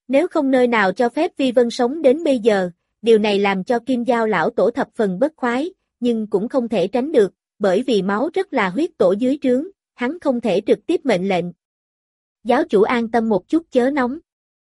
Nếu không nơi nào cho phép Vi Vân sống đến bây giờ, điều này làm cho Kim Giao lão tổ thập phần bất khoái, nhưng cũng không thể tránh được, bởi vì máu rất là huyết tổ dưới trướng, hắn không thể trực tiếp mệnh lệnh. Giáo chủ an tâm một chút chớ nóng.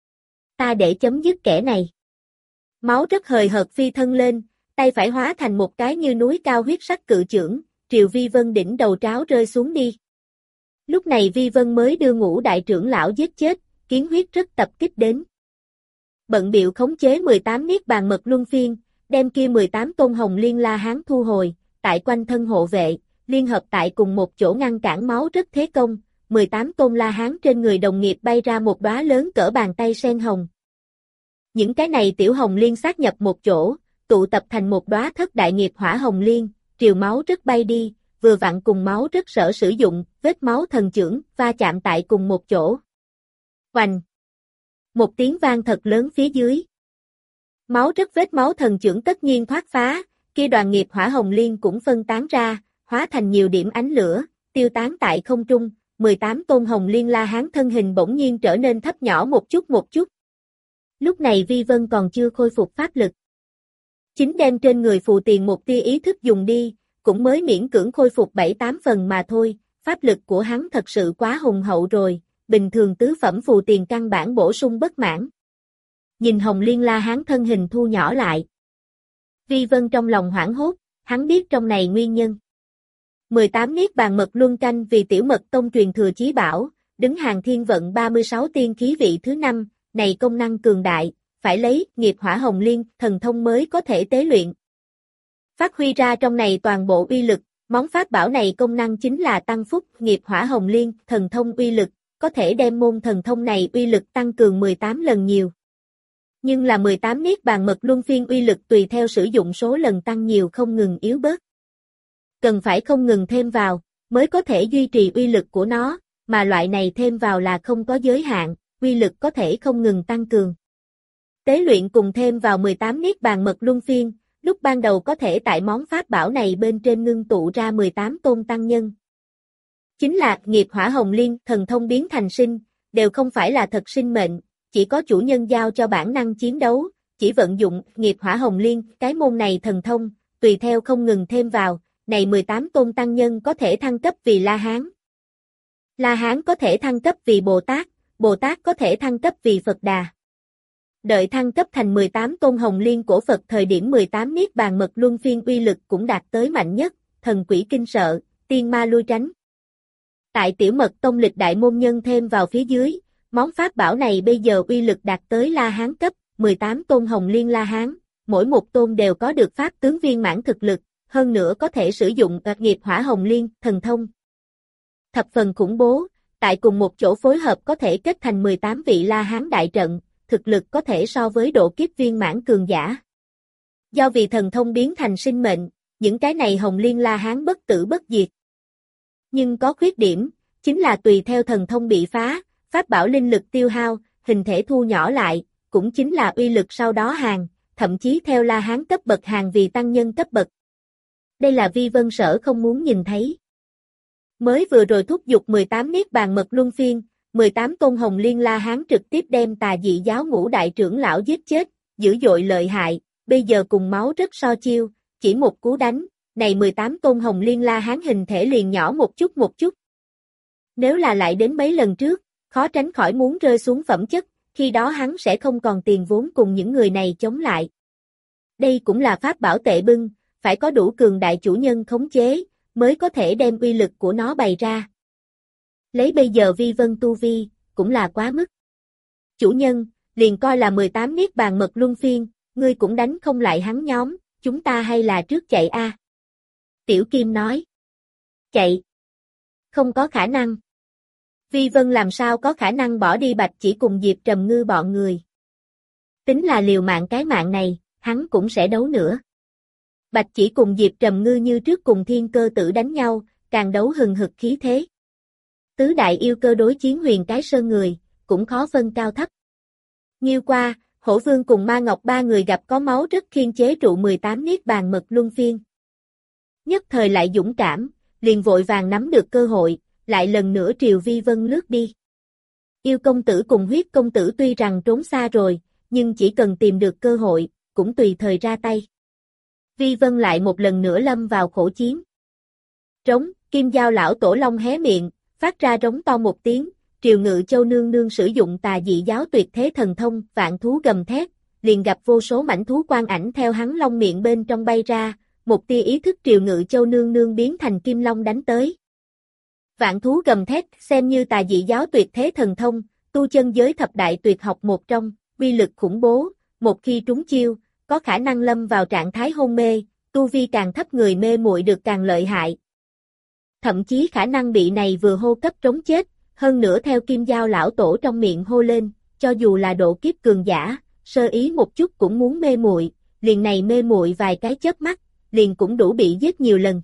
Ta để chấm dứt kẻ này. Máu rất hời hợt phi thân lên, tay phải hóa thành một cái như núi cao huyết sắc cự chưởng, triều Vi Vân đỉnh đầu tráo rơi xuống đi. Lúc này Vi Vân mới đưa Ngũ đại trưởng lão giết chết, kiến huyết rất tập kích đến. Bận bịu khống chế 18 niết bàn mật luân phiên, đem kia 18 tôn hồng liên la hán thu hồi, tại quanh thân hộ vệ, liên hợp tại cùng một chỗ ngăn cản máu rất thế công, 18 tôn la hán trên người đồng nghiệp bay ra một đóa lớn cỡ bàn tay sen hồng. Những cái này tiểu hồng liên sát nhập một chỗ, tụ tập thành một đóa thất đại nghiệp hỏa hồng liên, triều máu rất bay đi, vừa vặn cùng máu rất sở sử dụng, vết máu thần chưởng, va chạm tại cùng một chỗ. Oành! Một tiếng vang thật lớn phía dưới. Máu rất vết máu thần chưởng tất nhiên thoát phá, kia đoàn nghiệp hỏa hồng liên cũng phân tán ra, hóa thành nhiều điểm ánh lửa, tiêu tán tại không trung, 18 tôn hồng liên la hán thân hình bỗng nhiên trở nên thấp nhỏ một chút một chút. Lúc này Vi Vân còn chưa khôi phục pháp lực. Chính đem trên người phù tiền một tia ý thức dùng đi, cũng mới miễn cưỡng khôi phục 7-8 phần mà thôi, pháp lực của hắn thật sự quá hùng hậu rồi, bình thường tứ phẩm phù tiền căn bản bổ sung bất mãn. Nhìn hồng liên la hán thân hình thu nhỏ lại. Vi Vân trong lòng hoảng hốt, hắn biết trong này nguyên nhân. 18 niết bàn mật luân canh vì tiểu mật tông truyền thừa chí bảo, đứng hàng thiên vận 36 tiên khí vị thứ 5, này công năng cường đại, phải lấy nghiệp hỏa hồng liên thần thông mới có thể tế luyện. Phát huy ra trong này toàn bộ uy lực, món pháp bảo này công năng chính là tăng phúc nghiệp hỏa hồng liên thần thông uy lực, có thể đem môn thần thông này uy lực tăng cường 18 lần nhiều. Nhưng là 18 niết bàn mật luân phiên uy lực tùy theo sử dụng số lần tăng nhiều không ngừng yếu bớt. Cần phải không ngừng thêm vào, mới có thể duy trì uy lực của nó, mà loại này thêm vào là không có giới hạn, uy lực có thể không ngừng tăng cường. Tế luyện cùng thêm vào 18 niết bàn mật luân phiên, lúc ban đầu có thể tại món pháp bảo này bên trên ngưng tụ ra 18 tôn tăng nhân. Chính là nghiệp hỏa hồng liên thần thông biến thành sinh, đều không phải là thật sinh mệnh, chỉ có chủ nhân giao cho bản năng chiến đấu, chỉ vận dụng nghiệp hỏa hồng liên, cái môn này thần thông, tùy theo không ngừng thêm vào, này 18 tôn tăng nhân có thể thăng cấp vì La Hán. La Hán có thể thăng cấp vì Bồ Tát, Bồ Tát có thể thăng cấp vì Phật Đà. Đợi thăng cấp thành 18 tôn hồng liên của Phật thời điểm 18 niết bàn mật luân phiên uy lực cũng đạt tới mạnh nhất, thần quỷ kinh sợ, tiên ma lui tránh. Tại tiểu mật tông lịch đại môn nhân thêm vào phía dưới, món pháp bảo này bây giờ uy lực đạt tới La Hán cấp, 18 tôn hồng liên La Hán, mỗi một tôn đều có được pháp tướng viên mãn thực lực, hơn nữa có thể sử dụng nghiệp hỏa hồng liên, thần thông. Thập phần khủng bố, tại cùng một chỗ phối hợp có thể kết thành 18 vị La Hán đại trận, thực lực có thể so với độ kiếp viên mãn cường giả. Do vì thần thông biến thành sinh mệnh, những cái này hồng liên La Hán bất tử bất diệt. Nhưng có khuyết điểm, chính là tùy theo thần thông bị phá, pháp bảo linh lực tiêu hao, hình thể thu nhỏ lại, cũng chính là uy lực sau đó hàng, thậm chí theo La Hán cấp bậc hàng vì tăng nhân cấp bậc. Đây là Vi Vân Sở không muốn nhìn thấy. Mới vừa rồi thúc giục 18 niết bàn mật luân phiên, 18 tôn hồng liên La Hán trực tiếp đem Tà Dị giáo ngũ đại trưởng lão giết chết, dữ dội lợi hại, bây giờ cùng máu rất so chiêu, chỉ một cú đánh, này 18 tôn hồng liên La Hán hình thể liền nhỏ một chút một chút. Nếu là lại đến mấy lần trước, khó tránh khỏi muốn rơi xuống phẩm chất, khi đó hắn sẽ không còn tiền vốn cùng những người này chống lại. Đây cũng là pháp bảo tệ bưng, phải có đủ cường đại chủ nhân khống chế, mới có thể đem uy lực của nó bày ra. Lấy bây giờ Vi Vân tu vi, cũng là quá mức. Chủ nhân, liền coi là 18 niết bàn mật luân phiên, ngươi cũng đánh không lại hắn nhóm, chúng ta hay là trước chạy a. Tiểu Kim nói. Chạy. Không có khả năng. Vi Vân làm sao có khả năng bỏ đi Bạch Chỉ cùng Diệp Trầm Ngư bọn người. Tính là liều mạng cái mạng này, hắn cũng sẽ đấu nữa. Bạch Chỉ cùng Diệp Trầm Ngư như trước cùng Thiên Cơ Tử đánh nhau, càng đấu hừng hực khí thế. Tứ đại yêu cơ đối chiến Huyền Cái Sơn người, cũng khó phân cao thấp. Nghiêu qua, Hổ Vương cùng Ma Ngọc ba người gặp có máu rất khiên chế trụ 18 niết bàn mật luân phiên. Nhất thời lại dũng cảm, liền vội vàng nắm được cơ hội, lại lần nữa triều Vi Vân lướt đi. Yêu công tử cùng huyết công tử tuy rằng trốn xa rồi, nhưng chỉ cần tìm được cơ hội, cũng tùy thời ra tay. Vi Vân lại một lần nữa lâm vào khổ chiến. Trống, Kim Dao lão tổ long hé miệng, phát ra rống to một tiếng, Triều Ngự Châu nương nương sử dụng tà dị giáo tuyệt thế thần thông, vạn thú gầm thét, liền gặp vô số mảnh thú quang ảnh theo hắn long miệng bên trong bay ra, một tia ý thức Triều Ngự Châu nương nương biến thành kim long đánh tới. Vạn thú gầm thét, xem như tà dị giáo tuyệt thế thần thông, tu chân giới thập đại tuyệt học một trong, uy lực khủng bố, một khi trúng chiêu, có khả năng lâm vào trạng thái hôn mê, tu vi càng thấp người mê muội được càng lợi hại. Thậm chí khả năng bị này vừa hô cấp trống chết, hơn nữa theo Kim Dao lão tổ trong miệng hô lên, cho dù là độ kiếp cường giả, sơ ý một chút cũng muốn mê muội, liền này mê muội vài cái chớp mắt, liền cũng đủ bị giết nhiều lần.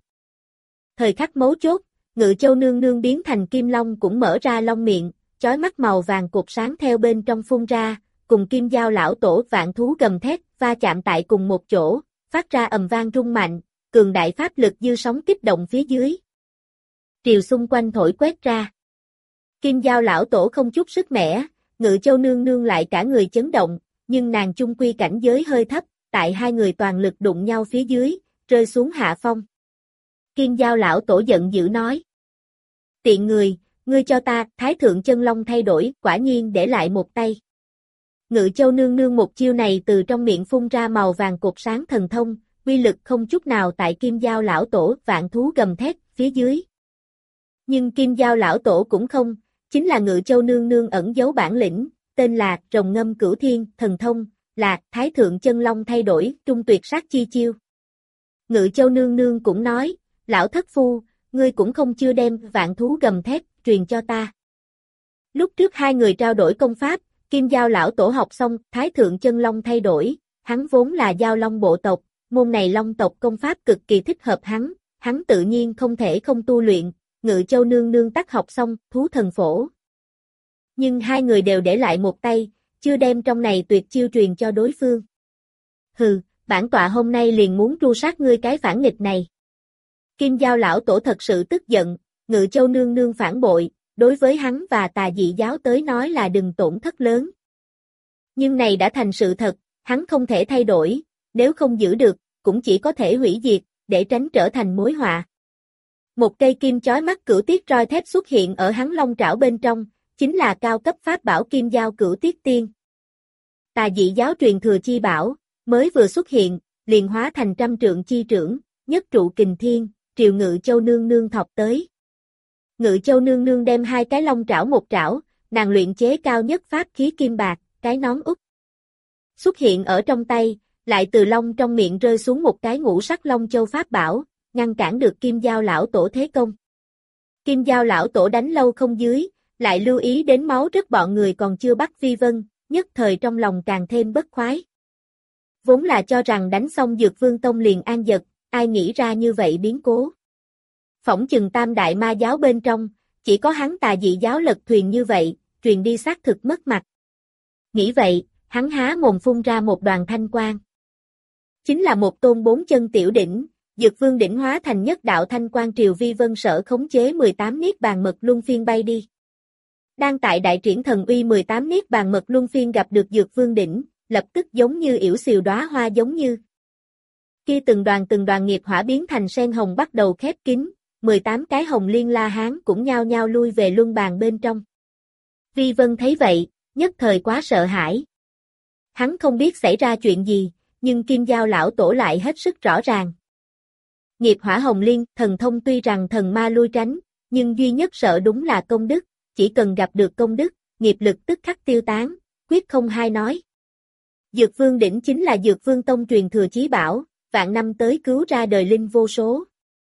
Thời khắc mấu chốt, Ngự Châu nương nương biến thành kim long cũng mở ra long miệng, chói mắt màu vàng cột sáng theo bên trong phun ra, cùng Kim Dao lão tổ vạn thú gầm thét, va chạm tại cùng một chỗ, phát ra ầm vang rung mạnh, cường đại pháp lực dư sóng kích động phía dưới. Triều xung quanh thổi quét ra. Kim Dao lão tổ không chút sức mẻ, Ngự Châu nương nương lại cả người chấn động, nhưng nàng chung quy cảnh giới hơi thấp, tại hai người toàn lực đụng nhau phía dưới, rơi xuống hạ phong. Kim Dao lão tổ giận dữ nói. Tiện người, ngươi cho ta, Thái Thượng Chân Long thay đổi, quả nhiên để lại một tay. Ngự Châu nương nương một chiêu này từ trong miệng phun ra màu vàng cột sáng thần thông, uy lực không chút nào tại Kim Dao lão tổ vạn thú gầm thét phía dưới. Nhưng Kim Dao lão tổ cũng không, chính là Ngự Châu nương nương ẩn giấu bản lĩnh, tên là Rồng Ngâm Cửu Thiên, thần thông, là Thái Thượng Chân Long thay đổi, trung tuyệt sát chi chiêu. Ngự Châu nương nương cũng nói, lão thất phu, ngươi cũng không chưa đem vạn thú gầm thét, truyền cho ta. Lúc trước hai người trao đổi công pháp, Kim Dao lão tổ học xong, Thái Thượng Chân Long thay đổi, hắn vốn là Dao Long bộ tộc, môn này Long tộc công pháp cực kỳ thích hợp hắn tự nhiên không thể không tu luyện, Ngự Châu nương nương tắc học xong, thú thần phổ. Nhưng hai người đều để lại một tay, chưa đem trong này tuyệt chiêu truyền cho đối phương. Hừ, bản tọa hôm nay liền muốn tru sát ngươi cái phản nghịch này. Kim Dao lão tổ thật sự tức giận, Ngự Châu nương nương phản bội, đối với hắn và tà dị giáo tới nói là đừng tổn thất lớn. Nhưng này đã thành sự thật, hắn không thể thay đổi, nếu không giữ được, cũng chỉ có thể hủy diệt, để tránh trở thành mối họa. Một cây kim chói mắt cửu tiết roi thép xuất hiện ở hắn long trảo bên trong, chính là cao cấp pháp bảo Kim Dao Cửu Tiết Tiên. Tà dị giáo truyền thừa chi bảo, mới vừa xuất hiện, liền hóa thành trăm trượng chi trưởng, nhất trụ kình thiên, Triều Ngự Châu nương nương thọc tới. Ngự Châu nương nương đem hai cái long trảo một trảo, nàng luyện chế cao nhất pháp khí kim bạc, cái nón út. Xuất hiện ở trong tay, lại từ long trong miệng rơi xuống một cái ngũ sắc long châu pháp bảo, ngăn cản được Kim Dao lão tổ thế công. Kim Dao lão tổ đánh lâu không dưới, lại lưu ý đến máu rất bọn người còn chưa bắt Vi Vân, nhất thời trong lòng càng thêm bất khoái. Vốn là cho rằng đánh xong Dược Vương Tông liền an giật, ai nghĩ ra như vậy biến cố. Phỏng chừng tam đại ma giáo bên trong, chỉ có hắn tà dị giáo lật thuyền như vậy, truyền đi xác thực mất mặt. Nghĩ vậy, hắn há mồm phun ra một đoàn thanh quang. Chính là một tôn bốn chân tiểu đỉnh, Dược Vương đỉnh hóa thành nhất đạo thanh quang Triều Vi Vân sở khống chế 18 niết bàn mật luân phiên bay đi. Đang tại đại triển thần uy 18 niết bàn mật luân phiên gặp được Dược Vương đỉnh, lập tức giống như yểu xìu đóa hoa giống như. Kia từng đoàn nghiệp hỏa biến thành sen hồng bắt đầu khép kín, 18 cái hồng liên la hán cũng nhao nhao lui về luân bàn bên trong. Vi Vân thấy vậy, nhất thời quá sợ hãi. Hắn không biết xảy ra chuyện gì, nhưng Kim Dao lão tổ lại hết sức rõ ràng. Nghiệp hỏa hồng liên, thần thông tuy rằng thần ma lui tránh, nhưng duy nhất sợ đúng là công đức, chỉ cần gặp được công đức, nghiệp lực tức khắc tiêu tán, quyết không hai nói. Dược Vương đỉnh chính là Dược Vương Tông truyền thừa chí bảo, vạn năm tới cứu ra đời linh vô số.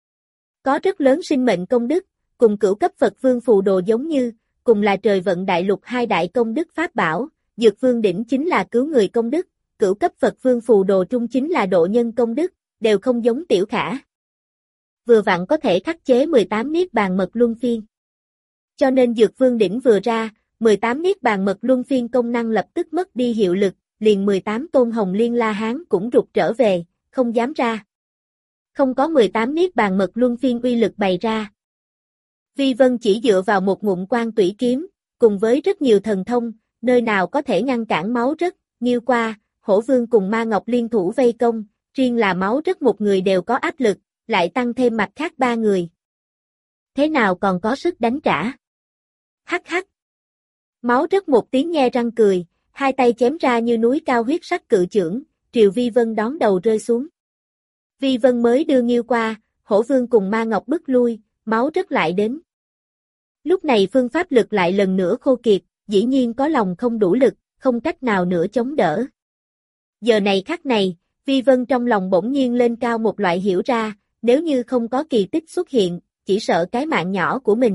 Có rất lớn sinh mệnh công đức, cùng cửu cấp Phật Vương phù đồ giống như, cùng là trời vận đại lục hai đại công đức pháp bảo, Dược Vương đỉnh chính là cứu người công đức, cửu cấp Phật Vương phù đồ trung chính là độ nhân công đức, đều không giống tiểu khả. Vừa vặn có thể khắc chế 18 niết bàn mật luân phiên. Cho nên Dược Vương đỉnh vừa ra, 18 niết bàn mật luân phiên công năng lập tức mất đi hiệu lực, liền 18 tôn hồng liên la hán cũng rụt trở về, không dám ra. Không có 18 niết bàn mật luân phiên uy lực bày ra. Vi Vân chỉ dựa vào một ngụm quan tủy kiếm, cùng với rất nhiều thần thông, nơi nào có thể ngăn cản máu rất, Nghiêu Qua, Hổ Vương cùng Ma Ngọc liên thủ vây công, riêng là máu rất một người đều có áp lực, lại tăng thêm mặt khác ba người. Thế nào còn có sức đánh trả? Hắc hắc. Máu rất một tiếng nhe răng cười, hai tay chém ra như núi cao huyết sắc cự chưởng, Triều Vi Vân đón đầu rơi xuống. Vi Vân mới đưa Nghiêu Qua, Hổ Vương cùng Ma Ngọc bức lui, máu rất lại đến. Lúc này phương pháp lực lại lần nữa khô kiệt, dĩ nhiên có lòng không đủ lực, không cách nào nữa chống đỡ. Giờ này khắc này, Vi Vân trong lòng bỗng nhiên lên cao một loại hiểu ra, nếu như không có kỳ tích xuất hiện, chỉ sợ cái mạng nhỏ của mình.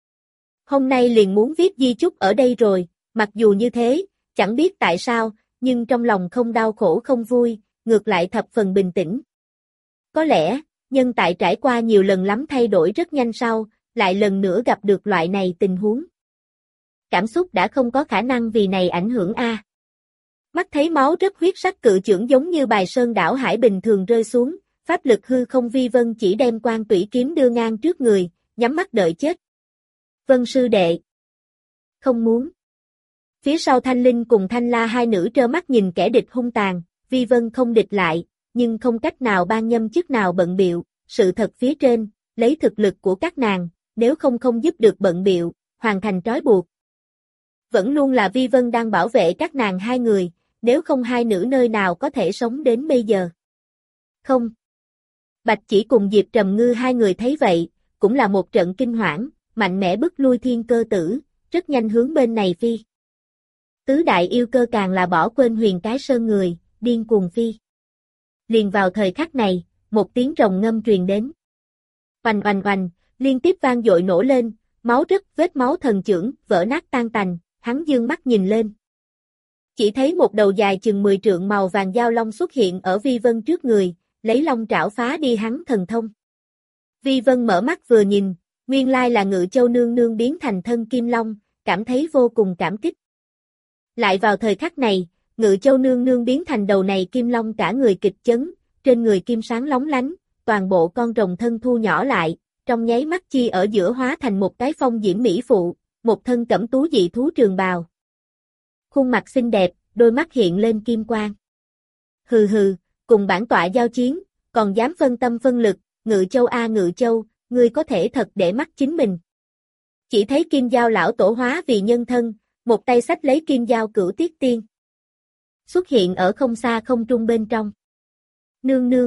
Hôm nay liền muốn viết di chúc ở đây rồi, mặc dù như thế, chẳng biết tại sao, nhưng trong lòng không đau khổ không vui, ngược lại thập phần bình tĩnh. Có lẽ, nhân tại trải qua nhiều lần lắm thay đổi rất nhanh sau, lại lần nữa gặp được loại này tình huống. Cảm xúc đã không có khả năng vì này ảnh hưởng a. Mắt thấy máu rất huyết sắc cự chưởng giống như bài sơn đảo hải bình thường rơi xuống, pháp lực hư không Vi Vân chỉ đem quan tủy kiếm đưa ngang trước người, nhắm mắt đợi chết. Vân sư đệ. Không muốn. Phía sau Thanh Linh cùng Thanh La hai nữ trơ mắt nhìn kẻ địch hung tàn, Vi Vân không địch lại, nhưng không cách nào ban nhâm chức nào bận biệu, sự thật phía trên, lấy thực lực của các nàng, nếu không giúp được bận biệu, hoàn thành trói buộc. Vẫn luôn là Vi Vân đang bảo vệ các nàng hai người, nếu không hai nữ nơi nào có thể sống đến bây giờ. Không. Bạch Chỉ cùng Diệp Trầm Ngư hai người thấy vậy, cũng là một trận kinh hoảng, mạnh mẽ bức lui Thiên Cơ Tử, rất nhanh hướng bên này phi. Tứ đại yêu cơ càng là bỏ quên Huyền Cái Sơn người, điên cuồng phi. Liền vào thời khắc này, một tiếng rồng ngâm truyền đến. Oanh oanh oanh, liên tiếp vang dội nổ lên, máu rất vết máu thần chưởng, vỡ nát tan tành, hắn dương mắt nhìn lên. Chỉ thấy một đầu dài chừng 10 trượng màu vàng dao long xuất hiện ở Vi Vân trước người, lấy long trảo phá đi hắn thần thông. Vi Vân mở mắt vừa nhìn, nguyên lai là Ngự Châu nương nương biến thành thân kim long, cảm thấy vô cùng cảm kích. Lại vào thời khắc này, Ngự Châu nương nương biến thành đầu này kim long cả người kịch chấn, trên người kim sáng lóng lánh, toàn bộ con rồng thân thu nhỏ lại, trong nháy mắt chi ở giữa hóa thành một cái phong diễm mỹ phụ, một thân cẩm tú dị thú trường bào. Khuôn mặt xinh đẹp, đôi mắt hiện lên kim quang. Hừ hừ, cùng bản tọa giao chiến, còn dám phân tâm phân lực, Ngự Châu a Ngự Châu, ngươi có thể thật để mắt chính mình. Chỉ thấy Kim Dao lão tổ hóa vì nhân thân, một tay xách lấy Kim Dao Cửu Tiết Tiên. Xuất hiện ở không xa không trung bên trong. Nương nương.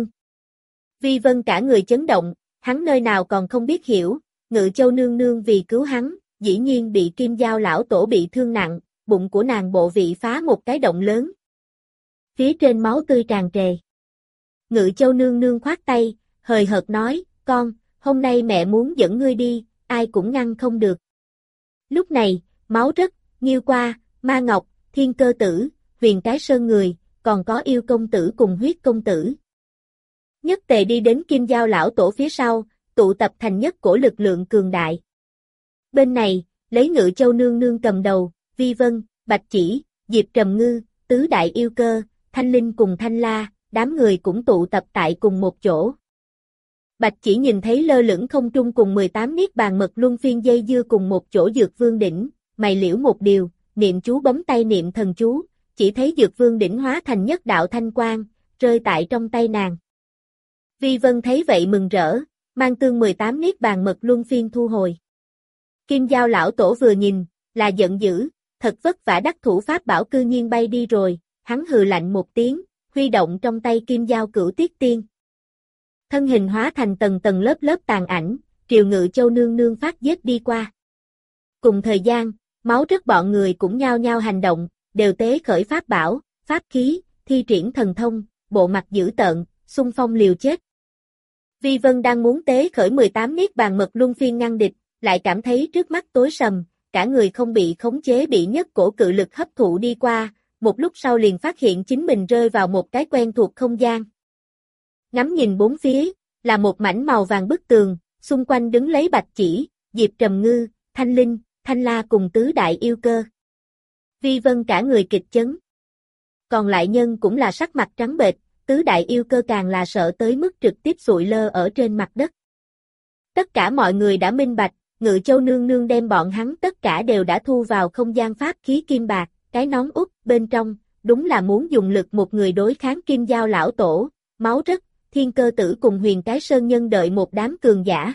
Vi Vân cả người chấn động, hắn nơi nào còn không biết hiểu, Ngự Châu nương nương vì cứu hắn, dĩ nhiên bị Kim Dao lão tổ bị thương nặng, bụng của nàng bộ vị phá một cái động lớn. Phía trên máu tươi tràn trề. Ngự Châu nương nương khoát tay, hời hợt nói, con, hôm nay mẹ muốn dẫn ngươi đi, ai cũng ngăn không được. Lúc này, máu rất, Nghiêu Qua, Ma Ngọc, Thiên Cơ Tử, Huyền Cái Sơn người, còn có Yêu Công Tử cùng Huyết Công Tử. Nhất tề đi đến Kim Dao lão tổ phía sau, tụ tập thành nhất cổ lực lượng cường đại. Bên này, lấy Ngự Châu nương nương cầm đầu, Vi Vân, Bạch Chỉ, Diệp Trầm Ngư, tứ đại yêu cơ, Thanh Linh cùng Thanh La, đám người cũng tụ tập tại cùng một chỗ. Bạch Chỉ nhìn thấy lơ lửng không trung cùng 18 niết bàn mật luân phiên dây dưa cùng một chỗ Dược Vương đỉnh, mày liễu một điều, niệm chú bấm tay niệm thần chú, chỉ thấy Dược Vương đỉnh hóa thành nhất đạo thanh quang, rơi tại trong tay nàng. Vi Vân thấy vậy mừng rỡ, mang tương 18 niết bàn mật luân phiên thu hồi. Kim Dao lão tổ vừa nhìn, là giận dữ, thật vất vả đắc thủ pháp bảo cư nhiên bay đi rồi, hắn hừ lạnh một tiếng, huy động trong tay Kim Dao Cửu Tiết Tiên. Thân hình hóa thành tầng tầng lớp lớp tàn ảnh, Triều Ngự Châu nương nương phát giết đi qua. Cùng thời gian, máu rất bọn người cũng nhao nhao hành động, đều tế khởi pháp bảo, pháp khí, thi triển thần thông, bộ mặt dữ tợn, xung phong liều chết. Vi Vân đang muốn tế khởi 18 niết bàn mật luân phiên ngăn địch, lại cảm thấy trước mắt tối sầm, cả người không bị khống chế bị nhất cổ cự lực hấp thụ đi qua, một lúc sau liền phát hiện chính mình rơi vào một cái quen thuộc không gian. Ngắm nhìn bốn phía, là một mảnh màu vàng bức tường, xung quanh đứng lấy Bạch Chỉ, Diệp Trầm Ngư, Thanh Linh, Thanh La cùng tứ đại yêu cơ. Vi Vân cả người kịch chấn. Còn lại nhân cũng là sắc mặt trắng bệch, tứ đại yêu cơ càng là sợ tới mức trực tiếp sụi lơ ở trên mặt đất. Tất cả mọi người đã minh bạch, Ngự Châu nương nương đem bọn hắn tất cả đều đã thu vào không gian pháp khí kim bạc, cái nón út bên trong, đúng là muốn dùng lực một người đối kháng Kim Dao lão tổ, máu rất, Thiên Cơ Tử cùng Huyền Cái Sơn Nhân đợi một đám cường giả.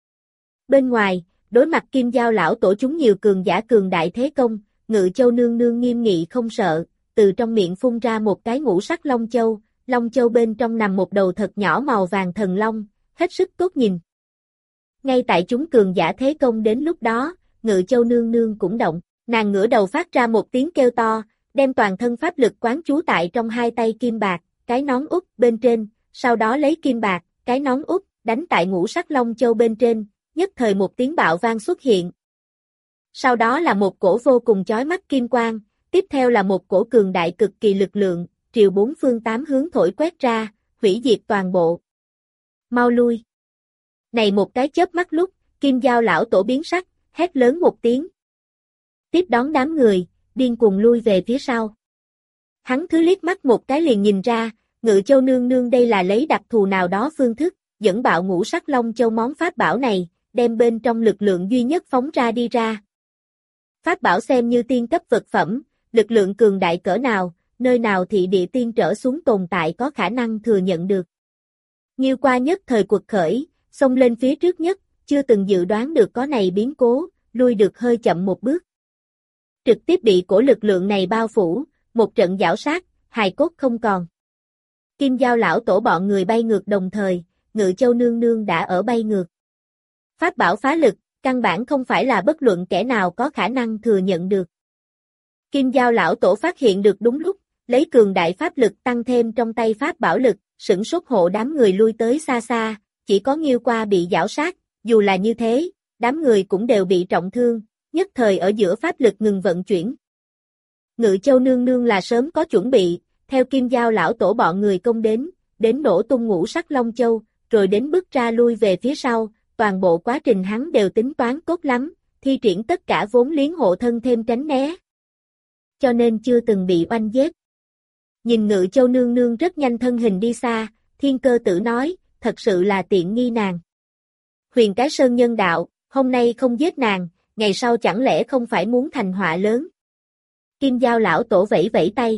Bên ngoài, đối mặt Kim Dao lão tổ chúng nhiều cường giả cường đại thế công, Ngự Châu nương nương nghiêm nghị không sợ, từ trong miệng phun ra một cái ngũ sắc long châu bên trong nằm một đầu thật nhỏ màu vàng thần long, hết sức tốt nhìn. Ngay tại chúng cường giả thế công đến lúc đó, Ngự Châu nương nương cũng động, nàng ngửa đầu phát ra một tiếng kêu to, đem toàn thân pháp lực quán trú tại trong hai tay kim bạc, cái nón út bên trên, sau đó lấy kim bạc, cái nón út, đánh tại ngũ sắc long châu bên trên, nhất thời một tiếng bạo vang xuất hiện. Sau đó là một cổ vô cùng chói mắt kim quang, tiếp theo là một cổ cường đại cực kỳ lực lượng, triều bốn phương tám hướng thổi quét ra, hủy diệt toàn bộ. Mau lui. Này một cái chớp mắt lúc, Kim Dao lão tổ biến sắc, hét lớn một tiếng. Tiếp đón đám người, điên cuồng lui về phía sau. Hắn thứ liếc mắt một cái liền nhìn ra, Ngự Châu nương nương đây là lấy đặc thù nào đó phương thức, dẫn bạo ngũ sắc long châu món pháp bảo này, đem bên trong lực lượng duy nhất phóng ra đi ra. Pháp bảo xem như tiên cấp vật phẩm, lực lượng cường đại cỡ nào, nơi nào thị địa tiên trở xuống tồn tại có khả năng thừa nhận được. Nghiêu qua nhất thời quật khởi, xông lên phía trước nhất, chưa từng dự đoán được có này biến cố, lui được hơi chậm một bước. Trực tiếp bị cổ lực lượng này bao phủ, một trận giảo sát, hài cốt không còn. Kim Dao lão tổ bọn người bay ngược đồng thời, Ngự Châu nương nương đã ở bay ngược. Pháp bảo phá lực, căn bản không phải là bất luận kẻ nào có khả năng thừa nhận được. Kim Dao lão tổ phát hiện được đúng lúc, lấy cường đại pháp lực tăng thêm trong tay pháp bảo lực, sửng sốt hộ đám người lui tới xa xa, chỉ có Nghiêu qua bị giảo sát, dù là như thế, đám người cũng đều bị trọng thương, nhất thời ở giữa pháp lực ngừng vận chuyển. Ngự Châu nương nương là sớm có chuẩn bị, theo Kim Dao lão tổ bọn người công đến nổ tung ngũ sắc long châu, rồi đến bước ra lui về phía sau, toàn bộ quá trình hắn đều tính toán tốt lắm, thi triển tất cả vốn liếng hộ thân thêm tránh né. Cho nên chưa từng bị oanh giết. Nhìn Ngự Châu nương nương rất nhanh thân hình đi xa, Thiên Cơ Tử nói, thật sự là tiện nghi nàng. Huyền Cái Sơn Nhân đạo, hôm nay không giết nàng, ngày sau chẳng lẽ không phải muốn thành họa lớn. Kim Dao lão tổ vẫy vẫy tay.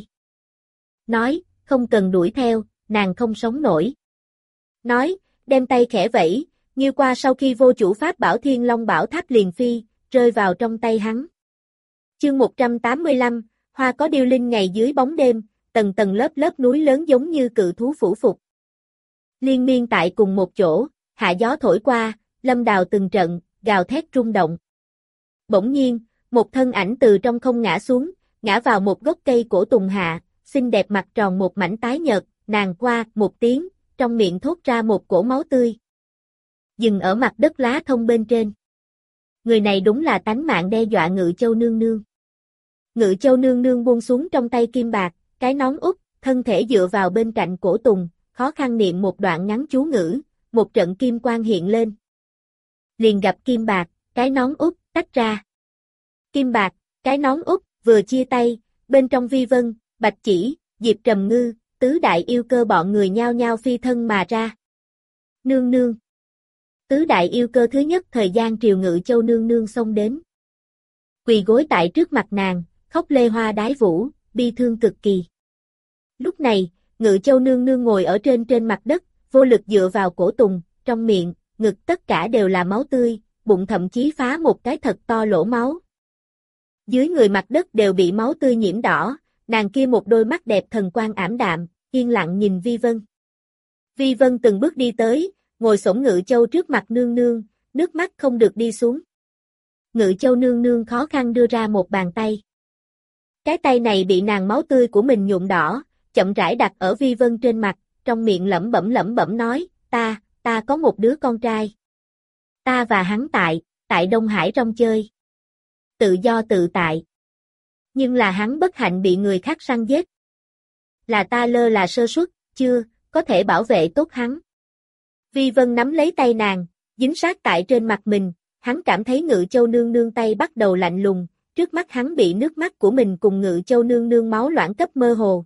Nói, không cần đuổi theo, nàng không sống nổi. Nói, đem tay khẽ vẫy, Nghiêu qua sau khi vô chủ pháp bảo Thiên Long Bảo Tháp liền phi, rơi vào trong tay hắn. Chương 185, hoa có điêu linh ngày dưới bóng đêm, tầng tầng lớp lớp núi lớn giống như cự thú phủ phục. Liên miên tại cùng một chỗ, hạ gió thổi qua, lâm đào từng trận, gào thét rung động. Bỗng nhiên, một thân ảnh từ trong không ngã xuống, ngã vào một gốc cây cổ tùng hạ, xinh đẹp mặt tròn một mảnh tái nhợt, nàng qua một tiếng, trong miệng thốt ra một cổ máu tươi. Dừng ở mặt đất lá thông bên trên. Người này đúng là tánh mạng đe dọa Ngự Châu nương nương. Ngự Châu nương nương buông xuống trong tay kim bạc, cái nón út, thân thể dựa vào bên cạnh cổ tùng, khó khăn niệm một đoạn ngắn chú ngữ, một trận kim quang hiện lên. Liền gặp kim bạc, cái nón út, tách ra. Kim bạc, cái nón út, vừa chia tay, bên trong Vi Vân, Bạch Chỉ, Diệp Trầm Ngư, tứ đại yêu cơ bọn người nhao nhao phi thân mà ra. Nương nương. Tứ đại yêu cơ thứ nhất thời gian triều Ngự Châu nương nương xông đến. Quỳ gối tại trước mặt nàng, khóc lê hoa đái vũ, bi thương cực kỳ. Lúc này, Ngự Châu nương nương ngồi ở trên mặt đất, vô lực dựa vào cổ tùng, trong miệng, ngực tất cả đều là máu tươi, bụng thậm chí phá một cái thật to lỗ máu. Dưới người mặt đất đều bị máu tươi nhiễm đỏ, nàng kia một đôi mắt đẹp thần quang ảm đạm, yên lặng nhìn Vi Vân. Vi Vân từng bước đi tới, ngồi xổm Ngự Châu trước mặt nương nương, nước mắt không được đi xuống. Ngự Châu nương nương khó khăn đưa ra một bàn tay. Cái tay này bị nàng máu tươi của mình nhuộm đỏ, chậm rãi đặt ở Vi Vân trên mặt, trong miệng lẩm bẩm nói, ta có một đứa con trai. Ta và hắn tại Đông Hải rong chơi. Tự do tự tại. Nhưng là hắn bất hạnh bị người khác săn giết. Là ta lơ là sơ suất, chưa, có thể bảo vệ tốt hắn. Vi Vân nắm lấy tay nàng, dính sát tại trên mặt mình, hắn cảm thấy Ngự Châu nương nương tay bắt đầu lạnh lùng, trước mắt hắn bị nước mắt của mình cùng Ngự Châu nương nương máu loãng cấp mơ hồ.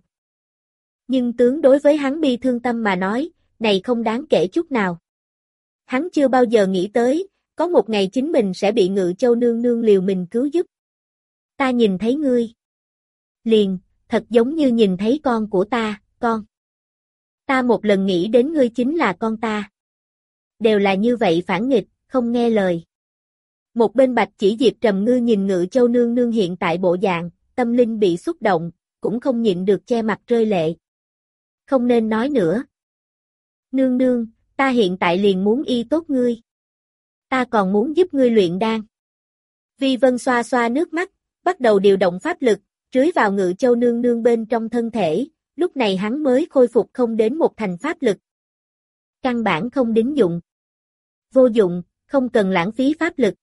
Nhưng tướng đối với hắn bi thương tâm mà nói, này không đáng kể chút nào. Hắn chưa bao giờ nghĩ tới, có một ngày chính mình sẽ bị Ngự Châu nương nương liều mình cứu giúp. Ta nhìn thấy ngươi. Liền, thật giống như nhìn thấy con của ta, con. Ta một lần nghĩ đến ngươi chính là con ta. Đều là như vậy phản nghịch, không nghe lời. Một bên Bạch Chỉ Diệp Trầm Ngư nhìn Ngự Châu nương nương hiện tại bộ dạng, tâm linh bị xúc động, cũng không nhịn được che mặt rơi lệ. Không nên nói nữa. Nương nương, ta hiện tại liền muốn y tốt ngươi. Ta còn muốn giúp ngươi luyện đan. Vi Vân xoa xoa nước mắt, bắt đầu điều động pháp lực, rưới vào Ngự Châu nương nương bên trong thân thể, lúc này hắn mới khôi phục không đến một thành pháp lực. Căn bản không đính dụng. Vô dụng, không cần lãng phí pháp lực.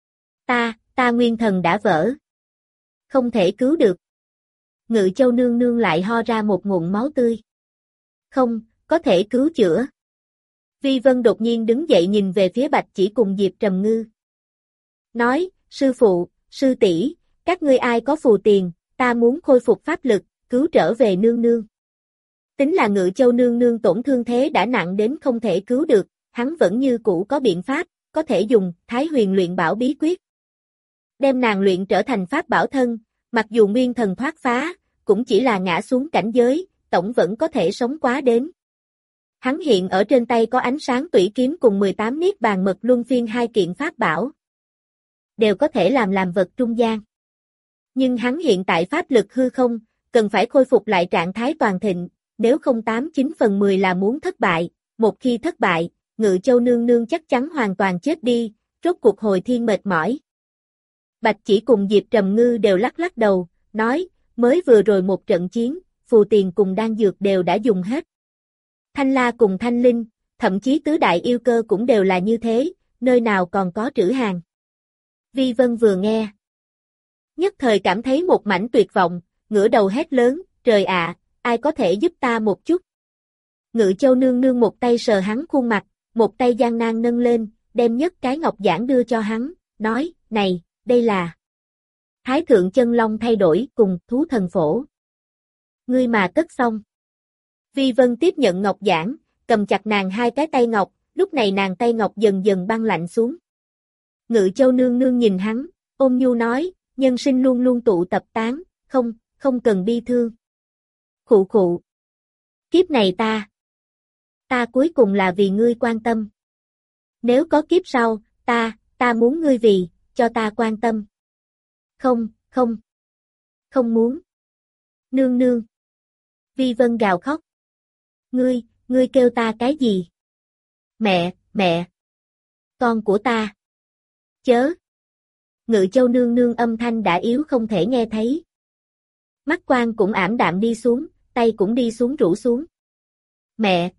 Ta nguyên thần đã vỡ. Không thể cứu được. Ngự Châu nương nương lại ho ra một ngụm máu tươi. Không, có thể cứu chữa. Vi Vân đột nhiên đứng dậy nhìn về phía Bạch Chỉ cùng Diệp Trầm Ngư. Nói, sư phụ, sư tỷ, các ngươi ai có phù tiền, ta muốn khôi phục pháp lực, cứu trở về nương nương. Tính là Ngự Châu nương nương tổn thương thế đã nặng đến không thể cứu được, hắn vẫn như cũ có biện pháp, có thể dùng Thái Huyền luyện bảo bí quyết. Đem nàng luyện trở thành pháp bảo thân, mặc dù nguyên thần thoát phá, cũng chỉ là ngã xuống cảnh giới, tổng vẫn có thể sống quá đến. Hắn hiện ở trên tay có ánh sáng tủy kiếm cùng 18 niết bàn mật luân phiên hai kiện pháp bảo. Đều có thể làm vật trung gian. Nhưng hắn hiện tại pháp lực hư không, cần phải khôi phục lại trạng thái toàn thịnh, nếu không 89/10 là muốn thất bại, một khi thất bại, Ngự Châu nương nương chắc chắn hoàn toàn chết đi, rốt cuộc hồi thiên mệt mỏi. Bạch Chỉ cùng Diệp Trầm Ngư đều lắc lắc đầu, nói, mới vừa rồi một trận chiến, phù tiền cùng đan dược đều đã dùng hết. Thanh La cùng Thanh Linh, thậm chí tứ đại yêu cơ cũng đều là như thế, nơi nào còn có trữ hàng. Vi Vân vừa nghe, nhất thời cảm thấy một mảnh tuyệt vọng, ngửa đầu hét lớn, trời ạ, ai có thể giúp ta một chút. Ngự Châu nương nương một tay sờ hắn khuôn mặt, một tay gian nan nâng lên, đem nhất cái ngọc giản đưa cho hắn, nói, này, đây là Thái Thượng Chân Long thay đổi cùng thú thần phổ. Ngươi mà cất xong. Vi Vân tiếp nhận ngọc giản, cầm chặt nàng hai cái tay ngọc, lúc này nàng tay ngọc dần dần băng lạnh xuống. Ngự Châu nương nương nhìn hắn, ôn nhu nói, nhân sinh luôn luôn tụ tập tán, không cần bi thương. Khụ khụ. Kiếp này ta cuối cùng là vì ngươi quan tâm. Nếu có kiếp sau, ta muốn ngươi vì, cho ta quan tâm. Không muốn. Nương nương. Vi Vân gào khóc. Ngươi kêu ta cái gì? Mẹ. Con của ta. Chớ. Ngự Châu nương nương âm thanh đã yếu không thể nghe thấy. Mắt quan cũng ảm đạm đi xuống, tay cũng đi xuống rũ xuống. Mẹ.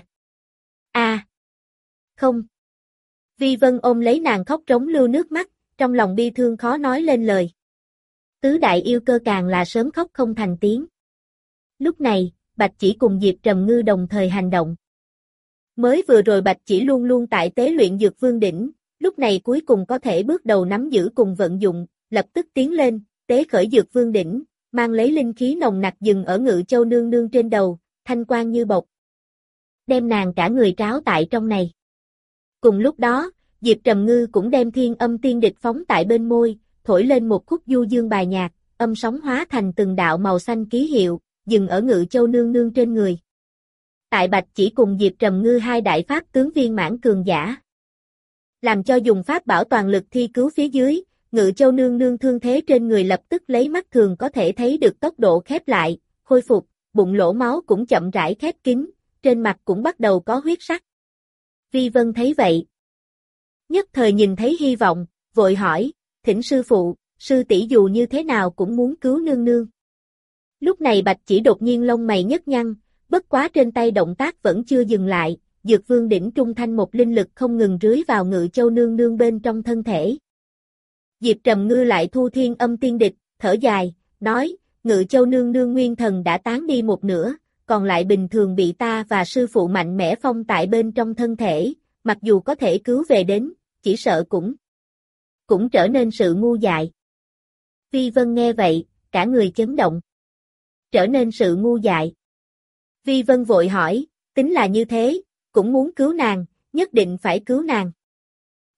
Không. Vi Vân ôm lấy nàng khóc trống lưu nước mắt, trong lòng bi thương khó nói lên lời. Tứ đại yêu cơ càng là sớm khóc không thành tiếng. Lúc này, Bạch Chỉ cùng Diệp Trầm Ngư đồng thời hành động. Mới vừa rồi Bạch Chỉ luôn luôn tại tế luyện Dược Vương đỉnh, lúc này cuối cùng có thể bước đầu nắm giữ cùng vận dụng, lập tức tiến lên, tế khởi Dược Vương đỉnh, mang lấy linh khí nồng nặc dừng ở Ngự Châu nương nương trên đầu, thanh quang như bộc. Đem nàng cả người tráo tại trong này. Cùng lúc đó, Diệp Trầm Ngư cũng đem Thiên Âm Tiên Địch phóng tại bên môi, thổi lên một khúc du dương bài nhạc, âm sóng hóa thành từng đạo màu xanh ký hiệu, dừng ở Ngự Châu nương nương trên người. Tại Bạch Chỉ cùng Diệp Trầm Ngư hai đại pháp tướng viên mãn cường giả. Làm cho dùng pháp bảo toàn lực thi cứu phía dưới, Ngự Châu nương nương thương thế trên người lập tức lấy mắt thường có thể thấy được tốc độ khép lại, khôi phục, bụng lỗ máu cũng chậm rãi khép kín, trên mặt cũng bắt đầu có huyết sắc. Vi Vân thấy vậy, nhất thời nhìn thấy hy vọng, vội hỏi, thỉnh sư phụ, sư tỷ dù như thế nào cũng muốn cứu nương nương. Lúc này Bạch Chỉ đột nhiên lông mày nhấc nhăn, bất quá trên tay động tác vẫn chưa dừng lại, Dược Vương đỉnh trung thanh một linh lực không ngừng rưới vào Ngự Châu nương nương bên trong thân thể. Diệp Trầm Ngư lại thu Thiên Âm Tiên Địch, thở dài, nói, Ngự Châu nương nương nguyên thần đã tán đi một nửa, còn lại bình thường bị ta và sư phụ mạnh mẽ phong tại bên trong thân thể, mặc dù có thể cứu về đến, chỉ sợ cũng trở nên sự ngu dại. Vi Vân nghe vậy, cả người chấn động. Trở nên sự ngu dại. Vi Vân vội hỏi, tính là như thế, cũng muốn cứu nàng, nhất định phải cứu nàng.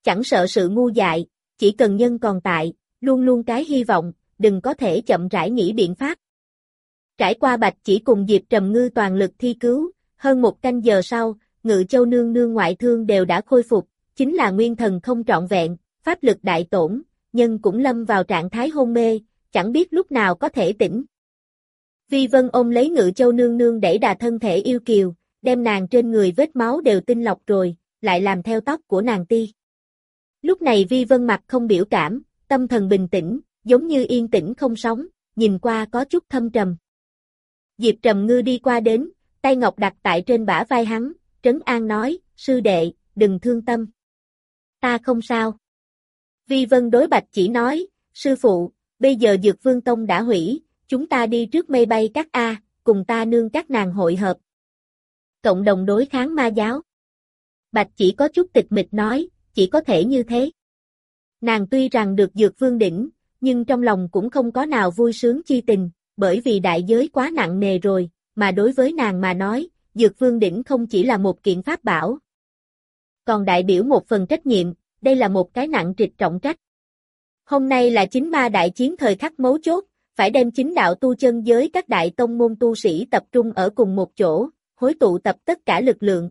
Chẳng sợ sự ngu dại, chỉ cần nhân còn tại, luôn luôn cái hy vọng, đừng có thể chậm rãi nghĩ biện pháp. Trải qua Bạch Chỉ cùng Diệp Trầm Ngư toàn lực thi cứu, hơn 1 canh giờ sau, Ngự Châu nương nương ngoại thương đều đã khôi phục, chính là nguyên thần không trọn vẹn, pháp lực đại tổn, nhân cũng lâm vào trạng thái hôn mê, chẳng biết lúc nào có thể tỉnh. Vi Vân ôm lấy Ngự Châu nương nương đẩy đà thân thể yêu kiều, đem nàng trên người vết máu đều tinh lọc rồi, lại làm theo tóc của nàng ti. Lúc này Vi Vân mặt không biểu cảm, tâm thần bình tĩnh, giống như yên tĩnh không sóng, nhìn qua có chút thâm trầm. Diệp Trầm Ngư đi qua đến, tay ngọc đặt tại trên bả vai hắn, trấn an nói, sư đệ, đừng thương tâm. Ta không sao. Vi Vân đối Bạch Chỉ nói, sư phụ, bây giờ Dược Vương Tông đã hủy, chúng ta đi trước mây bay các A, cùng ta nương các nàng hội hợp. Cộng đồng đối kháng ma giáo. Bạch Chỉ có chút tịch mịch nói, chỉ có thể như thế. Nàng tuy rằng được Dược Vương đỉnh, nhưng trong lòng cũng không có nào vui sướng chi tình, bởi vì đại giới quá nặng nề rồi, mà đối với nàng mà nói, Dược Vương đỉnh không chỉ là một kiện pháp bảo, còn đại biểu một phần trách nhiệm, đây là một cái nặng trịch trọng trách. Hôm nay là chính ma đại chiến thời khắc mấu chốt, phải đem chính đạo tu chân giới các đại tông môn tu sĩ tập trung ở cùng một chỗ, hối tụ tập tất cả lực lượng,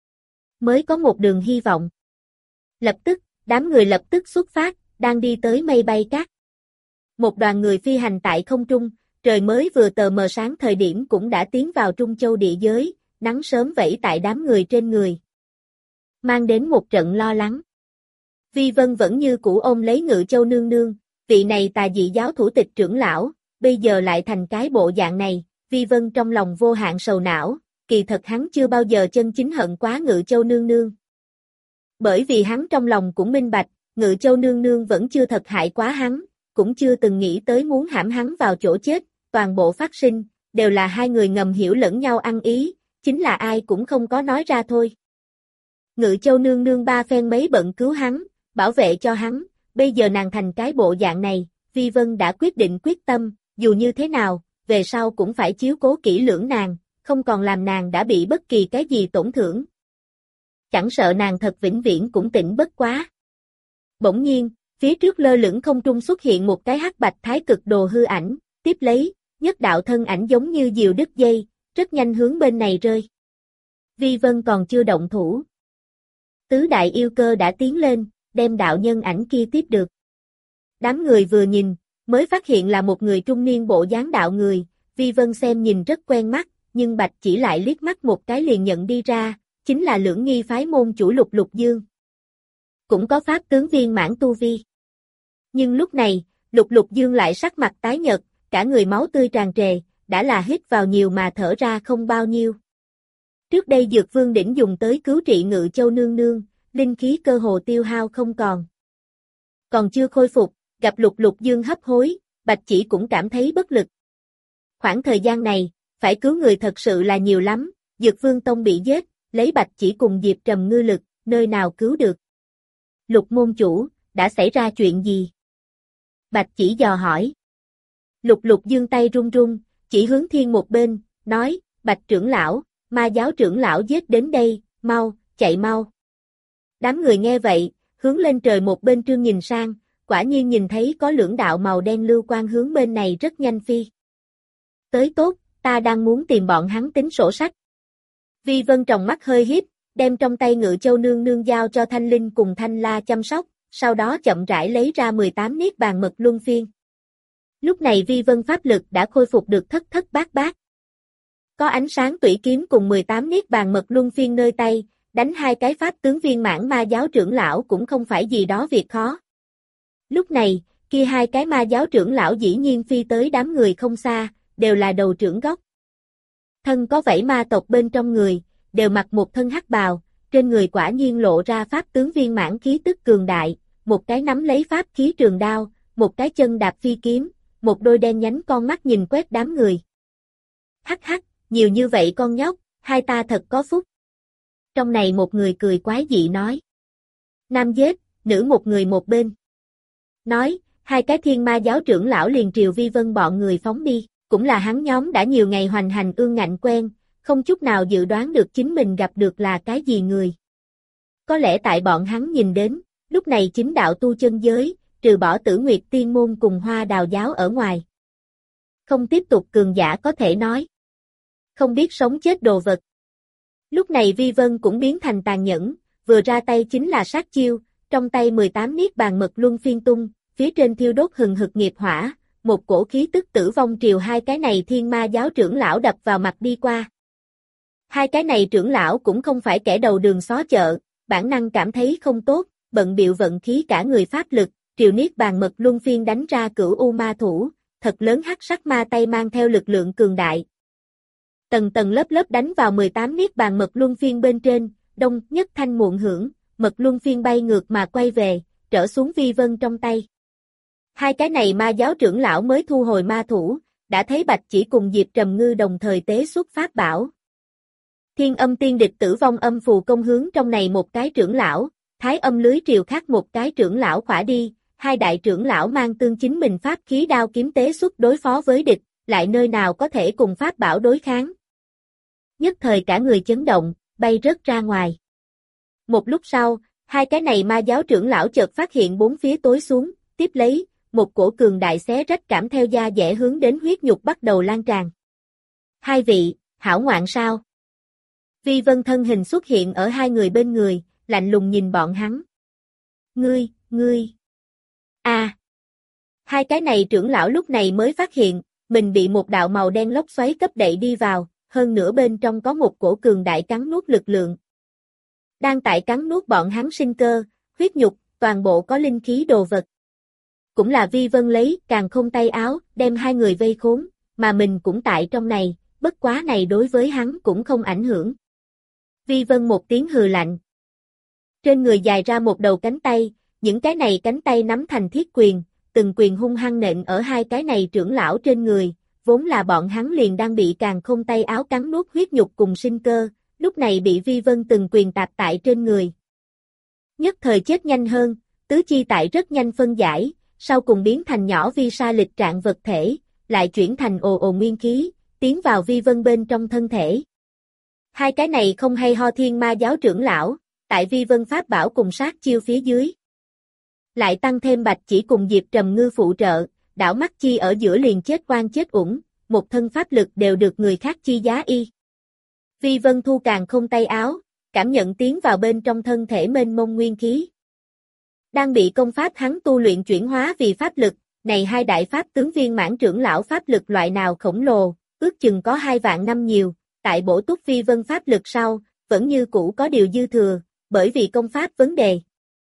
mới có một đường hy vọng. Lập tức, đám người lập tức xuất phát, đang đi tới mây bay cát. Một đoàn người phi hành tại không trung, trời mới vừa tờ mờ sáng thời điểm cũng đã tiến vào Trung Châu địa giới, nắng sớm vẫy tại đám người trên người, mang đến một trận lo lắng. Vi Vân vẫn như cũ ôm lấy Ngự Châu nương nương, vị này tà dị giáo thủ tịch trưởng lão, bây giờ lại thành cái bộ dạng này, Vi Vân trong lòng vô hạn sầu não, kỳ thật hắn chưa bao giờ chân chính hận quá Ngự Châu nương nương. Bởi vì hắn trong lòng cũng minh bạch, Ngự Châu nương nương vẫn chưa thật hại quá hắn, cũng chưa từng nghĩ tới muốn hãm hắn vào chỗ chết, toàn bộ phát sinh, đều là hai người ngầm hiểu lẫn nhau ăn ý, chính là ai cũng không có nói ra thôi. Ngự Châu nương nương ba phen mấy bận cứu hắn, bảo vệ cho hắn, bây giờ nàng thành cái bộ dạng này, Vi Vân đã quyết định quyết tâm, dù như thế nào, về sau cũng phải chiếu cố kỹ lưỡng nàng, không còn làm nàng đã bị bất kỳ cái gì tổn thương. Chẳng sợ nàng thật vĩnh viễn cũng tỉnh bất quá. Bỗng nhiên, phía trước lơ lửng không trung xuất hiện một cái hắc bạch thái cực đồ hư ảnh, tiếp lấy, nhất đạo thân ảnh giống như diều đứt dây, rất nhanh hướng bên này rơi. Vi Vân còn chưa động thủ. Tứ đại yêu cơ đã tiến lên, đem đạo nhân ảnh kia tiếp được. Đám người vừa nhìn, mới phát hiện là một người trung niên bộ dáng đạo người, Vi Vân xem nhìn rất quen mắt, nhưng Bạch Chỉ lại liếc mắt một cái liền nhận đi ra, chính là Lưỡng Nghi phái môn chủ Lục Lục Dương. Cũng có pháp tướng viên mãn tu vi. Nhưng lúc này, Lục Lục Dương lại sắc mặt tái nhợt, cả người máu tươi tràn trề, đã là hít vào nhiều mà thở ra không bao nhiêu. Trước đây Dược Vương đỉnh dùng tới cứu trị Ngự Châu nương nương, linh khí cơ hồ tiêu hao không còn. Còn chưa khôi phục, gặp Lục Lục Dương hấp hối, Bạch Chỉ cũng cảm thấy bất lực. Khoảng thời gian này, phải cứu người thật sự là nhiều lắm, Dược Vương Tông bị giết, lấy Bạch Chỉ cùng Diệp Trầm Ngư lực, nơi nào cứu được. Lục môn chủ, đã xảy ra chuyện gì? Bạch Chỉ dò hỏi. Lục Lục Dương tay run run, chỉ hướng thiên một bên, nói, Bạch trưởng lão, ma giáo trưởng lão giết đến đây, mau, chạy mau. Đám người nghe vậy, hướng lên trời một bên trương nhìn sang, quả nhiên nhìn thấy có lưỡng đạo màu đen lưu quang hướng bên này rất nhanh phi. Tới tốt, ta đang muốn tìm bọn hắn tính sổ sách. Vi Vân tròng mắt hơi híp, đem trong tay Ngự Châu nương nương giao cho Thanh Linh cùng Thanh La chăm sóc, sau đó chậm rãi lấy ra 18 niết bàn mật luân phiên. Lúc này Vi Vân pháp lực đã khôi phục được thất thất bát bát. Có ánh sáng tủy kiếm cùng 18 niết bàn mật luân phiên nơi tay, đánh hai cái pháp tướng viên mãn ma giáo trưởng lão cũng không phải gì đó việc khó. Lúc này, kia hai cái ma giáo trưởng lão dĩ nhiên phi tới đám người không xa, đều là đầu trưởng góc. Thân có vảy ma tộc bên trong người, đều mặc một thân hắc bào, trên người quả nhiên lộ ra pháp tướng viên mãn khí tức cường đại, một cái nắm lấy pháp khí trường đao, một cái chân đạp phi kiếm, một đôi đen nhánh con mắt nhìn quét đám người. Hắc hắc, nhiều như vậy con nhóc, hai ta thật có phúc. Trong này một người cười quái dị nói. Nam giết, nữ một người một bên. Nói, hai cái thiên ma giáo trưởng lão liền triều Vi Vân bọn người phóng đi, cũng là hắn nhóm đã nhiều ngày hoành hành ương ngạnh quen, không chút nào dự đoán được chính mình gặp được là cái gì người. Có lẽ tại bọn hắn nhìn đến, Lúc này chính đạo tu chân giới, trừ bỏ Tử Nguyệt Tiên Môn cùng Hoa Đào giáo ở ngoài. Không tiếp tục cường giả có thể nói. Không biết sống chết đồ vật. Lúc này Vi Vân cũng biến thành tàn nhẫn, vừa ra tay chính là sát chiêu, trong tay 18 niết bàn mật luân phiên tung, phía trên thiêu đốt hừng hực nghiệp hỏa, một cổ khí tức tử vong triều hai cái này thiên ma giáo trưởng lão đập vào mặt đi qua. Hai cái này trưởng lão cũng không phải kẻ đầu đường xó chợ, bản năng cảm thấy không tốt, bận bịu vận khí cả người pháp lực, triều niết bàn mật luân phiên đánh ra cửu u ma thủ, thật lớn hắc sắc ma tay mang theo lực lượng cường đại. Tầng tầng lớp lớp đánh vào 18 niết bàn mật luân phiên bên trên, đông nhất thanh muộn hưởng, mật luân phiên bay ngược mà quay về, trở xuống Vi Vân trong tay. Hai cái này ma giáo trưởng lão mới thu hồi ma thủ, đã thấy Bạch Chỉ cùng Diệp Trầm Ngư đồng thời tế xuất pháp bảo. Thiên Âm Tiên Địch Tử Vong Âm Phù công hướng trong này một cái trưởng lão, Thái Âm Lưới Triều khác một cái trưởng lão khỏa đi, hai đại trưởng lão mang tương chính mình pháp khí đao kiếm tế xuất đối phó với địch, lại nơi nào có thể cùng pháp bảo đối kháng. Nhất thời cả người chấn động, bay rớt ra ngoài. Một lúc sau, hai cái này ma giáo trưởng lão chợt phát hiện bốn phía tối xuống, tiếp lấy, một cổ cường đại xé rách cảm theo da dẻ hướng đến huyết nhục bắt đầu lan tràn. Hai vị, hảo ngoạn sao? Vi Vân thân hình xuất hiện ở hai người bên người, lạnh lùng nhìn bọn hắn. Ngươi. Hai cái này trưởng lão lúc này mới phát hiện, mình bị một đạo màu đen lốc xoáy cấp đậy đi vào, hơn nữa bên trong có một cổ cường đại cắn nuốt lực lượng. Đang tại cắn nuốt bọn hắn sinh cơ, huyết nhục, toàn bộ có linh khí đồ vật. Cũng là Vi Vân lấy càn khôn tay áo, đem hai người vây khốn, mà mình cũng tại trong này, bất quá này đối với hắn cũng không ảnh hưởng. Vi Vân một tiếng hừ lạnh. Trên người dài ra một đầu cánh tay, những cái này cánh tay nắm thành thiết quyền, từng quyền hung hăng nện ở hai cái này trưởng lão trên người, vốn là bọn hắn liền đang bị càn khôn tay áo cắn nuốt huyết nhục cùng sinh cơ, lúc này bị Vi Vân từng quyền tạp tại trên người. Nhất thời chết nhanh hơn, tứ chi tại rất nhanh phân giải, sau cùng biến thành nhỏ vi sa lịch trạng vật thể, lại chuyển thành ồ ồ nguyên khí, tiến vào Vi Vân bên trong thân thể. Hai cái này không hay ho thiên ma giáo trưởng lão, tại Vi Vân pháp bảo cùng sát chiêu phía dưới. Lại tăng thêm Bạch Chỉ cùng Diệp Trầm Ngư phụ trợ, đảo mắt chi ở giữa liền chết oan chết uổng, một thân pháp lực đều được người khác chi giá y. Vi Vân thu càn khôn tay áo, cảm nhận tiến vào bên trong thân thể mênh mông nguyên khí. Đang bị công pháp hắn tu luyện chuyển hóa vì pháp lực, này hai đại pháp tướng viên mãn trưởng lão pháp lực loại nào khổng lồ, ước chừng có 2 vạn năm nhiều, tại bổ túc Vi Vân pháp lực sau, vẫn như cũ có điều dư thừa, bởi vì công pháp vấn đề.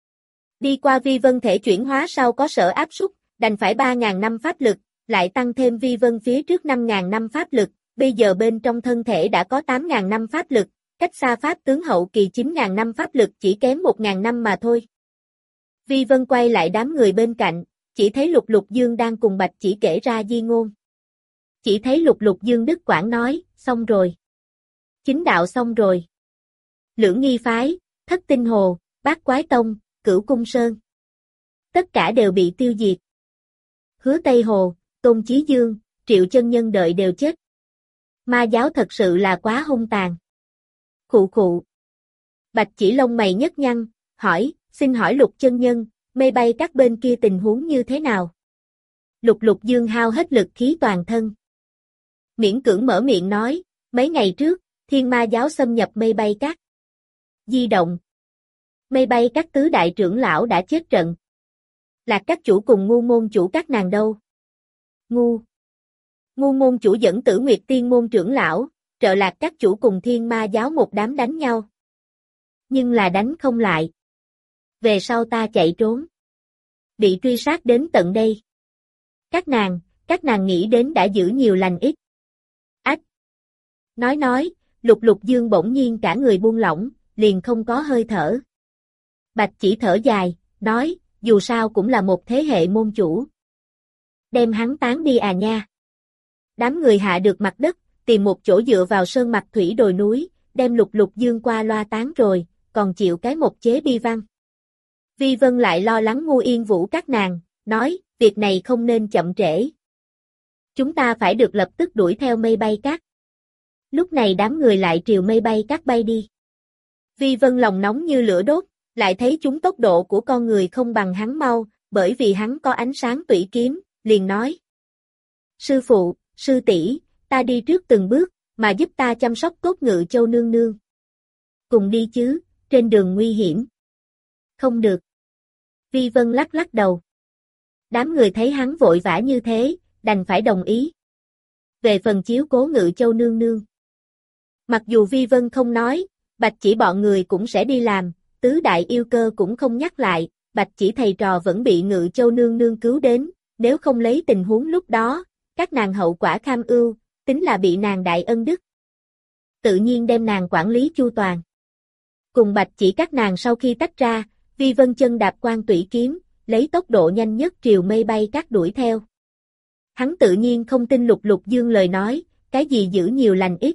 Đi qua Vi Vân thể chuyển hóa sau có sở áp suất, đành phải 3.000 năm pháp lực, lại tăng thêm Vi Vân phía trước 5.000 năm pháp lực, bây giờ bên trong thân thể đã có 8.000 năm pháp lực, cách xa pháp tướng hậu kỳ 9.000 năm pháp lực chỉ kém 1.000 năm mà thôi. Vi Vân quay lại đám người bên cạnh, chỉ thấy Lục Lục Dương đang cùng Bạch Chỉ kể ra di ngôn. Chỉ thấy Lục Lục Dương Đức Quảng nói, xong rồi. Chính đạo xong rồi. Lưỡng Nghi Phái, Thất Tinh Hồ, Bát Quái Tông, Cửu Cung Sơn. Tất cả đều bị tiêu diệt. Hứa Tây Hồ, Tôn Chí Dương, Triệu Chân Nhân đợi đều chết. Ma giáo thật sự là quá hung tàn. Khụ khụ. Bạch Chỉ lông mày nhất nhăn, hỏi, xin hỏi Lục Chân Nhân, mây bay các bên kia tình huống như thế nào? Lục Lục Dương hao hết lực khí toàn thân. Miễn cưỡng mở miệng nói, mấy ngày trước, Thiên Ma giáo xâm nhập mây bay các. Di động. Mây bay các tứ đại trưởng lão đã chết trận. Lạc các chủ cùng ngu môn chủ các nàng đâu? Ngu môn chủ dẫn Tử Nguyệt Tiên môn trưởng lão, trợ Lạc các chủ cùng Thiên Ma giáo một đám đánh nhau. Nhưng là đánh không lại. Về sau ta chạy trốn. Bị truy sát đến tận đây. Các nàng nghĩ đến đã giữ nhiều lành ít. Ách! Nói, Lục Lục Dương bỗng nhiên cả người buông lỏng, liền không có hơi thở. Bạch Chỉ thở dài, nói, dù sao cũng là một thế hệ môn chủ. Đem hắn tán đi à nha. Đám người hạ được mặt đất, tìm một chỗ dựa vào sơn mạch thủy đồi núi, đem Lục Lục Dương qua loa tán rồi, còn chịu cái một chế bi văn. Vi Vân lại lo lắng Ngu Yên Vũ các nàng, nói, việc này không nên chậm trễ. Chúng ta phải được lập tức đuổi theo mây bay cát. Lúc này đám người lại triều mây bay cát bay đi. Vi Vân lòng nóng như lửa đốt, Lại thấy chúng tốc độ của con người không bằng hắn mau, bởi vì hắn có ánh sáng tủy kiếm, liền nói. Sư phụ, sư tỷ, ta đi trước từng bước, mà giúp ta chăm sóc cốt Ngự Châu nương nương. Cùng đi chứ, trên đường nguy hiểm. Không được. Vi Vân lắc lắc đầu. Đám người thấy hắn vội vã như thế, đành phải đồng ý. Về phần chiếu cố Ngự Châu nương nương. Mặc dù Vi Vân không nói, Bạch Chỉ bọn người cũng sẽ đi làm, tứ đại yêu cơ cũng không nhắc lại, Bạch Chỉ thầy trò vẫn bị Ngự Châu nương nương cứu đến, nếu không lấy tình huống lúc đó, các nàng hậu quả kham ưu, tính là bị nàng đại ân đức. Tự nhiên đem nàng quản lý chu toàn. Cùng Bạch Chỉ các nàng sau khi tách ra, Vi Vân chân đạp quan tủy kiếm, lấy tốc độ nhanh nhất triều mây bay cát đuổi theo. Hắn tự nhiên không tin Lục Lục Dương lời nói, cái gì giữ nhiều lành ít.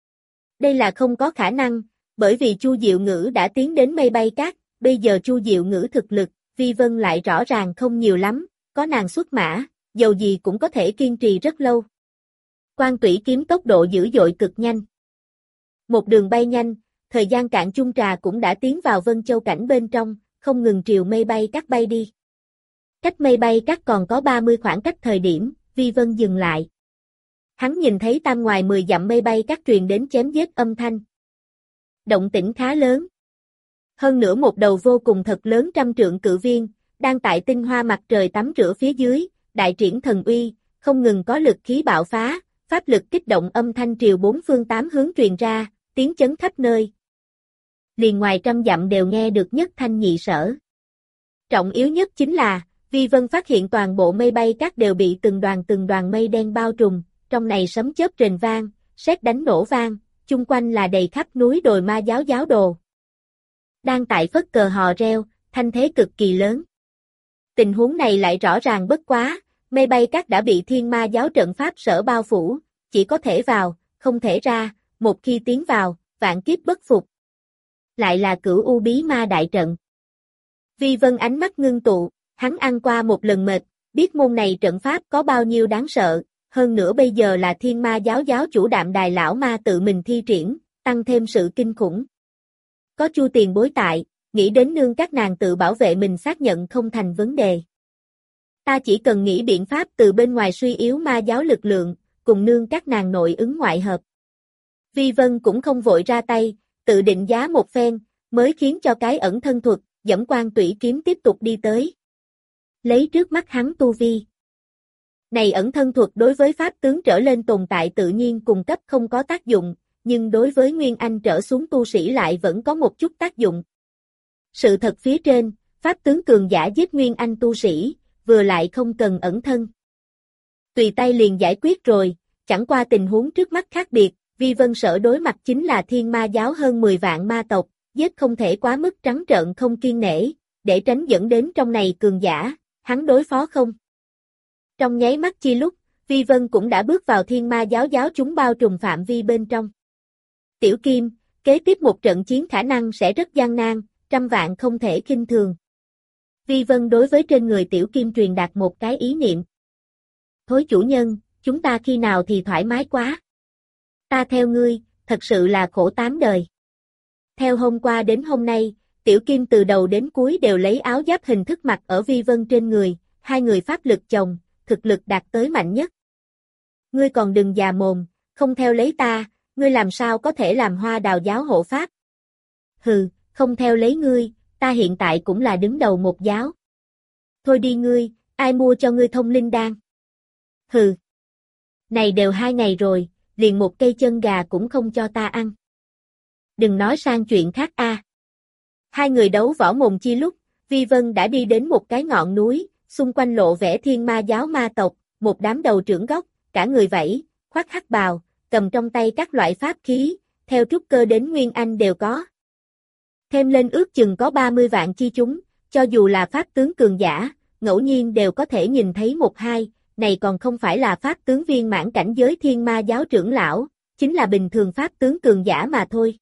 Đây là không có khả năng, bởi vì Chu Diệu Ngữ đã tiến đến mây bay cát, bây giờ Chu Diệu Ngữ thực lực, Vi Vân lại rõ ràng không nhiều lắm, có nàng xuất mã, dầu gì cũng có thể kiên trì rất lâu. Quan tủy kiếm tốc độ dữ dội cực nhanh. Một đường bay nhanh, thời gian cạn chung trà cũng đã tiến vào Vân Châu cảnh bên trong, không ngừng triều mây bay cát bay đi. Cách mây bay cát còn có 30 khoảng cách thời điểm, Vi Vân dừng lại. Hắn nhìn thấy tam ngoài 10 dặm mây bay cát truyền đến chém giết âm thanh. Động tĩnh khá lớn. Hơn nữa một đầu vô cùng thật lớn trăm trượng cự viên, đang tại tinh hoa mặt trời tắm rửa phía dưới, đại triển thần uy, không ngừng có lực khí bạo phá, pháp lực kích động âm thanh triều bốn phương tám hướng truyền ra, tiếng chấn khắp nơi. Liền ngoài trăm dặm đều nghe được nhất thanh nhị sở. Trọng yếu nhất chính là, Vi Vân phát hiện toàn bộ mây bay cát đều bị từng đoàn mây đen bao trùm, trong này sấm chớp rền vang, sét đánh nổ vang, chung quanh là đầy khắp núi đồi ma giáo giáo đồ. Đang tại phất cờ hò reo, thanh thế cực kỳ lớn. Tình huống này lại rõ ràng bất quá, mây bay cát đã bị thiên ma giáo trận pháp sở bao phủ, chỉ có thể vào, không thể ra, một khi tiến vào, vạn kiếp bất phục. Lại là Cửu U Bí Ma đại trận. Vi Vân ánh mắt ngưng tụ, hắn ăn qua một lần mệt, biết môn này trận pháp có bao nhiêu đáng sợ, hơn nữa bây giờ là thiên ma giáo giáo chủ Đạm Đài lão ma tự mình thi triển, tăng thêm sự kinh khủng. Có Chu tiền bối tại, nghĩ đến nương các nàng tự bảo vệ mình xác nhận không thành vấn đề. Ta chỉ cần nghĩ biện pháp từ bên ngoài suy yếu ma giáo lực lượng, cùng nương các nàng nội ứng ngoại hợp. Vi Vân cũng không vội ra tay, tự định giá một phen, mới khiến cho cái ẩn thân thuật, dẫm quan tủy kiếm tiếp tục đi tới. Lấy trước mắt hắn tu vi. Này ẩn thân thuật đối với pháp tướng trở lên tồn tại tự nhiên cùng cấp không có tác dụng, nhưng đối với Nguyên Anh trở xuống tu sĩ lại vẫn có một chút tác dụng. Sự thật phía trên, pháp tướng cường giả giết Nguyên Anh tu sĩ, vừa lại không cần ẩn thân. Tùy tay liền giải quyết rồi, chẳng qua tình huống trước mắt khác biệt, Vi Vân sợ đối mặt chính là thiên ma giáo hơn 10 vạn ma tộc, giết không thể quá mức trắng trợn không kiên nể, để tránh dẫn đến trong này cường giả, hắn đối phó không. Trong nháy mắt chi lúc, Vi Vân cũng đã bước vào thiên ma giáo giáo chúng bao trùm phạm vi bên trong. Tiểu Kim, kế tiếp một trận chiến khả năng sẽ rất gian nan, trăm vạn không thể khinh thường. Vi Vân đối với trên người Tiểu Kim truyền đạt một cái ý niệm. Thối chủ nhân, chúng ta khi nào thì thoải mái quá. Ta theo ngươi, thật sự là khổ tám đời. Theo hôm qua đến hôm nay, Tiểu Kim từ đầu đến cuối đều lấy áo giáp hình thức mặc ở Vi Vân trên người, hai người pháp lực chồng, thực lực đạt tới mạnh nhất. Ngươi còn đừng già mồm, không theo lấy ta, ngươi làm sao có thể làm Hoa Đào giáo hộ pháp? Hừ, không theo lấy ngươi, ta hiện tại cũng là đứng đầu một giáo. Thôi đi ngươi, ai mua cho ngươi thông linh đan? Hừ. Này đều 2 ngày rồi, liền một cây chân gà cũng không cho ta ăn. Đừng nói sang chuyện khác a. Hai người đấu võ mồm chi lúc, Vi Vân đã đi đến một cái ngọn núi, xung quanh lộ vẻ thiên ma giáo ma tộc, một đám đầu trưởng góc, cả người vẫy, khoác hắc bào, cầm trong tay các loại pháp khí, theo trúc cơ đến Nguyên Anh đều có. Thêm lên ước chừng có 30 vạn chi chúng, cho dù là pháp tướng cường giả, ngẫu nhiên đều có thể nhìn thấy một hai, này còn không phải là pháp tướng viên mãn cảnh giới thiên ma giáo trưởng lão, chính là bình thường pháp tướng cường giả mà thôi.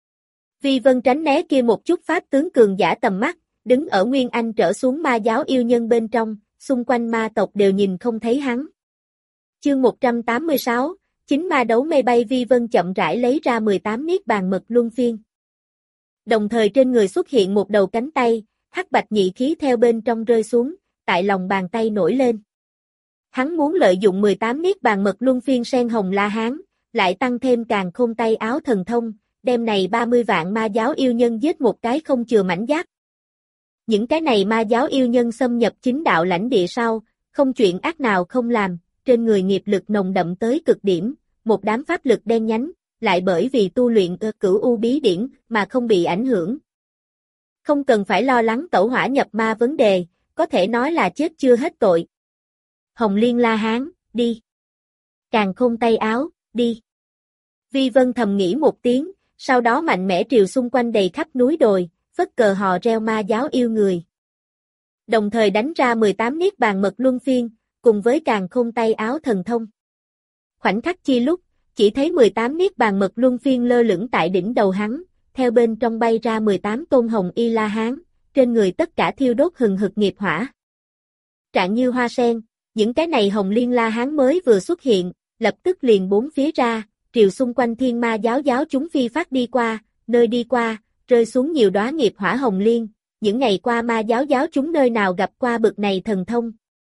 Vi Vân tránh né kia một chút pháp tướng cường giả tầm mắt, đứng ở Nguyên Anh trở xuống ma giáo yêu nhân bên trong, xung quanh ma tộc đều nhìn không thấy hắn. Chương 186, chính ma đấu mây bay. Vi Vân chậm rãi lấy ra 18 niết bàn mật luân phiên. Đồng thời trên người xuất hiện một đầu cánh tay, hắc bạch nhị khí theo bên trong rơi xuống, tại lòng bàn tay nổi lên. Hắn muốn lợi dụng 18 niết bàn mật luân phiên sen hồng la hán, lại tăng thêm càn khôn tay áo thần thông, đem này 30 vạn ma giáo yêu nhân giết một cái không chừa mảnh giáp. Những cái này ma giáo yêu nhân xâm nhập chính đạo lãnh địa sau, không chuyện ác nào không làm, trên người nghiệp lực nồng đậm tới cực điểm, một đám pháp lực đen nhánh, lại bởi vì tu luyện cửu u bí điển mà không bị ảnh hưởng. Không cần phải lo lắng tẩu hỏa nhập ma vấn đề, có thể nói là chết chưa hết tội. Hồng Liên La Hán, đi. Càn khôn tay áo, đi. Vi Vân thầm nghĩ một tiếng, sau đó mạnh mẽ triều xung quanh đầy khắp núi đồi, phất cờ hò reo ma giáo yêu người. Đồng thời đánh ra 18 niết bàn mật luân phiên, cùng với càn khôn tay áo thần thông. Khoảnh khắc chi lúc, chỉ thấy 18 niết bàn mật luân phiên lơ lửng tại đỉnh đầu hắn, theo bên trong bay ra 18 tôn hồng y la hán, trên người tất cả thiêu đốt hừng hực nghiệp hỏa. Trạng như hoa sen, những cái này hồng liên la hán mới vừa xuất hiện, lập tức liền bốn phía ra, triều xung quanh thiên ma giáo giáo chúng phi phát đi qua, nơi đi qua, rơi xuống nhiều đóa nghiệp hỏa hồng liên, những ngày qua ma giáo giáo chúng nơi nào gặp qua bực này thần thông.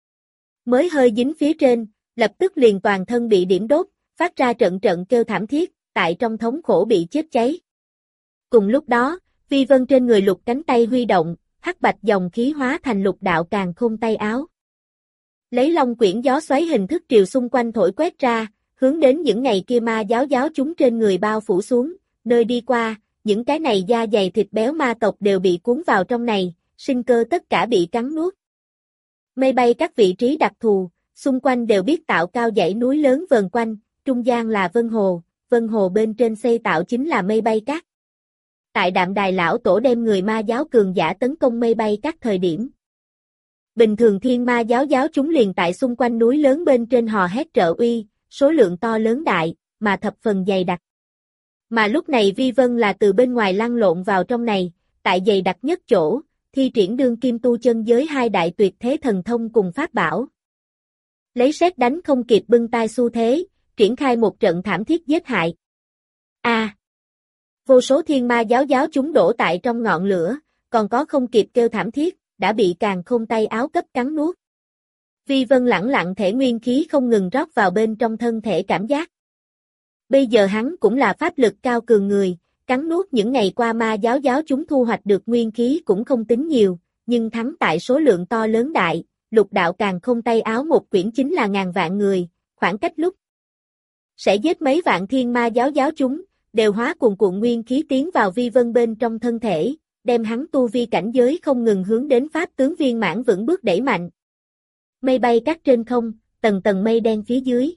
Mới hơi dính phía trên, lập tức liền toàn thân bị điểm đốt, phát ra trận trận kêu thảm thiết, tại trong thống khổ bị chết cháy. Cùng lúc đó, Vi Vân trên người lục cánh tay huy động, hắc bạch dòng khí hóa thành lục đạo càn khôn tay áo. Lấy long quyển gió xoáy hình thức triều xung quanh thổi quét ra, hướng đến những ngày kia ma giáo giáo chúng trên người bao phủ xuống, nơi đi qua, những cái này da dày thịt béo ma tộc đều bị cuốn vào trong này, sinh cơ tất cả bị cắn nuốt. Mây bay các vị trí đặc thù, xung quanh đều biết tạo cao dãy núi lớn vờn quanh, trung gian là Vân Hồ bên trên xây tạo chính là mây bay các. Tại Đạm Đài lão tổ đem người ma giáo cường giả tấn công mây bay các thời điểm. Bình thường thiên ma giáo giáo chúng liền tại xung quanh núi lớn bên trên hò hét trợ uy, số lượng to lớn đại, mà thập phần dày đặc. Mà lúc này Vi Vân là từ bên ngoài lăn lộn vào trong này, tại dày đặc nhất chỗ, thi triển đương kim tu chân giới hai đại tuyệt thế thần thông cùng pháp bảo. Lấy sét đánh không kịp bưng tai xu thế, triển khai một trận thảm thiết giết hại. Vô số thiên ma giáo giáo chúng đổ tại trong ngọn lửa, còn có không kịp kêu thảm thiết, đã bị càn khôn tay áo cấp cắn nuốt. Vi Vân lẳng lặng thể nguyên khí không ngừng rót vào bên trong thân thể cảm giác. Bây giờ hắn cũng là pháp lực cao cường người, cắn nuốt những ngày qua ma giáo giáo chúng thu hoạch được nguyên khí cũng không tính nhiều, nhưng thắng tại số lượng to lớn đại, lục đạo càn khôn tay áo một quyển chính là ngàn vạn người, khoảng cách lúc sẽ giết mấy vạn thiên ma giáo giáo chúng, đều hóa cuồn cuộn nguyên khí tiến vào Vi Vân bên trong thân thể, đem hắn tu vi cảnh giới không ngừng hướng đến pháp tướng viên mãn vững bước đẩy mạnh. Mây bay cát trên không, tầng tầng mây đen phía dưới.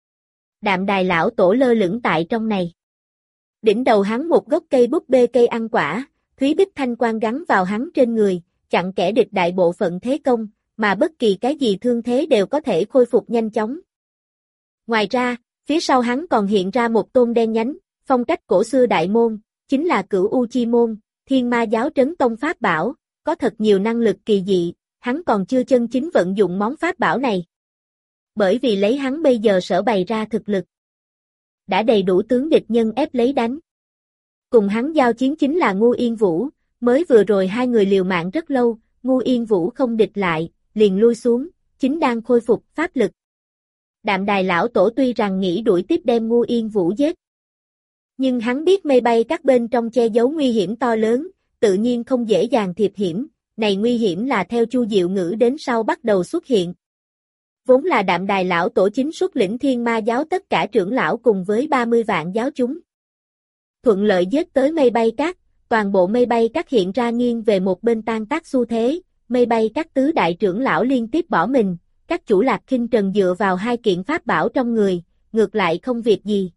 Đạm Đài lão tổ lơ lửng tại trong này. Đỉnh đầu hắn một gốc cây búp bê cây ăn quả, thúy bích thanh quang gắn vào hắn trên người, chặn kẻ địch đại bộ phận thế công, mà bất kỳ cái gì thương thế đều có thể khôi phục nhanh chóng. Ngoài ra, phía sau hắn còn hiện ra một tôn đen nhánh, phong cách cổ xưa đại môn, chính là Cửu U Chi môn, thiên ma giáo trấn tông pháp bảo, có thật nhiều năng lực kỳ dị, hắn còn chưa chân chính vận dụng món pháp bảo này. Bởi vì lấy hắn bây giờ sở bày ra thực lực, đã đầy đủ tướng địch nhân ép lấy đánh. Cùng hắn giao chiến chính là Ngu Yên Vũ, mới vừa rồi hai người liều mạng rất lâu, Ngu Yên Vũ không địch lại, liền lui xuống, chính đang khôi phục pháp lực. Đạm Đài lão tổ tuy rằng nghĩ đuổi tiếp đem Ngu Yên Vũ giết, nhưng hắn biết mây bay các bên trong che giấu nguy hiểm to lớn, tự nhiên không dễ dàng thiệp hiểm, này nguy hiểm là theo Chu Diệu Ngữ đến sau bắt đầu xuất hiện. Vốn là Đạm Đài lão tổ chính xuất lĩnh thiên ma giáo tất cả trưởng lão cùng với 30 vạn giáo chúng. Thuận lợi giết tới mây bay các, toàn bộ mây bay các hiện ra nghiêng về một bên tan tác xu thế, mây bay các tứ đại trưởng lão liên tiếp bỏ mình, các chủ Lạc Khinh Trần dựa vào hai kiện pháp bảo trong người, ngược lại không việc gì.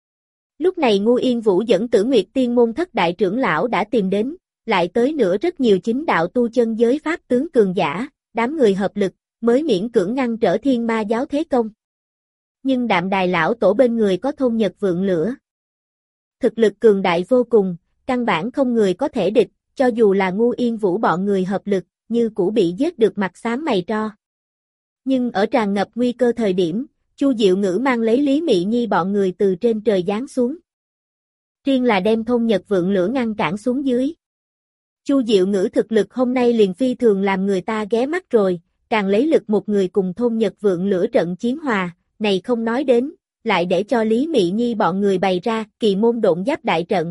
Lúc này Ngu Yên Vũ dẫn Tử Nguyệt Tiên môn thất đại trưởng lão đã tìm đến, lại tới nữa rất nhiều chính đạo tu chân giới pháp tướng cường giả, đám người hợp lực, mới miễn cưỡng ngăn trở thiên ma giáo thế công. Nhưng Đạm Đài lão tổ bên người có Thôn Nhật Vượng Lửa. Thực lực cường đại vô cùng, căn bản không người có thể địch, cho dù là Ngu Yên Vũ bọn người hợp lực, như cũ bị giết được mặt xám mày tro. Nhưng ở tràn ngập nguy cơ thời điểm, Chu Diệu Ngữ mang lấy Lý Mị Nhi bọn người từ trên trời giáng xuống. Riêng là đem thôn Nhật Vượng Lửa ngăn cản xuống dưới. Chu Diệu Ngữ thực lực hôm nay liền phi thường làm người ta ghé mắt rồi, càng lấy lực một người cùng thôn Nhật Vượng Lửa trận chiến hòa, này không nói đến, lại để cho Lý Mị Nhi bọn người bày ra Kỳ Môn Độn Giáp đại trận.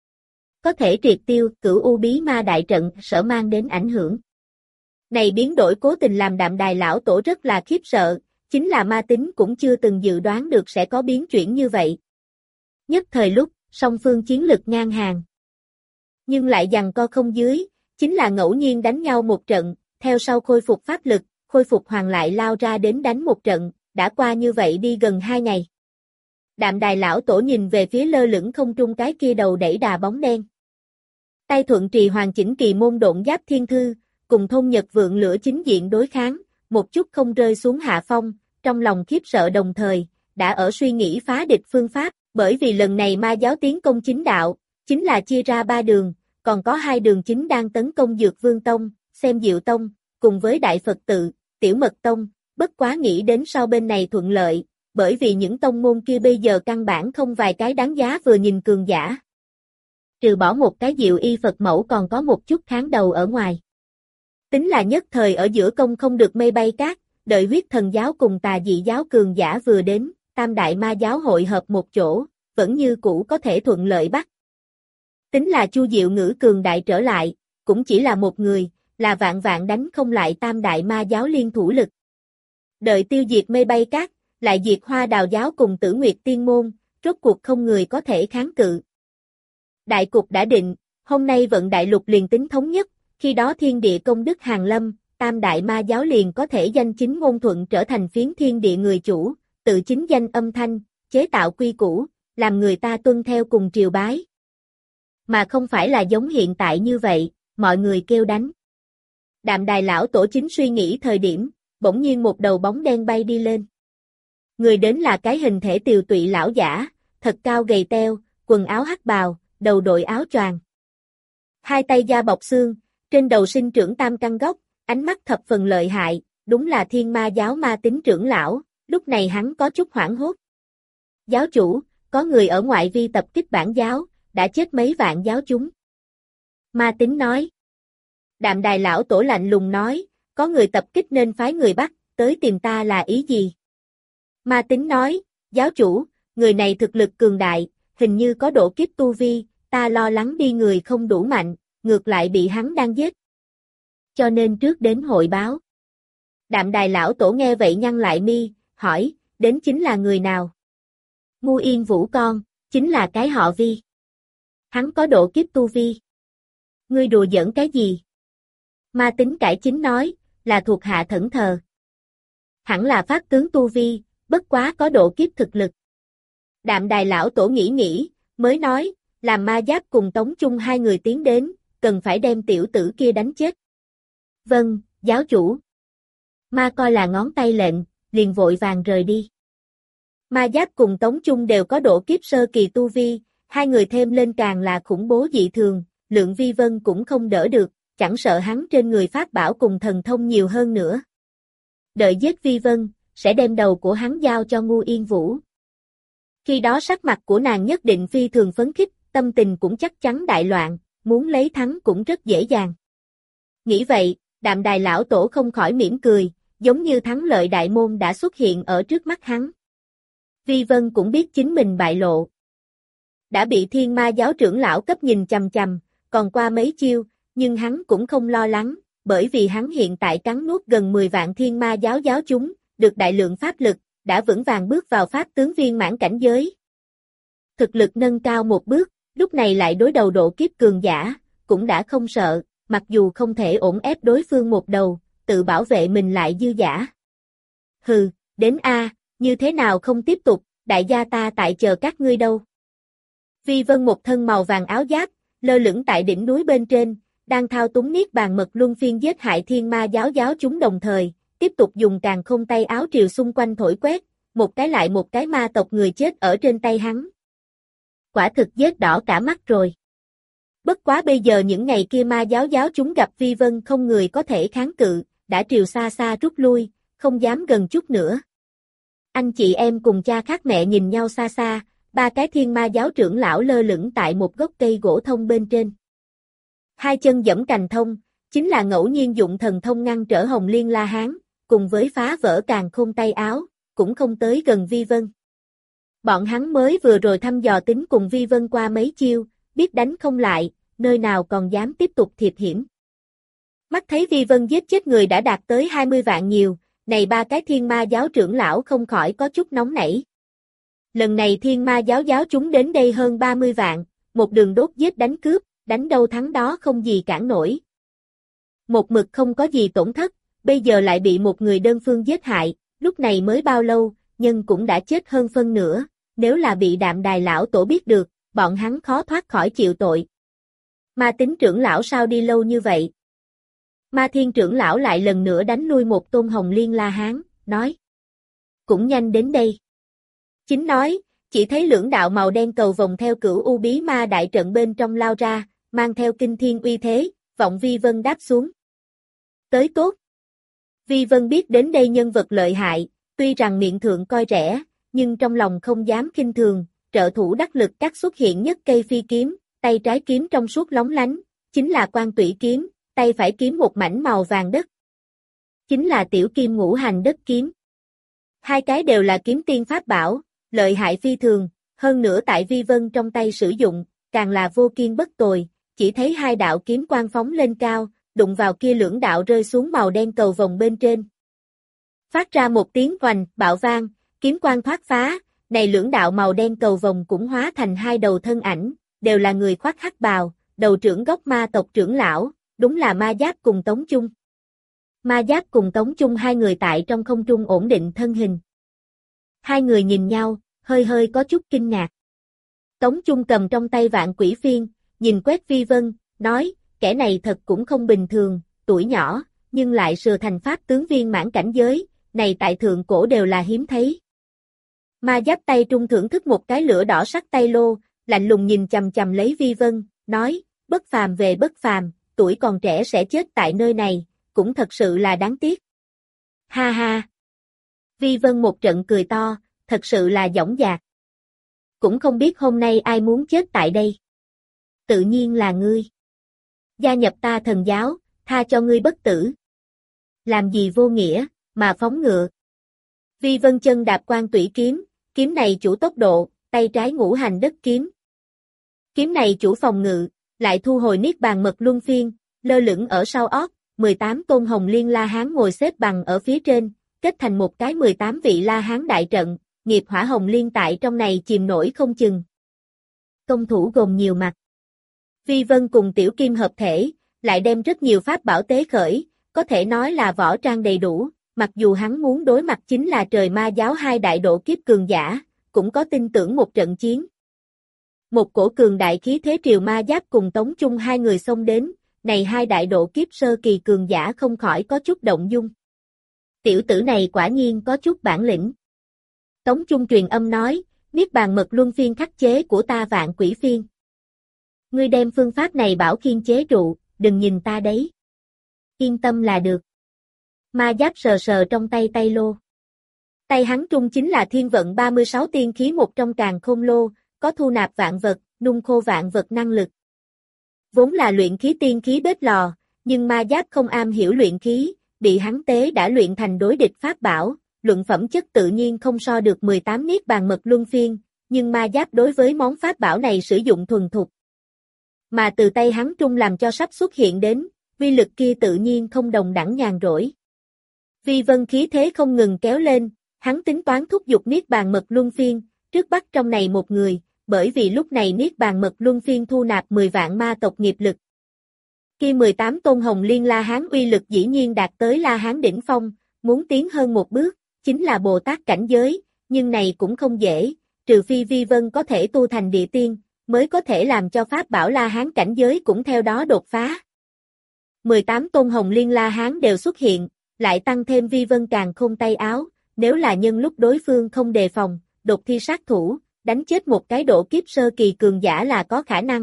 Có thể triệt tiêu Cửu U Bí Ma đại trận sở mang đến ảnh hưởng. Này biến đổi cố tình làm Đạm Đài lão tổ rất là khiếp sợ, chính là ma tính cũng chưa từng dự đoán được sẽ có biến chuyển như vậy. Nhất thời lúc, song phương chiến lực ngang hàng. Nhưng lại giằng co không dưới, chính là ngẫu nhiên đánh nhau một trận, theo sau khôi phục pháp lực, khôi phục hoàng lại lao ra đến đánh một trận, đã qua như vậy đi gần 2 ngày. Đạm Đài lão tổ nhìn về phía lơ lửng không trung cái kia đầu đẩy đà bóng đen. Tay thuận trì hoàn chỉnh Kỳ Môn Độn Giáp thiên thư, cùng thôn Nhật Vượng Lửa chính diện đối kháng, một chút không rơi xuống hạ phong, trong lòng khiếp sợ đồng thời, đã ở suy nghĩ phá địch phương pháp, bởi vì lần này ma giáo tiến công chính đạo, chính là chia ra 3 đường, còn có 2 đường chính đang tấn công Dược Vương Tông, Xem Diệu Tông, cùng với Đại Phật Tự, Tiểu Mật Tông, bất quá nghĩ đến sau bên này thuận lợi, bởi vì những tông môn kia bây giờ căn bản không vài cái đáng giá vừa nhìn cường giả. Trừ bỏ một cái Diệu Y Phật mẫu còn có một chút kháng đầu ở ngoài. Tính là nhất thời ở giữa công không được mây bay cát, đợi Huyết Thần giáo cùng Tà Dị giáo cường giả vừa đến, tam đại ma giáo hội hợp một chỗ, vẫn như cũ có thể thuận lợi bắt. Tính là Chu Diệu Ngữ cường đại trở lại, cũng chỉ là một người, là vạn vạn đánh không lại tam đại ma giáo liên thủ lực. Đợi tiêu diệt mây bay cát, lại diệt Hoa Đào giáo cùng Tử Nguyệt Tiên môn, rốt cuộc không người có thể kháng cự. Đại cục đã định, hôm nay vận đại lục liền tính thống nhất, khi đó thiên địa công đức hàng lâm, tam đại ma giáo liền có thể danh chính ngôn thuận trở thành phiến thiên địa người chủ, tự chính danh âm thanh, chế tạo quy củ, làm người ta tuân theo cùng triều bái. Mà không phải là giống hiện tại như vậy, mọi người kêu đánh. Đạm Đài lão tổ chính suy nghĩ thời điểm, bỗng nhiên một đầu bóng đen bay đi lên. Người đến là cái hình thể tiều tụy lão giả, thật cao gầy teo, quần áo hắc bào, đầu đội áo choàng. Hai tay da bọc xương, trên đầu sinh trưởng tam căn gốc, ánh mắt thập phần lợi hại, đúng là Thiên Ma giáo ma tính trưởng lão, lúc này hắn có chút hoảng hốt. Giáo chủ, có người ở ngoại vi tập kích bản giáo, đã chết mấy vạn giáo chúng. Ma tính nói. Đạm Đài lão tổ lạnh lùng nói, có người tập kích nên phái người bắt, tới tìm ta là ý gì? Ma tính nói, giáo chủ, người này thực lực cường đại, hình như có độ kiếp tu vi, ta lo lắng đi người không đủ mạnh, ngược lại bị hắn đang giết. Cho nên trước đến hội báo. Đạm Đài lão tổ nghe vậy nhăn lại mi, hỏi, đến chính là người nào? Ngu Yên Vũ con, chính là cái họ Vi. Hắn có độ kiếp tu vi. Ngươi đùa giỡn cái gì? Ma tính cải chính nói, là thuộc hạ thẫn thờ. Hẳn là pháp tướng tu vi, bất quá có độ kiếp thực lực. Đạm Đài lão tổ nghĩ, mới nói, làm Ma Giáp cùng Tống Chung hai người tiến đến, cần phải đem tiểu tử kia đánh chết. Vâng, giáo chủ. Ma coi là ngón tay lệnh, liền vội vàng rời đi. Ma Giáp cùng Tống Chung đều có độ kiếp sơ kỳ tu vi, hai người thêm lên càng là khủng bố dị thường, Lượng Vi Vân cũng không đỡ được, chẳng sợ hắn trên người pháp bảo cùng thần thông nhiều hơn nữa. Đợi giết Vi Vân, sẽ đem đầu của hắn giao cho Ngu Yên Vũ. Khi đó sắc mặt của nàng nhất định phi thường phấn khích, tâm tình cũng chắc chắn đại loạn, muốn lấy thắng cũng rất dễ dàng. Nghĩ vậy, Đạm Đài lão tổ không khỏi mỉm cười, giống như thắng lợi đại môn đã xuất hiện ở trước mắt hắn. Vi Vân cũng biết chính mình bại lộ. Đã bị Thiên Ma giáo trưởng lão cấp nhìn chằm chằm, còn qua mấy chiêu, nhưng hắn cũng không lo lắng, bởi vì hắn hiện tại cắn nuốt gần 10 vạn Thiên Ma giáo giáo chúng, được đại lượng pháp lực, đã vững vàng bước vào pháp tướng viên mãn cảnh giới. Thực lực nâng cao một bước, lúc này lại đối đầu độ kiếp cường giả, cũng đã không sợ, mặc dù không thể ổn ép đối phương một đầu, tự bảo vệ mình lại dư giả. Hừ, đến A, như thế nào không tiếp tục, đại gia ta tại chờ các ngươi đâu. Vi Vân một thân màu vàng áo giáp, lơ lửng tại đỉnh núi bên trên, đang thao túng niết bàn mật luân phiên giết hại Thiên Ma giáo giáo chúng đồng thời, tiếp tục dùng càn khôn tay áo triều xung quanh thổi quét, một cái lại một cái ma tộc người chết ở trên tay hắn. Quả thực giết đỏ cả mắt rồi. Bất quá bây giờ những ngày kia ma giáo giáo chúng gặp Vi Vân không người có thể kháng cự, đã triều xa xa rút lui, không dám gần chút nữa. Anh chị em cùng cha khác mẹ nhìn nhau xa xa, ba cái thiên ma giáo trưởng lão lơ lửng tại một gốc cây gỗ thông bên trên. Hai chân giẫm cành thông, chính là ngẫu nhiên dụng thần thông ngăn trở Hồng Liên La Hán, cùng với phá vỡ càn khôn tay áo, cũng không tới gần Vi Vân. Bọn hắn mới vừa rồi thăm dò tính cùng Vi Vân qua mấy chiêu, biết đánh không lại, nơi nào còn dám tiếp tục thiệp hiểm. Mắt thấy Vi Vân giết chết người đã đạt tới 20 vạn nhiều, này ba cái thiên ma giáo trưởng lão không khỏi có chút nóng nảy. Lần này thiên ma giáo giáo chúng đến đây hơn 30 vạn, một đường đốt giết đánh cướp, đánh đâu thắng đó không gì cản nổi. Một mực không có gì tổn thất, bây giờ lại bị một người đơn phương giết hại, lúc này mới bao lâu, nhân cũng đã chết hơn phân nửa, nếu là bị Đạm Đài lão tổ biết được, bọn hắn khó thoát khỏi chịu tội. Ma Tính trưởng lão sao đi lâu như vậy? Ma Thiên trưởng lão lại lần nữa đánh lui một tôn Hồng Liên La Hán, nói. Cũng nhanh đến đây. Chính nói, chỉ thấy lưỡng đạo màu đen cầu vòng theo Cửu U Bí Ma đại trận bên trong lao ra, mang theo kinh thiên uy thế, vọng Vi Vân đáp xuống. Tới tốt. Vi Vân biết đến đây nhân vật lợi hại, tuy rằng miệng thượng coi rẻ, nhưng trong lòng không dám khinh thường, trợ thủ đắc lực cắt xuất hiện nhất cây phi kiếm, tay trái kiếm trong suốt lóng lánh, chính là Quan Tủy kiếm, tay phải kiếm một mảnh màu vàng đất. Chính là Tiểu Kim Ngũ Hành Đất kiếm. Hai cái đều là kiếm tiên pháp bảo, lợi hại phi thường, hơn nữa tại Vi Vân trong tay sử dụng, càng là vô kiên bất tồi, chỉ thấy hai đạo kiếm quang phóng lên cao, đụng vào kia lưỡng đạo rơi xuống màu đen cầu vòng bên trên. Phát ra một tiếng oành, bạo vang, kiếm quang thoát phá, này lưỡng đạo màu đen cầu vòng cũng hóa thành hai đầu thân ảnh, đều là người khoác hắc bào, đầu trưởng gốc ma tộc trưởng lão, đúng là Ma Giáp cùng Tống Chung. Ma Giáp cùng Tống Chung hai người tại trong không trung ổn định thân hình. Hai người nhìn nhau, hơi hơi có chút kinh ngạc. Tống Chung cầm trong tay Vạn Quỷ Phiên, nhìn quét Vi Vân, nói, kẻ này thật cũng không bình thường, tuổi nhỏ, nhưng lại sửa thành pháp tướng viên mãn cảnh giới, này tại thượng cổ đều là hiếm thấy. Ma Giáp tay trung thưởng thức một cái lửa đỏ sắc tay lô, lạnh lùng nhìn chằm chằm lấy Vi Vân, nói, bất phàm về bất phàm, tuổi còn trẻ sẽ chết tại nơi này, cũng thật sự là đáng tiếc. Ha ha! Vi Vân một trận cười to, thật sự là dõng dạc. Cũng không biết hôm nay ai muốn chết tại đây. Tự nhiên là ngươi. Gia nhập ta thần giáo, tha cho ngươi bất tử. Làm gì vô nghĩa, mà phóng ngựa. Vi Vân chân đạp Quan Tủy kiếm, kiếm này chủ tốc độ, tay trái Ngũ Hành Đất kiếm. Kiếm này chủ phòng ngự, lại thu hồi Niết Bàn Mật Luân Phiên, lơ lửng ở sau ót, 18 tôn Hồng Liên La Hán ngồi xếp bằng ở phía trên, kết thành một cái 18 vị La Hán đại trận, nghiệp hỏa Hồng Liên tại trong này chìm nổi không chừng. Công thủ gồm nhiều mặt. Vi Vân cùng Tiểu Kim hợp thể, lại đem rất nhiều pháp bảo tế khởi, có thể nói là võ trang đầy đủ, mặc dù hắn muốn đối mặt chính là trời ma giáo hai đại độ kiếp cường giả, cũng có tin tưởng một trận chiến. Một cổ cường đại khí thế Triều Ma Giáp cùng Tống Chung hai người xông đến, này hai đại độ kiếp sơ kỳ cường giả không khỏi có chút động dung. Tiểu tử này quả nhiên có chút bản lĩnh. Tống Chung truyền âm nói, Niết Bàn Mật Luân Phiên khắc chế của ta Vạn Quỷ Phiên. Ngươi đem phương pháp này bảo khiên chế trụ, đừng nhìn ta đấy. Yên tâm là được. Ma Giáp sờ sờ trong tay tay lô. Tay hắn trung chính là thiên vận 36 tiên khí một trong càn khôn lô, có thu nạp vạn vật, nung khô vạn vật năng lực. Vốn là luyện khí tiên khí bếp lò, nhưng Ma Giáp không am hiểu luyện khí, bị hắn tế đã luyện thành đối địch pháp bảo, luận phẩm chất tự nhiên không so được 18 Niết Bàn Mật Luân Phiên, nhưng Ma Giáp đối với món pháp bảo này sử dụng thuần thục. Mà từ tay hắn trung làm cho sắp xuất hiện đến, vi lực kia tự nhiên không đồng đẳng nhàn rỗi. Vi Vân khí thế không ngừng kéo lên, hắn tính toán thúc giục Niết Bàn Mật Luân Phiên, trước bắt trong này một người, bởi vì lúc này Niết Bàn Mật Luân Phiên thu nạp 10 vạn ma tộc nghiệp lực. Khi 18 tôn Hồng Liên La Hán uy lực dĩ nhiên đạt tới La Hán đỉnh phong, muốn tiến hơn một bước, chính là Bồ Tát cảnh giới, nhưng này cũng không dễ, trừ phi Vi Vân có thể tu thành địa tiên, mới có thể làm cho pháp bảo La Hán cảnh giới cũng theo đó đột phá. 18 tôn Hồng Liên La Hán đều xuất hiện, lại tăng thêm Vi Vân càn khôn tay áo, nếu là nhân lúc đối phương không đề phòng, đột thi sát thủ, đánh chết một cái độ kiếp sơ kỳ cường giả là có khả năng.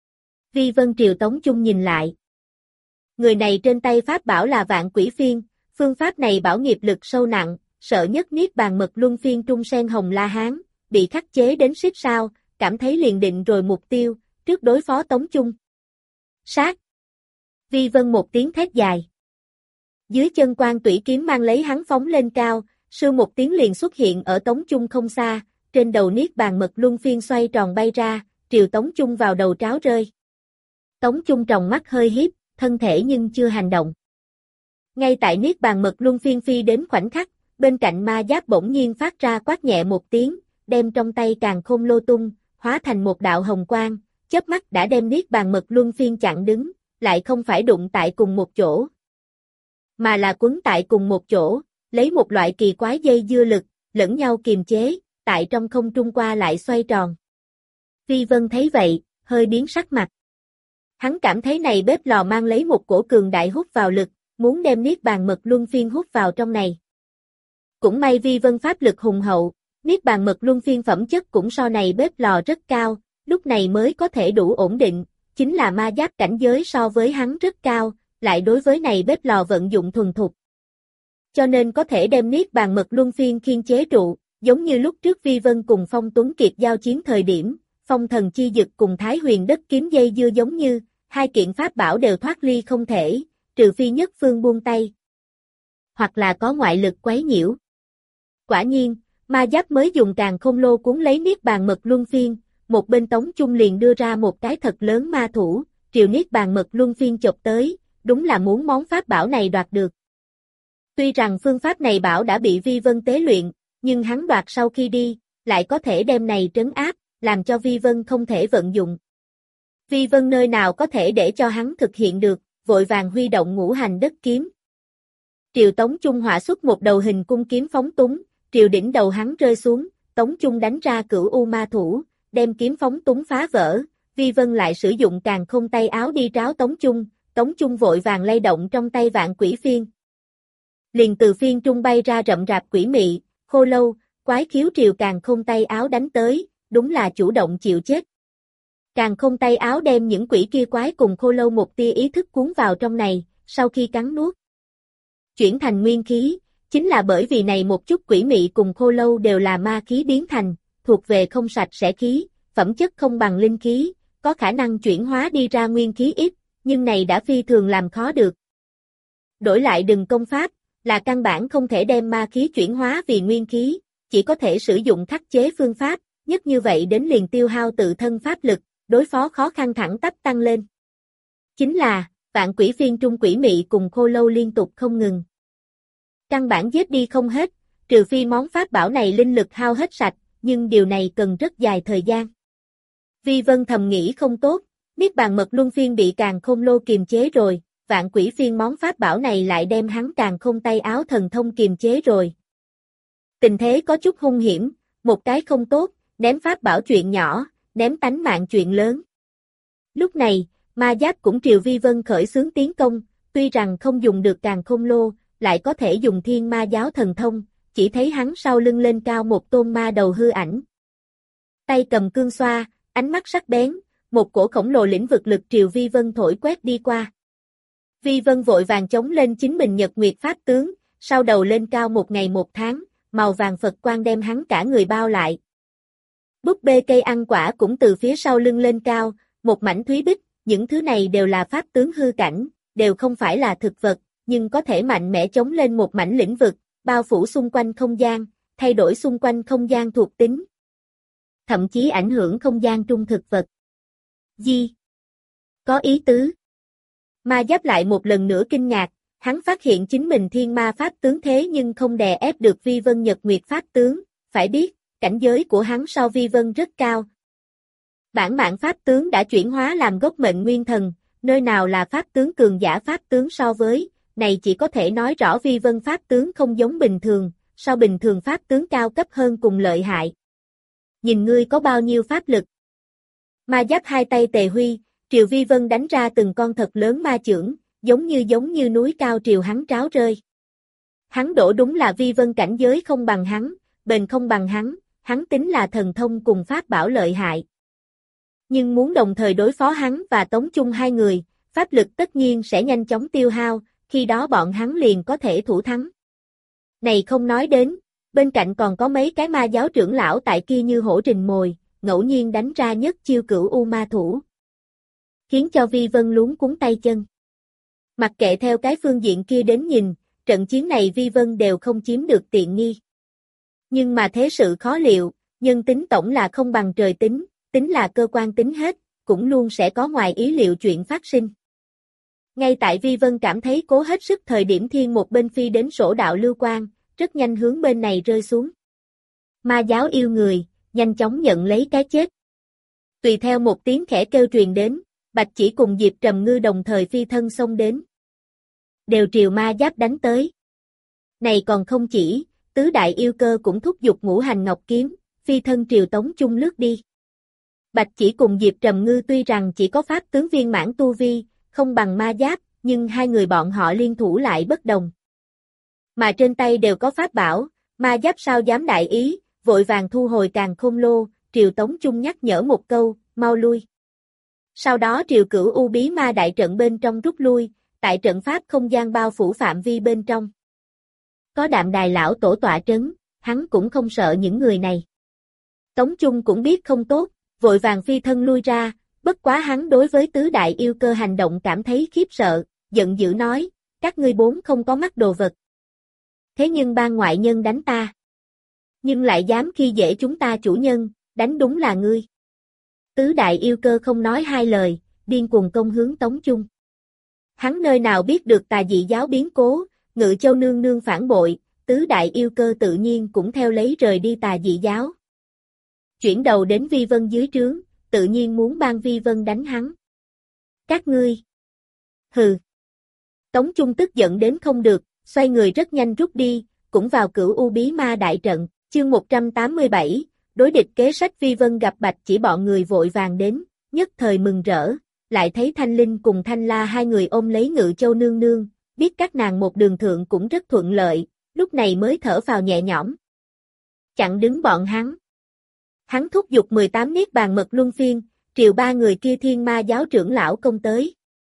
Vi Vân triều Tống Chung nhìn lại. Người này trên tay pháp bảo là Vạn Quỷ Phiên, phương pháp này bảo nghiệp lực sâu nặng, sợ nhất Niết Bàn Mật Luân Phiên trung sen Hồng La Hán, bị khắc chế đến xít sao, cảm thấy liền định rồi mục tiêu, trước đối phó Tống Chung. Sát! Vi Vân một tiếng thét dài. Dưới chân quan tủy kiếm mang lấy hắn phóng lên cao, sưu một tiếng liền xuất hiện ở Tống Chung không xa, trên đầu niết bàn mật luân phiên xoay tròn bay ra, triều Tống Chung vào đầu tráo rơi. Tống Chung tròng mắt hơi hiếp, thân thể nhưng chưa hành động. Ngay tại niết bàn mật luân phiên phi đến khoảnh khắc, bên cạnh ma giáp bỗng nhiên phát ra quát nhẹ một tiếng, đem trong tay càn khôn lô tung, hóa thành một đạo hồng quang, chớp mắt đã đem niết bàn mật luân phiên chặn đứng, lại không phải đụng tại cùng một chỗ, mà là quấn tại cùng một chỗ, lấy một loại kỳ quái dây dưa lực, lẫn nhau kiềm chế, tại trong không trung qua lại xoay tròn. Vi Vân thấy vậy, hơi biến sắc mặt. Hắn cảm thấy này bếp lò mang lấy một cổ cường đại hút vào lực, muốn đem niết bàn mật luân phiên hút vào trong này. Cũng may Vi Vân pháp lực hùng hậu, niết bàn mật luân phiên phẩm chất cũng so này bếp lò rất cao, lúc này mới có thể đủ ổn định, chính là ma giáp cảnh giới so với hắn rất cao, lại đối với này bếp lò vận dụng thuần thục. Cho nên có thể đem niết bàn mật luân phiên khiên chế trụ, giống như lúc trước Vi Vân cùng Phong Tuấn Kiệt giao chiến thời điểm, Phong Thần Chi Dực cùng Thái Huyền Đất Kiếm dây dưa giống như, hai kiện pháp bảo đều thoát ly không thể, trừ phi nhất phương buông tay. Hoặc là có ngoại lực quấy nhiễu. Quả nhiên, ma giáp mới dùng càn khôn lô cuốn lấy niết bàn mật luân phiên, một bên Tống Chung liền đưa ra một cái thật lớn ma thủ, triều niết bàn mật luân phiên chộp tới, đúng là muốn món pháp bảo này đoạt được. Tuy rằng phương pháp này bảo đã bị Vi Vân tế luyện, nhưng hắn đoạt sau khi đi, lại có thể đem này trấn áp, làm cho Vi Vân không thể vận dụng. Vi Vân nơi nào có thể để cho hắn thực hiện được, vội vàng huy động ngũ hành đất kiếm. Triều Tống Chung họa xuất một đầu hình cung kiếm phóng túng, triều đỉnh đầu hắn rơi xuống, Tống Chung đánh ra cửu u ma thủ, đem kiếm phóng túng phá vỡ, Vi Vân lại sử dụng càn khôn tay áo đi tráo Tống Chung vội vàng lay động trong tay vạn quỷ phiên. Liền từ phiên trung bay ra rậm rạp quỷ mị, khô lâu, quái khiếu triều càn khôn tay áo đánh tới, đúng là chủ động chịu chết. Càn khôn tay áo đem những quỷ kia quái cùng khô lâu một tia ý thức cuốn vào trong này, sau khi cắn nuốt, chuyển thành nguyên khí, chính là bởi vì này một chút quỷ mị cùng khô lâu đều là ma khí biến thành, thuộc về không sạch sẽ khí, phẩm chất không bằng linh khí, có khả năng chuyển hóa đi ra nguyên khí ít, nhưng này đã phi thường làm khó được. Đổi lại đừng công pháp, là căn bản không thể đem ma khí chuyển hóa vì nguyên khí, chỉ có thể sử dụng khắc chế phương pháp, nhất như vậy đến liền tiêu hao tự thân pháp lực, đối phó khó khăn thẳng tắp tăng lên. Chính là, vạn quỷ phiên trung quỷ mị cùng khô lâu liên tục không ngừng. Căn bản giết đi không hết, trừ phi món pháp bảo này linh lực hao hết sạch, nhưng điều này cần rất dài thời gian. Vi Vân thầm nghĩ không tốt, niết bàn mật luân phiên bị càn khôn lô kiềm chế rồi, vạn quỷ phiên món pháp bảo này lại đem hắn càn khôn tay áo thần thông kiềm chế rồi. Tình thế có chút hung hiểm, một cái không tốt, ném pháp bảo chuyện nhỏ, ném tánh mạng chuyện lớn. Lúc này, ma giáp cũng triều Vi Vân khởi xướng tiến công, tuy rằng không dùng được càn khôn lô, lại có thể dùng thiên ma giáo thần thông, chỉ thấy hắn sau lưng lên cao một tôn ma đầu hư ảnh. Tay cầm cương xoa, ánh mắt sắc bén, một cổ khổng lồ lĩnh vực lực triều Vi Vân thổi quét đi qua. Vi Vân vội vàng chống lên chính mình nhật nguyệt pháp tướng, sau đầu lên cao một ngày một tháng, màu vàng Phật quang đem hắn cả người bao lại. Búp bê cây ăn quả cũng từ phía sau lưng lên cao, một mảnh thúy bích, những thứ này đều là pháp tướng hư cảnh, đều không phải là thực vật, nhưng có thể mạnh mẽ chống lên một mảnh lĩnh vực, bao phủ xung quanh không gian, thay đổi xung quanh không gian thuộc tính. Thậm chí ảnh hưởng không gian trung thực vật. Gì? Có ý tứ. Ma giáp lại một lần nữa kinh ngạc, hắn phát hiện chính mình thiên ma pháp tướng thế nhưng không đè ép được Vi Vân nhật nguyệt pháp tướng, phải biết, cảnh giới của hắn so Vi Vân rất cao. Bản mạng pháp tướng đã chuyển hóa làm gốc mệnh nguyên thần, nơi nào là pháp tướng cường giả pháp tướng so với, này chỉ có thể nói rõ Vi Vân pháp tướng không giống bình thường, so bình thường pháp tướng cao cấp hơn cùng lợi hại. Nhìn ngươi có bao nhiêu pháp lực. Ma giáp hai tay tề huy, triều Vi Vân đánh ra từng con thật lớn ma chưởng, giống như núi cao triều hắn tráo rơi. Hắn đổ đúng là Vi Vân cảnh giới không bằng hắn, bền không bằng hắn tính là thần thông cùng pháp bảo lợi hại. Nhưng muốn đồng thời đối phó hắn và Tống Chung hai người, pháp lực tất nhiên sẽ nhanh chóng tiêu hao, khi đó bọn hắn liền có thể thủ thắng. Này không nói đến, Bên cạnh còn có mấy cái ma giáo trưởng lão tại kia như hổ rình mồi, ngẫu nhiên đánh ra nhất chiêu cửu u ma thủ. Khiến cho Vi Vân luống cuống tay chân. Mặc kệ theo cái phương diện kia đến nhìn, trận chiến này Vi Vân đều không chiếm được tiện nghi. Nhưng mà thế sự khó liệu, nhân tính tổng là không bằng trời tính, tính là cơ quan tính hết, cũng luôn sẽ có ngoài ý liệu chuyện phát sinh. Ngay tại Vi Vân cảm thấy cố hết sức thời điểm thiên một bên phi đến sổ đạo lưu quang, rất nhanh hướng bên này rơi xuống. Ma giáo yêu người, nhanh chóng nhận lấy cái chết. Tùy theo một tiếng khẽ kêu truyền đến, Bạch Chỉ cùng Diệp Trầm Ngư đồng thời phi thân xông đến. Đều triều ma giáp đánh tới. Này còn không chỉ, tứ đại yêu cơ cũng thúc giục ngũ hành ngọc kiếm, phi thân triều tống chung lướt đi. Bạch Chỉ cùng Diệp Trầm Ngư tuy rằng chỉ có pháp tướng viên mãn tu vi, không bằng ma giáp, nhưng hai người bọn họ liên thủ lại bất đồng. Mà trên tay đều có pháp bảo, ma giáp sao dám đại ý, vội vàng thu hồi càn khôn lô, triều tống chung nhắc nhở một câu, mau lui. Sau đó triều cửu u bí ma đại trận bên trong rút lui, tại trận pháp không gian bao phủ phạm vi bên trong. Có Đạm Đài lão tổ tọa trấn, hắn cũng không sợ những người này. Tống Chung cũng biết không tốt, vội vàng phi thân lui ra, bất quá hắn đối với tứ đại yêu cơ hành động cảm thấy khiếp sợ, giận dữ nói, các ngươi bốn không có mắt đồ vật. Thế nhưng ban ngoại nhân đánh ta. Nhưng lại dám khi dễ chúng ta chủ nhân, đánh đúng là ngươi. Tứ đại yêu cơ không nói hai lời, điên cuồng công hướng Tống Chung. Hắn nơi nào biết được tà dị giáo biến cố, Ngự Châu nương nương phản bội, tứ đại yêu cơ tự nhiên cũng theo lấy rời đi tà dị giáo. Chuyển đầu đến Vi Vân dưới trướng, tự nhiên muốn ban Vi Vân đánh hắn. Các ngươi. Hừ. Tống Chung tức giận đến không được, xoay người rất nhanh rút đi, cũng vào cửu u bí ma đại trận, chương 187, đối địch kế sách. Vi Vân gặp Bạch Chỉ bọn người vội vàng đến, nhất thời mừng rỡ, lại thấy Thanh Linh cùng Thanh La hai người ôm lấy Ngự Châu nương nương, biết các nàng một đường thượng cũng rất thuận lợi, lúc này mới thở phào nhẹ nhõm. Chặn đứng bọn hắn. Hắn thúc giục 18 niết bàn mật luân phiên, triều ba người kia thiên ma giáo trưởng lão công tới.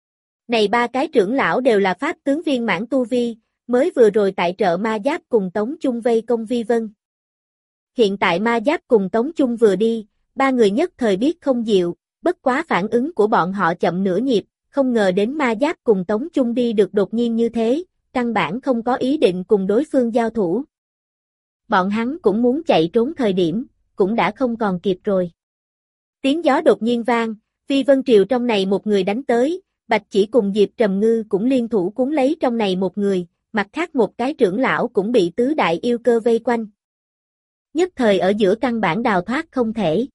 Này ba cái trưởng lão đều là pháp tướng viên mãn tu vi, mới vừa rồi tại trợ ma giáp cùng Tống Chung vây công Vi Vân. Hiện tại ma giáp cùng Tống Chung vừa đi, ba người nhất thời biết không diệu, bất quá phản ứng của bọn họ chậm nửa nhịp, không ngờ đến ma giáp cùng Tống Chung đi được đột nhiên như thế, căn bản không có ý định cùng đối phương giao thủ. Bọn hắn cũng muốn chạy trốn thời điểm, cũng đã không còn kịp rồi. Tiếng gió đột nhiên vang, Vi Vân triều trong này một người đánh tới, Bạch Chỉ cùng Diệp Trầm Ngư cũng liên thủ cuốn lấy trong này một người, mặt khác một cái trưởng lão cũng bị tứ đại yêu cơ vây quanh. Nhất thời ở giữa căn bản đào thoát không thể.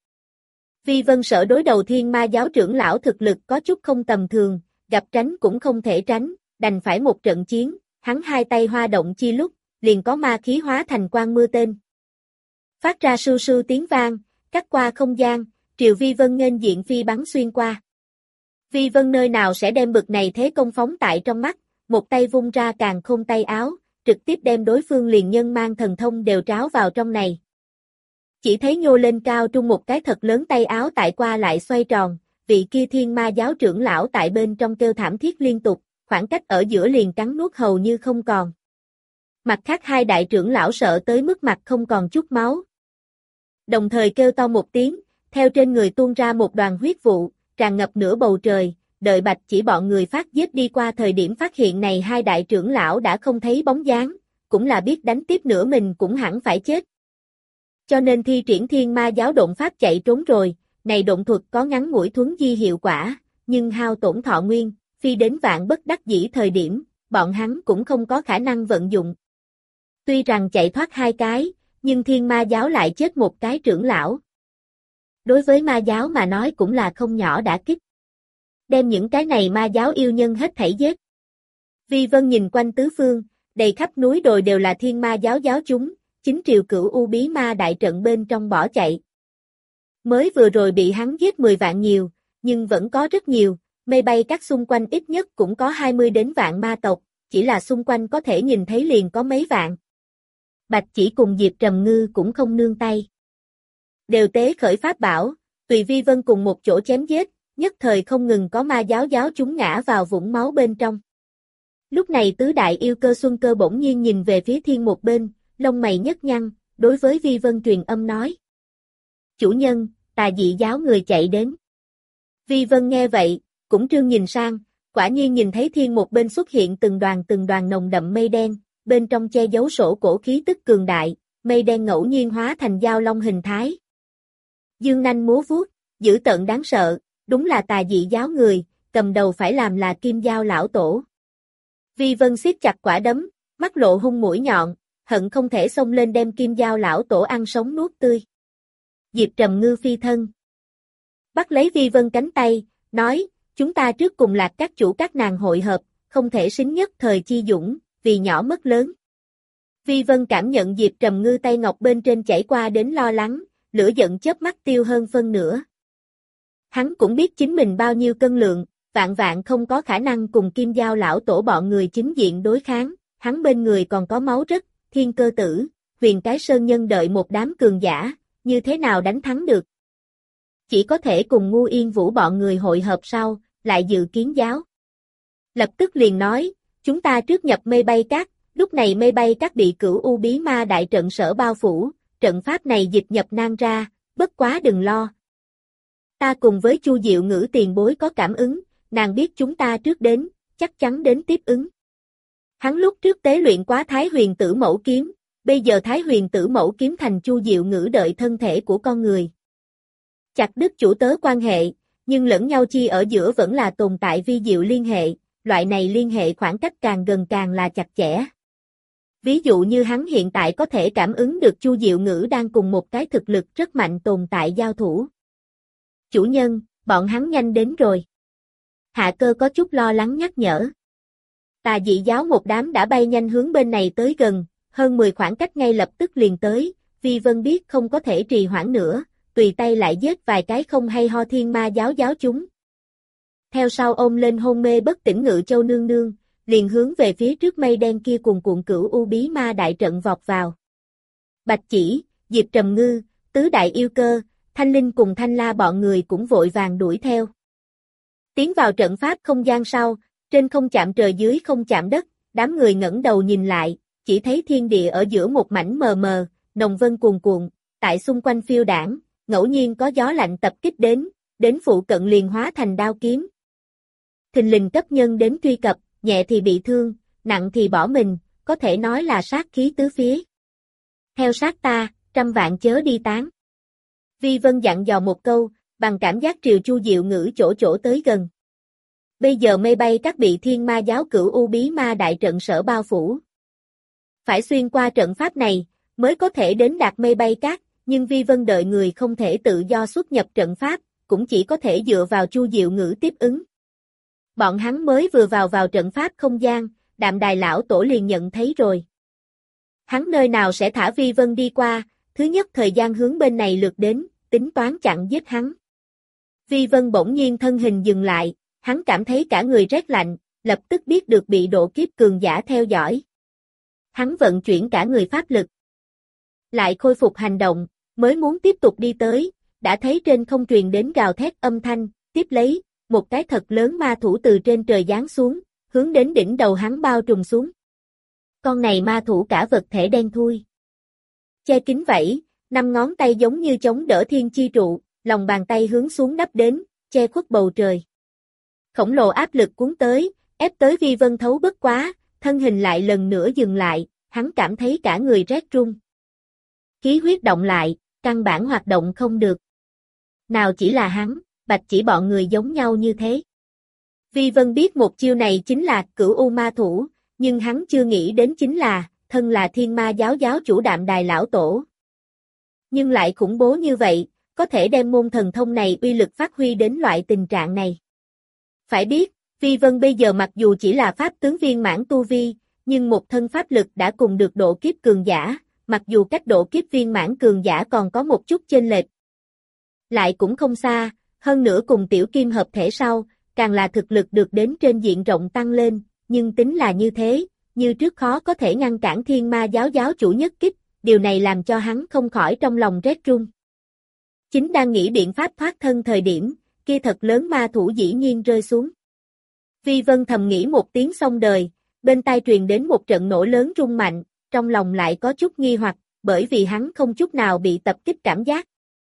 Vi Vân sợ đối đầu thiên ma giáo trưởng lão thực lực có chút không tầm thường, gặp tránh cũng không thể tránh, đành phải một trận chiến, hắn hai tay hoa động chi lúc, liền có ma khí hóa thành quang mưa tên. Phát ra sưu sưu tiếng vang, cắt qua không gian, triều Vi Vân nghênh diện phi bắn xuyên qua. Vi Vân nơi nào sẽ đem bực này thế công phóng tại trong mắt, một tay vung ra càn khôn tay áo, trực tiếp đem đối phương liền nhân mang thần thông đều tráo vào trong này. Chỉ thấy nhô lên cao trung một cái thật lớn tay áo tại qua lại xoay tròn, vị kia thiên ma giáo trưởng lão tại bên trong kêu thảm thiết liên tục, khoảng cách ở giữa liền cắn nuốt hầu như không còn. Mặt khác hai đại trưởng lão sợ tới mức mặt không còn chút máu. Đồng thời kêu to một tiếng, theo trên người tuôn ra một đoàn huyết vụ, tràn ngập nửa bầu trời, đợi Bạch Chỉ bọn người phát giết đi qua thời điểm phát hiện này hai đại trưởng lão đã không thấy bóng dáng, cũng là biết đánh tiếp nữa mình cũng hẳn phải chết. Cho nên thi triển thiên ma giáo độn pháp chạy trốn rồi, này độn thuật có ngắn ngủi thuấn di hiệu quả, nhưng hao tổn thọ nguyên, phi đến vạn bất đắc dĩ thời điểm, bọn hắn cũng không có khả năng vận dụng. Tuy rằng chạy thoát hai cái, nhưng thiên ma giáo lại chết một cái trưởng lão. Đối với ma giáo mà nói cũng là không nhỏ đả kích. Đem những cái này ma giáo yêu nhân hết thảy giết. Vi Vân nhìn quanh tứ phương, đầy khắp núi đồi đều là thiên ma giáo giáo chúng, chính triều cửu u bí ma đại trận bên trong bỏ chạy. Mới vừa rồi bị hắn giết 10 vạn nhiều, nhưng vẫn có rất nhiều, mây bay các xung quanh ít nhất cũng có 20 đến vạn ma tộc, chỉ là xung quanh có thể nhìn thấy liền có mấy vạn. Bạch Chỉ cùng Diệp Trầm Ngư cũng không nương tay. Đều tế khởi pháp bảo, tùy Vi Vân cùng một chỗ chém giết, nhất thời không ngừng có ma giáo giáo chúng ngã vào vũng máu bên trong. Lúc này tứ đại yêu cơ Xuân Cơ bỗng nhiên nhìn về phía thiên một bên, lông mày nhấc nhăn, đối với Vi Vân truyền âm nói. Chủ nhân, Tà Dị giáo người chạy đến. Vi Vân nghe vậy, cũng trương nhìn sang, quả nhiên nhìn thấy thiên một bên xuất hiện từng đoàn nồng đậm mây đen, bên trong che giấu sổ cổ khí tức cường đại, mây đen ngẫu nhiên hóa thành dao long hình thái. Dương nanh múa vuốt, dữ tợn đáng sợ, đúng là Tà Dị giáo người, cầm đầu phải làm là Kim Dao lão tổ. Vi Vân siết chặt quả đấm, mắt lộ hung mũi nhọn, hận không thể xông lên đem Kim Dao lão tổ ăn sống nuốt tươi. Diệp Trầm Ngư phi thân. Bắt lấy Vi Vân cánh tay, nói, chúng ta trước cùng Lạc các chủ các nàng hội hợp, không thể xính nhất thời chi dũng, vì nhỏ mất lớn. Vi Vân cảm nhận Diệp Trầm Ngư tay ngọc bên trên chảy qua đến lo lắng, lửa giận chớp mắt tiêu hơn phân nửa. Hắn cũng biết chính mình bao nhiêu cân lượng, vạn không có khả năng cùng Kim Dao lão tổ bọn người chính diện đối kháng, hắn bên người còn có máu rất, Thiên Cơ Tử, Huyền Cái Sơn Nhân đợi một đám cường giả, như thế nào đánh thắng được. Chỉ có thể cùng Ngu Yên Vũ bọn người hội hợp sau, lại dự kiến giáo. Lập tức liền nói, chúng ta trước nhập mây bay cát, lúc này mây bay cát bị Cửu U Bí Ma đại trận sở bao phủ, trận pháp này dịch nhập nan ra, bất quá đừng lo. Ta cùng với Chu Diệu Ngữ tiền bối có cảm ứng, nàng biết chúng ta trước đến, chắc chắn đến tiếp ứng. Hắn lúc trước tế luyện quá Thái Huyền Tử Mẫu kiếm, bây giờ Thái Huyền Tử Mẫu kiếm thành Chu Diệu Ngữ đợi thân thể của con người. Chặt đứt chủ tớ quan hệ, nhưng lẫn nhau chi ở giữa vẫn là tồn tại vi diệu liên hệ, loại này liên hệ khoảng cách càng gần càng là chặt chẽ. Ví dụ như hắn hiện tại có thể cảm ứng được Chu Diệu Ngữ đang cùng một cái thực lực rất mạnh tồn tại giao thủ. Chủ nhân, bọn hắn nhanh đến rồi. Hạ Cơ có chút lo lắng nhắc nhở. Tà Dị giáo một đám đã bay nhanh hướng bên này tới gần, hơn 10 khoảng cách ngay lập tức liền tới, Vi Vân biết không có thể trì hoãn nữa, tùy tay lại giết vài cái không hay ho Thiên Ma giáo giáo chúng. Theo sau ôm lên hôn mê bất tỉnh Ngự Châu nương nương, liền hướng về phía trước mây đen kia cuồn cuộn Cửu U Bí Ma đại trận vọt vào. Bạch Chỉ, Diệp Trầm Ngư, Tứ Đại Yêu Cơ, Thanh Linh cùng Thanh La bọn người cũng vội vàng đuổi theo. Tiến vào trận pháp không gian sau, trên không chạm trời dưới không chạm đất, đám người ngẩng đầu nhìn lại, chỉ thấy thiên địa ở giữa một mảnh mờ mờ, nồng vân cuồn cuộn, tại xung quanh phiêu đảng, ngẫu nhiên có gió lạnh tập kích đến phụ cận liền hóa thành đao kiếm. Thình lình cấp nhân đến truy cập, nhẹ thì bị thương, nặng thì bỏ mình, có thể nói là sát khí tứ phía. Theo sát ta, trăm vạn chớ đi tán. Vi Vân dặn dò một câu, bằng cảm giác triều Chu Diệu Ngữ chỗ tới gần. Bây giờ mây bay các bị Thiên Ma giáo Cửu U Bí Ma đại trận sở bao phủ. Phải xuyên qua trận pháp này, mới có thể đến đạt mây bay cát, nhưng Vi Vân đợi người không thể tự do xuất nhập trận pháp, cũng chỉ có thể dựa vào Chu Diệu Ngữ tiếp ứng. Bọn hắn mới vừa vào trận pháp không gian, Đạm Đài lão tổ liền nhận thấy rồi. Hắn nơi nào sẽ thả Vi Vân đi qua, thứ nhất thời gian hướng bên này lượt đến, tính toán chặn giết hắn. Vi Vân bỗng nhiên thân hình dừng lại, hắn cảm thấy cả người rét lạnh, lập tức biết được bị độ kiếp cường giả theo dõi. Hắn vận chuyển cả người pháp lực. Lại khôi phục hành động, mới muốn tiếp tục đi tới, đã thấy trên không truyền đến gào thét âm thanh, tiếp lấy, một cái thật lớn ma thủ từ trên trời giáng xuống, hướng đến đỉnh đầu hắn bao trùm xuống. Con này ma thủ cả vật thể đen thui. Che kín vảy, 5 ngón tay giống như chống đỡ thiên chi trụ, lòng bàn tay hướng xuống đắp đến, che khuất bầu trời. Khổng lồ áp lực cuốn tới, ép tới Vi Vân thấu bất quá, thân hình lại lần nữa dừng lại, hắn cảm thấy cả người rét run. Khí huyết động lại, căn bản hoạt động không được. Nào chỉ là hắn, Bạch Chỉ bọn người giống nhau như thế. Vi Vân biết một chiêu này chính là Cửu U Ma thủ, nhưng hắn chưa nghĩ đến chính là, thân là Thiên Ma giáo giáo chủ Đạm Đài lão tổ. Nhưng lại khủng bố như vậy, có thể đem môn thần thông này uy lực phát huy đến loại tình trạng này. Phải biết, Vi Vân bây giờ mặc dù chỉ là pháp tướng viên mãn tu vi, nhưng một thân pháp lực đã cùng được độ kiếp cường giả, mặc dù cách độ kiếp viên mãn cường giả còn có một chút chênh lệch. Lại cũng không xa, hơn nữa cùng Tiểu Kim hợp thể sau, càng là thực lực được đến trên diện rộng tăng lên, nhưng tính là như thế, như trước khó có thể ngăn cản Thiên Ma giáo giáo chủ nhất kích, điều này làm cho hắn không khỏi trong lòng rét run. Chính đang nghĩ biện pháp thoát thân thời điểm, kia thật lớn ma thủ dĩ nhiên rơi xuống. Vi Vân thầm nghĩ một tiếng xong đời, bên tai truyền đến một trận nổ lớn rung mạnh, trong lòng lại có chút nghi hoặc, bởi vì hắn không chút nào bị tập kích cảm giác.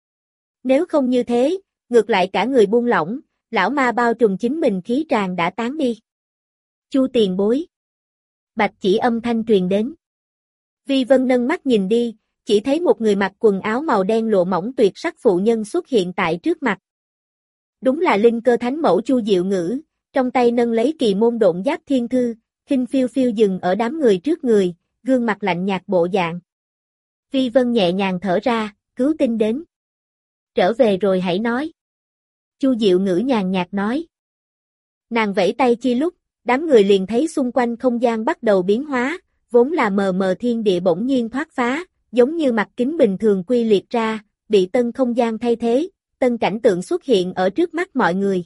Nếu không như thế, ngược lại cả người buông lỏng, lão ma bao trùm chính mình khí tràng đã tán đi. Chu tiền bối. Bạch chỉ âm thanh truyền đến. Vi Vân nâng mắt nhìn đi, chỉ thấy một người mặc quần áo màu đen lộ mỏng tuyệt sắc phụ nhân xuất hiện tại trước mặt. Đúng là linh cơ thánh mẫu Chu Diệu Ngữ, trong tay nâng lấy kỳ môn độn giáp thiên thư, khinh phiêu phiêu dừng ở đám người trước người, gương mặt lạnh nhạt bộ dạng. Vi Vân nhẹ nhàng thở ra, cứu tinh đến. Trở về rồi hãy nói. Chu Diệu Ngữ nhàn nhạt nói. Nàng vẫy tay chi lúc, đám người liền thấy xung quanh không gian bắt đầu biến hóa, vốn là mờ mờ thiên địa bỗng nhiên thoát phá, giống như mặt kính bình thường quy liệt ra, bị tân không gian thay thế, tân cảnh tượng xuất hiện ở trước mắt mọi người.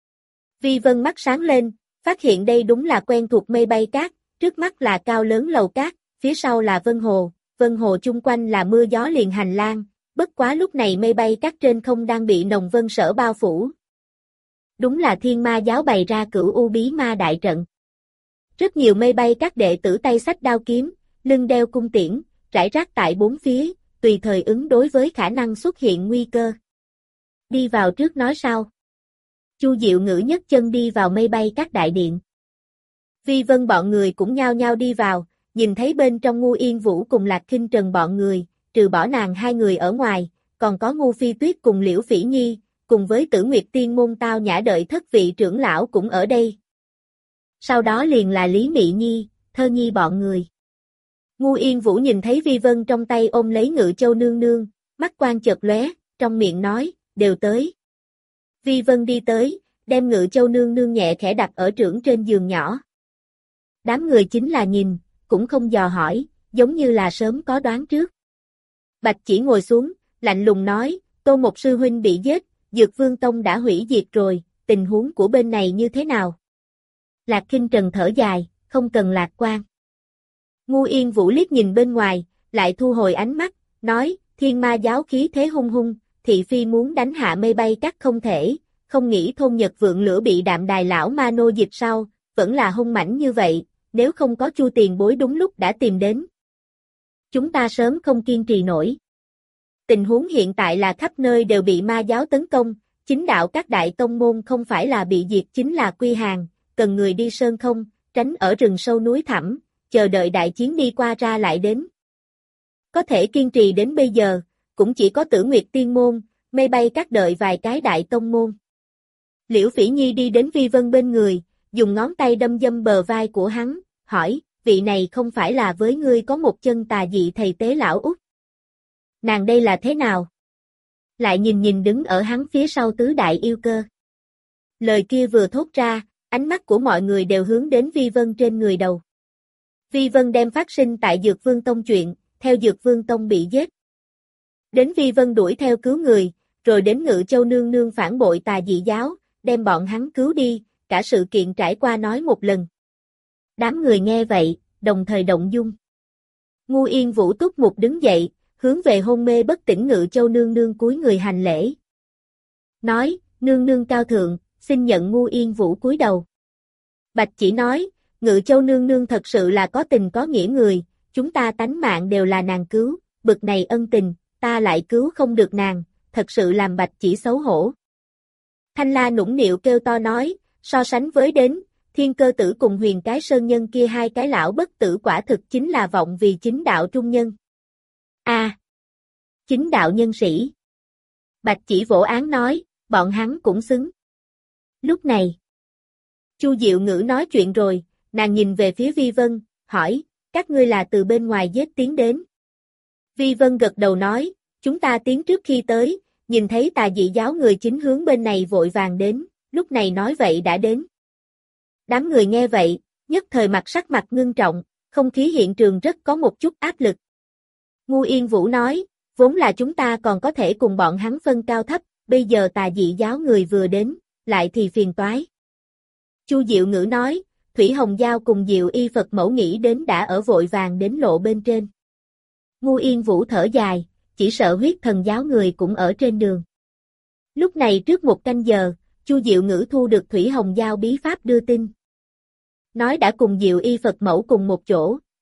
Vi Vân mắt sáng lên, phát hiện đây đúng là quen thuộc mây bay cát, trước mắt là cao lớn lầu cát, phía sau là Vân Hồ chung quanh là mưa gió liền hành lang, bất quá lúc này mây bay cát trên không đang bị nồng vân sở bao phủ. Đúng là Thiên Ma giáo bày ra Cửu U Bí Ma đại trận. Rất nhiều mây bay các đệ tử tay xách đao kiếm, lưng đeo cung tiễn, rải rác tại bốn phía, tùy thời ứng đối với khả năng xuất hiện nguy cơ. Đi vào trước nói sau. Chu Diệu Ngữ nhấc chân đi vào mây bay các đại điện. Vi Vân bọn người cũng nhao nhao đi vào, nhìn thấy bên trong Ngu Yên Vũ cùng Lạc Khinh Trần bọn người, trừ bỏ nàng hai người ở ngoài, còn có Ngu Phi Tuyết cùng Liễu Phỉ Nhi, cùng với Tử Nguyệt Tiên môn Tao Nhã đợi thất vị trưởng lão cũng ở đây. Sau đó liền là Lý Mị Nhi, Thơ Nhi bọn người. Ngu Yên Vũ nhìn thấy Vi Vân trong tay ôm lấy Ngự Châu nương nương, mắt quang chợt lóe, trong miệng nói, đều tới. Vi Vân đi tới, đem Ngự Châu nương nương nhẹ khẽ đặt ở trưởng trên giường nhỏ. Đám người chính là nhìn, cũng không dò hỏi, giống như là sớm có đoán trước. Bạch chỉ ngồi xuống, lạnh lùng nói, Tô Một sư huynh bị giết, Dược Vương Tông đã hủy diệt rồi, tình huống của bên này như thế nào? Lạc Khinh Trần thở dài, không cần lạc quan. Ngu Yên Vũ liếc nhìn bên ngoài, lại thu hồi ánh mắt, nói, Thiên Ma giáo khí thế hung hung, thị phi muốn đánh hạ mây bay cắt không thể, không nghĩ thôn Nhật Vượng Lửa bị Đạm Đài lão ma nô dịch sau, vẫn là hung mãnh như vậy, nếu không có Chu tiền bối đúng lúc đã tìm đến. Chúng ta sớm không kiên trì nổi. Tình huống hiện tại là khắp nơi đều bị ma giáo tấn công, chính đạo các đại tông môn không phải là bị diệt chính là quy hàng, cần người đi sơn không, tránh ở rừng sâu núi thẳm, chờ đợi đại chiến đi qua ra lại đến. Có thể kiên trì đến bây giờ, cũng chỉ có Tử Nguyệt Tiên môn, mây bay các đợi vài cái đại tông môn. Liễu Phỉ Nhi đi đến Vi Vân bên người, dùng ngón tay đâm dâm bờ vai của hắn, hỏi, vị này không phải là với ngươi có một chân tà dị thầy tế lão út. Nàng đây là thế nào? Lại nhìn đứng ở hắn phía sau tứ đại yêu cơ. Lời kia vừa thốt ra, ánh mắt của mọi người đều hướng đến Vi Vân trên người đầu. Vi Vân đem phát sinh tại Dược Vương Tông chuyện, theo Dược Vương Tông bị giết. Đến Vi Vân đuổi theo cứu người, rồi đến Ngự Châu nương nương phản bội tà dị giáo, đem bọn hắn cứu đi, cả sự kiện trải qua nói một lần. Đám người nghe vậy, đồng thời động dung. Ngu Yên Vũ túc mục đứng dậy, hướng về hôn mê bất tỉnh Ngự Châu nương nương cúi người hành lễ. Nói, nương nương cao thượng, xin nhận Ngu Yên Vũ cúi đầu. Bạch chỉ nói, Ngự Châu nương nương thật sự là có tình có nghĩa người, chúng ta tánh mạng đều là nàng cứu, bực này ân tình, ta lại cứu không được nàng, thật sự làm Bạch chỉ xấu hổ. Thanh La nũng nịu kêu to nói, so sánh với đến, Thiên Cơ Tử cùng Huyền Cái Sơn Nhân kia hai cái lão bất tử quả thực chính là vọng vì chính đạo trung nhân. Chính đạo nhân sĩ. Bạch chỉ vỗ án nói, bọn hắn cũng xứng. Lúc này, Chu Diệu Ngữ nói chuyện rồi, nàng nhìn về phía Vi Vân, hỏi, các ngươi là từ bên ngoài giết tiến đến. Vi Vân gật đầu nói, chúng ta tiến trước khi tới, nhìn thấy tà dị giáo người chính hướng bên này vội vàng đến, lúc này nói vậy đã đến. Đám người nghe vậy, nhất thời sắc mặt ngưng trọng, không khí hiện trường rất có một chút áp lực. Ngu Yên Vũ nói, vốn là chúng ta còn có thể cùng bọn hắn phân cao thấp, bây giờ tà dị giáo người vừa đến, lại thì phiền toái. Chu Diệu Ngữ nói, Thủy Hồng Giao cùng Diệu Y Phật Mẫu nghĩ đến đã ở vội vàng đến lộ bên trên. Ngu Yên Vũ thở dài, chỉ sợ huyết thần giáo người cũng ở trên đường. Lúc này trước một canh giờ, Chu Diệu Ngữ thu được Thủy Hồng Giao bí pháp đưa tin. Nói đã cùng Diệu Y Phật Mẫu cùng một chỗ,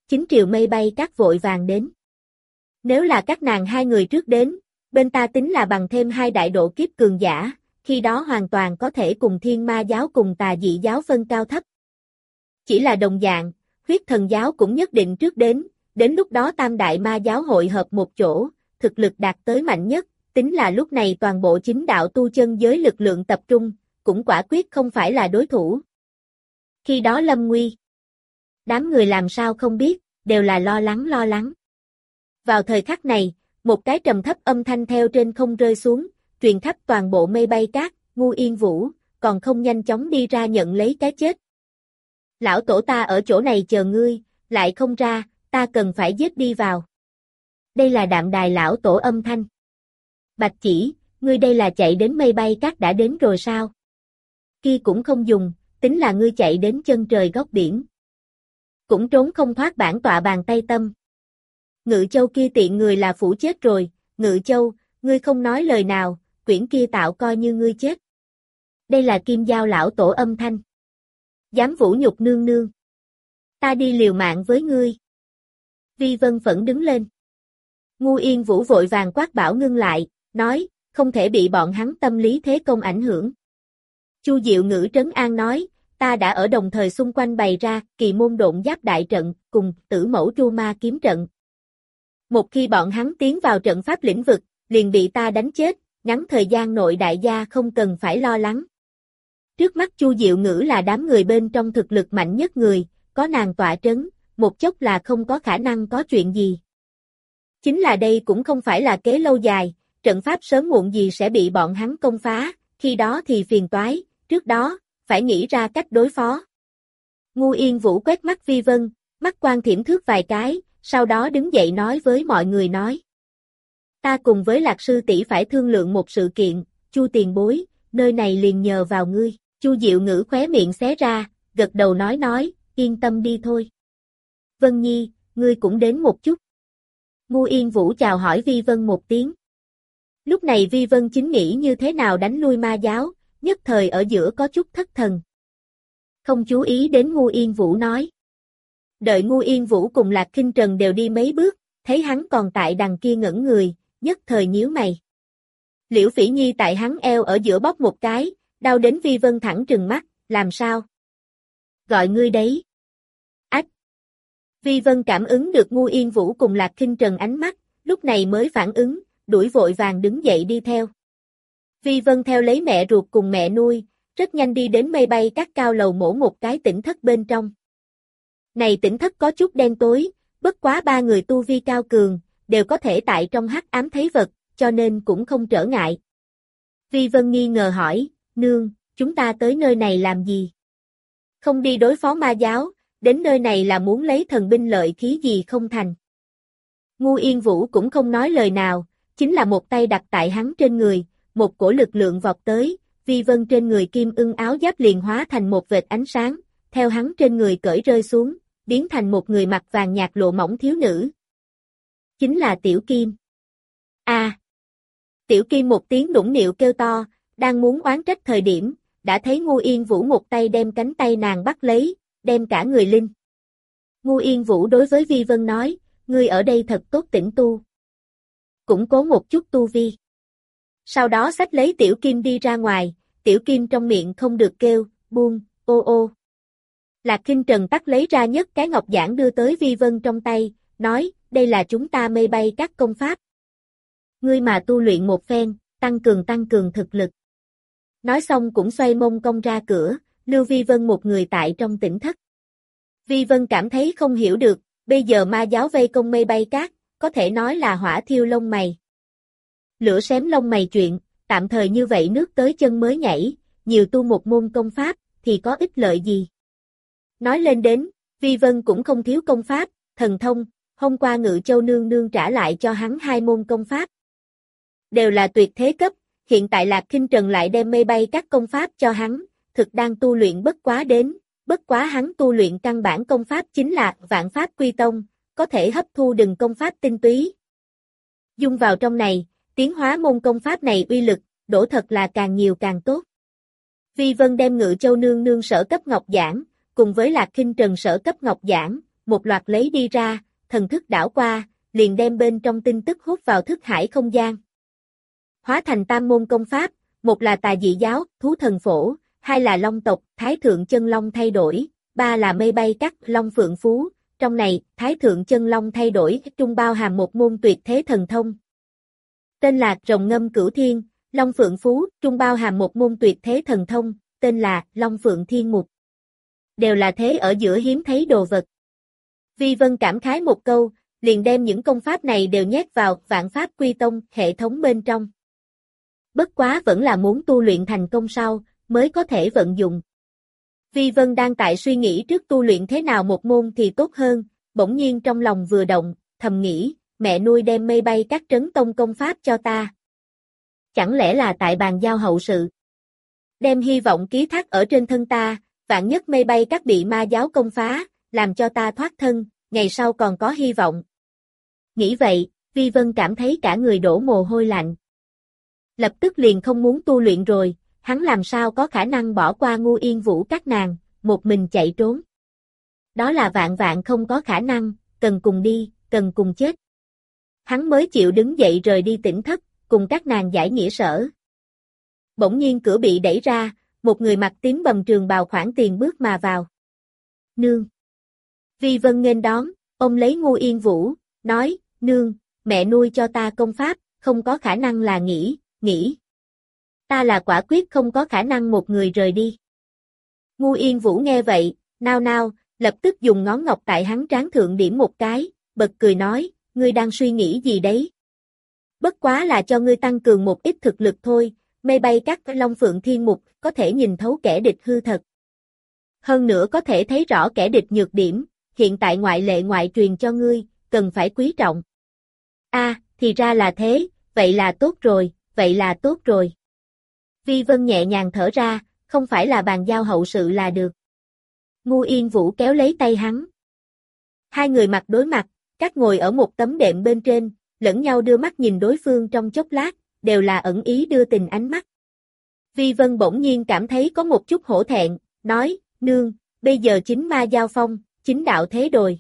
9 triệu mây bay các vội vàng đến. Nếu là các nàng hai người trước đến, bên ta tính là bằng thêm 2 đại độ kiếp cường giả, khi đó hoàn toàn có thể cùng thiên ma giáo cùng tà dị giáo phân cao thấp. Chỉ là đồng dạng, huyết thần giáo cũng nhất định trước đến lúc đó tam đại ma giáo hội hợp một chỗ, thực lực đạt tới mạnh nhất, tính là lúc này toàn bộ chính đạo tu chân giới lực lượng tập trung, cũng quả quyết không phải là đối thủ. Khi đó lâm nguy. Đám người làm sao không biết, đều là lo lắng. Vào thời khắc này, một cái trầm thấp âm thanh theo trên không rơi xuống, truyền khắp toàn bộ mây bay cát, Ngu Yên Vũ, còn không nhanh chóng đi ra nhận lấy cái chết. Lão tổ ta ở chỗ này chờ ngươi, lại không ra, ta cần phải giết đi vào. Đây là Đạm Đài lão tổ âm thanh. Bạch Chỉ, ngươi đây là chạy đến mây bay cát đã đến rồi sao? Kia cũng không dùng, tính là ngươi chạy đến chân trời góc biển. Cũng trốn không thoát bản tọa bàn tay tâm. Ngự Châu kia tiện người là phủ chết rồi, Ngự Châu, ngươi không nói lời nào, quyển kia tạo coi như ngươi chết. Đây là Kim Giao lão tổ âm thanh. Dám vũ nhục nương nương. Ta đi liều mạng với ngươi. Vi Vân Phẫn đứng lên. Ngu Yên Vũ vội vàng quát bảo ngưng lại, nói, không thể bị bọn hắn tâm lý thế công ảnh hưởng. Chu Diệu Ngữ trấn an nói, ta đã ở đồng thời xung quanh bày ra Kỳ Môn Độn Giáp đại trận cùng Tử Mẫu Tru Ma kiếm trận. Một khi bọn hắn tiến vào trận pháp lĩnh vực, liền bị ta đánh chết, ngắn thời gian nội đại gia không cần phải lo lắng. Trước mắt Chu Diệu Ngữ là đám người bên trong thực lực mạnh nhất người, có nàng tọa trấn, một chốc là không có khả năng có chuyện gì. Chính là đây cũng không phải là kế lâu dài, trận pháp sớm muộn gì sẽ bị bọn hắn công phá, khi đó thì phiền toái, trước đó, phải nghĩ ra cách đối phó. Ngu Yên Vũ quét mắt Vi Vân, mắt quan thiểm thước vài cái, sau đó đứng dậy nói với mọi người nói. Ta cùng với Lạc sư tỷ phải thương lượng một sự kiện, Chu tiền bối, nơi này liền nhờ vào ngươi. Chu Diệu Ngữ khóe miệng xé ra, gật đầu nói, yên tâm đi thôi. Vân Nhi, ngươi cũng đến một chút. Ngu Yên Vũ chào hỏi Vi Vân một tiếng. Lúc này Vi Vân chính nghĩ như thế nào đánh lui ma giáo, nhất thời ở giữa có chút thất thần. Không chú ý đến Ngu Yên Vũ nói. Đợi Ngu Yên Vũ cùng Lạc Khinh Trần đều đi mấy bước, thấy hắn còn tại đằng kia ngẩn người, nhất thời nhíu mày. Liễu Phỉ Nhi tại hắn eo ở giữa bóp một cái, đau đến Vi Vân thẳng trừng mắt, làm sao? Gọi ngươi đấy. Ách! Vi Vân cảm ứng được Ngu Yên Vũ cùng Lạc Khinh Trần ánh mắt, lúc này mới phản ứng, đuổi vội vàng đứng dậy đi theo. Vi Vân theo lấy mẹ ruột cùng mẹ nuôi, rất nhanh đi đến mây bay các cao lầu mổ một cái tỉnh thất bên trong. Này tỉnh thất có chút đen tối, bất quá 3 người tu vi cao cường, đều có thể tại trong hắc ám thấy vật, cho nên cũng không trở ngại. Vi Vân nghi ngờ hỏi, nương, chúng ta tới nơi này làm gì? Không đi đối phó ma giáo, đến nơi này là muốn lấy thần binh lợi khí gì không thành. Ngu Yên Vũ cũng không nói lời nào, chính là một tay đặt tại hắn trên người, một cổ lực lượng vọt tới, Vi Vân trên người kim ưng áo giáp liền hóa thành một vệt ánh sáng, theo hắn trên người cởi rơi xuống, biến thành một người mặc vàng nhạt lộ mỏng thiếu nữ. Chính là Tiểu Kim. Tiểu Kim một tiếng nũng nịu kêu to, đang muốn oán trách thời điểm, đã thấy Ngu Yên Vũ một tay đem cánh tay nàng bắt lấy, đem cả người linh. Ngu Yên Vũ đối với Vi Vân nói, ngươi ở đây thật tốt tĩnh tu. Củng cố một chút tu vi. Sau đó xách lấy Tiểu Kim đi ra ngoài, Tiểu Kim trong miệng không được kêu, buông, ô ô. Lạc Khinh Trần tắt lấy ra nhất cái ngọc giản đưa tới Vi Vân trong tay, nói, đây là chúng ta mây bay các công pháp. Ngươi mà tu luyện một phen, tăng cường thực lực. Nói xong cũng xoay mông cong ra cửa, lưu Vi Vân một người tại trong tỉnh thất. Vi Vân cảm thấy không hiểu được, bây giờ ma giáo vây công mây bay cát, có thể nói là hỏa thiêu lông mày. Lửa xém lông mày chuyện, tạm thời như vậy nước tới chân mới nhảy, nhiều tu một môn công pháp, thì có ích lợi gì. Nói lên đến, Vi Vân cũng không thiếu công pháp, thần thông, hôm qua Ngự Châu nương nương trả lại cho hắn 2 môn công pháp. Đều là tuyệt thế cấp, hiện tại Lạc Khinh Trần lại đem mây bay các công pháp cho hắn, thực đang tu luyện bất quá hắn tu luyện căn bản công pháp chính là Vạn Pháp Quy Tông, có thể hấp thu đừng công pháp tinh túy. Dung vào trong này, tiến hóa môn công pháp này uy lực, đổ thật là càng nhiều càng tốt. Vi Vân đem Ngự Châu nương nương sở cấp ngọc giảng, cùng với Lạc Khinh Trần sở cấp ngọc giảng, một loạt lấy đi ra, thần thức đảo qua, liền đem bên trong tin tức hút vào thức hải không gian. Hóa thành tam môn công pháp, một là tà dị giáo, thú thần phổ, hai là long tộc, thái thượng chân long thay đổi, ba là mây bay cắt, long phượng phú, trong này, thái thượng chân long thay đổi, trung bao hàm một môn tuyệt thế thần thông. Tên là rồng ngâm cửu thiên, long phượng phú, trung bao hàm một môn tuyệt thế thần thông, tên là long phượng thiên mục. Đều là thế ở giữa hiếm thấy đồ vật. Vi Vân cảm khái một câu, liền đem những công pháp này đều nhét vào Vạn Pháp Quy Tông hệ thống bên trong. Bất quá vẫn là muốn tu luyện thành công sau, mới có thể vận dụng. Vi Vân đang tại suy nghĩ trước tu luyện thế nào một môn thì tốt hơn, bỗng nhiên trong lòng vừa động, thầm nghĩ, mẹ nuôi đem mây bay các trấn tông công pháp cho ta. Chẳng lẽ là tại bàn giao hậu sự? Đem hy vọng ký thác ở trên thân ta, vạn nhất mây bay các bị ma giáo công phá, làm cho ta thoát thân, ngày sau còn có hy vọng. Nghĩ vậy, Vi Vân cảm thấy cả người đổ mồ hôi lạnh. Lập tức liền không muốn tu luyện rồi, hắn làm sao có khả năng bỏ qua Ngu Yên Vũ các nàng, một mình chạy trốn. Đó là vạn vạn không có khả năng, cần cùng đi, cần cùng chết. Hắn mới chịu đứng dậy rời đi Tỉnh Thất, cùng các nàng giải nghĩa sở. Bỗng nhiên cửa bị đẩy ra, một người mặc tím bầm trường bào khoản tiền bước mà vào. Nương. Vi Vân nghênh đón, ôm lấy Ngu Yên Vũ, nói, nương, mẹ nuôi cho ta công pháp, không có khả năng là nghĩ. Ta là quả quyết không có khả năng một người rời đi. Ngu Yên Vũ nghe vậy, nao nao, lập tức dùng ngón ngọc tại hắn trán thượng điểm một cái, bật cười nói, ngươi đang suy nghĩ gì đấy? Bất quá là cho ngươi tăng cường một ít thực lực thôi, mây bay các long phượng thiên mục, có thể nhìn thấu kẻ địch hư thật. Hơn nữa có thể thấy rõ kẻ địch nhược điểm, hiện tại ngoại lệ ngoại truyền cho ngươi, cần phải quý trọng. Thì ra là thế, vậy là tốt rồi. Vi Vân nhẹ nhàng thở ra, không phải là bàn giao hậu sự là được. Ngu Yên Vũ kéo lấy tay hắn. Hai người mặt đối mặt, các ngồi ở một tấm đệm bên trên, lẫn nhau đưa mắt nhìn đối phương trong chốc lát, đều là ẩn ý đưa tình ánh mắt. Vi Vân bỗng nhiên cảm thấy có một chút hổ thẹn, nói, nương, bây giờ chính ma giao phong, chính đạo thế đồi.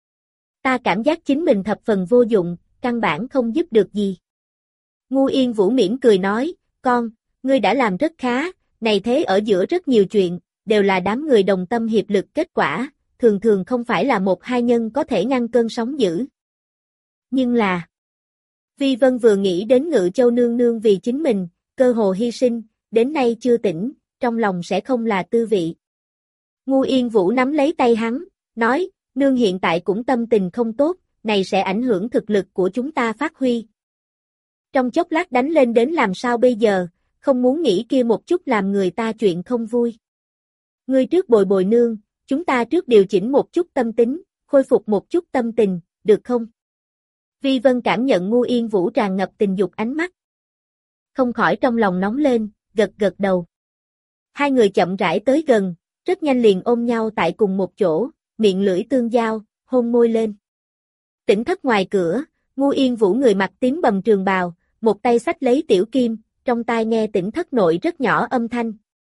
Ta cảm giác chính mình thập phần vô dụng, căn bản không giúp được gì. Ngu Yên Vũ mỉm cười nói, con, ngươi đã làm rất khá, này thế ở giữa rất nhiều chuyện, đều là đám người đồng tâm hiệp lực kết quả, thường thường không phải là một hai nhân có thể ngăn cơn sóng dữ. Nhưng là, Vi Vân vừa nghĩ đến Ngự Châu nương nương vì chính mình, cơ hồ hy sinh, đến nay chưa tỉnh, trong lòng sẽ không là tư vị. Ngu Yên Vũ nắm lấy tay hắn, nói, nương hiện tại cũng tâm tình không tốt, này sẽ ảnh hưởng thực lực của chúng ta phát huy. Trong chốc lát đánh lên đến làm sao bây giờ, không muốn nghĩ kia một chút làm người ta chuyện không vui. Ngươi trước bồi bồi nương, chúng ta trước điều chỉnh một chút tâm tính, khôi phục một chút tâm tình, được không? Vi Vân cảm nhận Ngu Yên Vũ tràn ngập tình dục ánh mắt. Không khỏi trong lòng nóng lên, gật gật đầu. Hai người chậm rãi tới gần, rất nhanh liền ôm nhau tại cùng một chỗ, miệng lưỡi tương giao, hôn môi lên. Tỉnh Thất ngoài cửa, Ngu Yên Vũ người mặc tím bầm trường bào, một tay xách lấy tiểu kim, trong tai nghe Tỉnh Thất nội rất nhỏ âm thanh.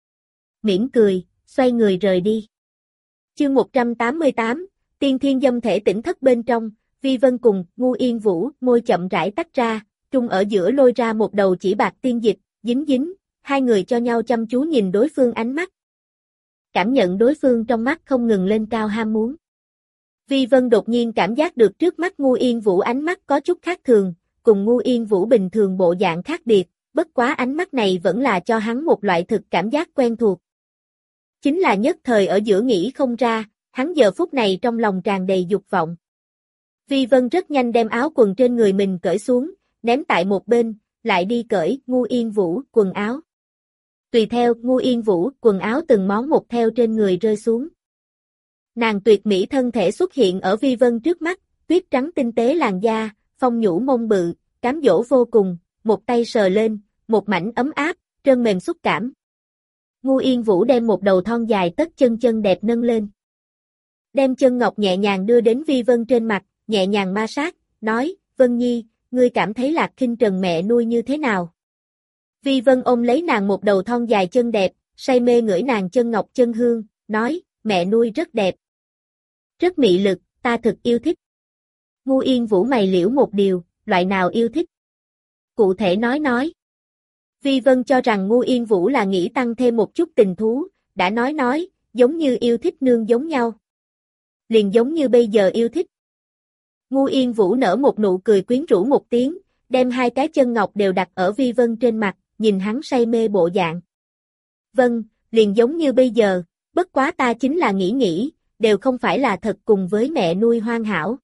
Mỉm cười, xoay người rời đi. Chương 188, Tiên Thiên Dâm Thể Tỉnh Thất bên trong, Vi Vân cùng Ngu Yên Vũ môi chậm rãi tách ra, trung ở giữa lôi ra một đầu chỉ bạc tiên dịch, dính dính, hai người cho nhau chăm chú nhìn đối phương ánh mắt. Cảm nhận đối phương trong mắt không ngừng lên cao ham muốn. Vi Vân đột nhiên cảm giác được trước mắt Ngu Yên Vũ ánh mắt có chút khác thường, cùng Ngu Yên Vũ bình thường bộ dạng khác biệt, bất quá ánh mắt này vẫn là cho hắn một loại thực cảm giác quen thuộc. Chính là nhất thời ở giữa nghĩ không ra, hắn giờ phút này trong lòng tràn đầy dục vọng. Vi Vân rất nhanh đem áo quần trên người mình cởi xuống, ném tại một bên, lại đi cởi Ngu Yên Vũ quần áo. Tùy theo Ngu Yên Vũ quần áo từng món một theo trên người rơi xuống. Nàng tuyệt mỹ thân thể xuất hiện ở Vi Vân trước mắt, tuyết trắng tinh tế làn da, phong nhũ mông bự, cám dỗ vô cùng, một tay sờ lên, một mảnh ấm áp, trơn mềm xúc cảm. Ngu Yên Vũ đem một đầu thon dài tất chân chân đẹp nâng lên. Đem chân ngọc nhẹ nhàng đưa đến Vi Vân trên mặt, nhẹ nhàng ma sát, nói, Vân Nhi, ngươi cảm thấy Lạc Khinh Trần mẹ nuôi như thế nào? Vi Vân ôm lấy nàng một đầu thon dài chân đẹp, say mê ngửi nàng chân ngọc chân hương, nói, mẹ nuôi rất đẹp. Rất mị lực, ta thực yêu thích. Ngu Yên Vũ mày liễu một điều, loại nào yêu thích? Cụ thể nói. Vi Vân cho rằng Ngu Yên Vũ là nghĩ tăng thêm một chút tình thú, đã nói, giống như yêu thích nương giống nhau. Liền giống như bây giờ yêu thích. Ngu Yên Vũ nở một nụ cười quyến rũ một tiếng, đem hai cái chân ngọc đều đặt ở Vi Vân trên mặt, nhìn hắn say mê bộ dạng. Vâng, liền giống như bây giờ, bất quá ta chính là nghĩ, đều không phải là thật cùng với mẹ nuôi hoàn hảo.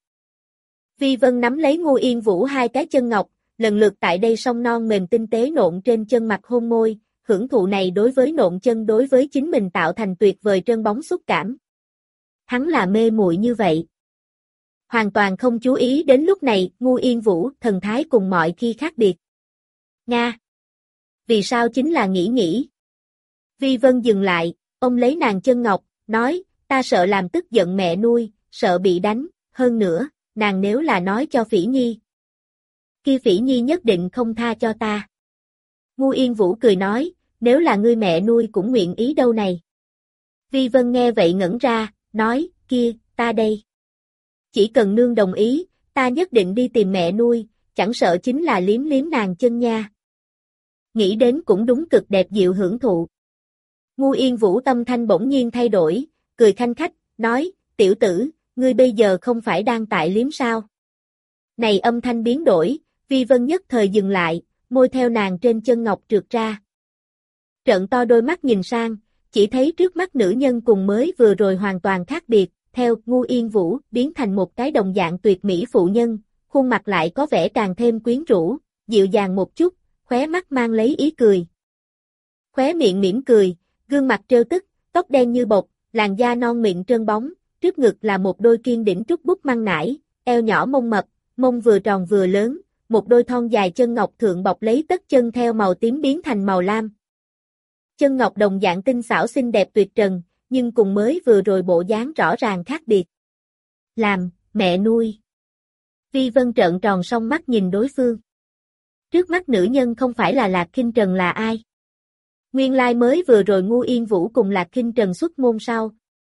Vi Vân nắm lấy Ngu Yên Vũ hai cái chân ngọc, lần lượt tại đây song non mềm tinh tế nộn trên chân mặt hôn môi, hưởng thụ này đối với nộn chân đối với chính mình tạo thành tuyệt vời trơn bóng xúc cảm. Hắn là mê muội như vậy. Hoàn toàn không chú ý đến lúc này, Ngu Yên Vũ thần thái cùng mọi khi khác biệt. Nga. Vì sao chính là nghĩ. Vi Vân dừng lại, ông lấy nàng chân ngọc, nói, ta sợ làm tức giận mẹ nuôi, sợ bị đánh, hơn nữa, nàng nếu là nói cho Phỉ Nhi. Kia Phỉ Nhi nhất định không tha cho ta. Ngu Yên Vũ cười nói, nếu là ngươi mẹ nuôi cũng nguyện ý đâu này. Vi Vân nghe vậy ngẩn ra, nói, kia, ta đây. Chỉ cần nương đồng ý, ta nhất định đi tìm mẹ nuôi, chẳng sợ chính là liếm nàng chân nha. Nghĩ đến cũng đúng cực đẹp dịu hưởng thụ. Ngu Yên Vũ tâm thanh bỗng nhiên thay đổi, cười khanh khách, nói, tiểu tử, ngươi bây giờ không phải đang tại liếm sao? Này âm thanh biến đổi, Vi Vân nhất thời dừng lại, môi theo nàng trên chân ngọc trượt ra. Trợn to đôi mắt nhìn sang, chỉ thấy trước mắt nữ nhân cùng mới vừa rồi hoàn toàn khác biệt, theo Ngu Yên Vũ biến thành một cái đồng dạng tuyệt mỹ phụ nhân, khuôn mặt lại có vẻ càng thêm quyến rũ, dịu dàng một chút, khóe mắt mang lấy ý cười. Khóe miệng mỉm cười, gương mặt trêu tức, tóc đen như bột, làn da non mịn trơn bóng, trước ngực là một đôi kiên đỉnh trúc bút măng nải, eo nhỏ mông mập, mông vừa tròn vừa lớn, một đôi thon dài chân ngọc thượng bọc lấy tất chân theo màu tím biến thành màu lam. Chân ngọc đồng dạng tinh xảo xinh đẹp tuyệt trần, nhưng cùng mới vừa rồi bộ dáng rõ ràng khác biệt. Làm, mẹ nuôi. Vi Vân trợn tròn song mắt nhìn đối phương. Trước mắt nữ nhân không phải là Lạc Khinh Trần là ai? Nguyên lai mới vừa rồi Ngu Yên Vũ cùng Lạc Khinh Trần xuất môn sau.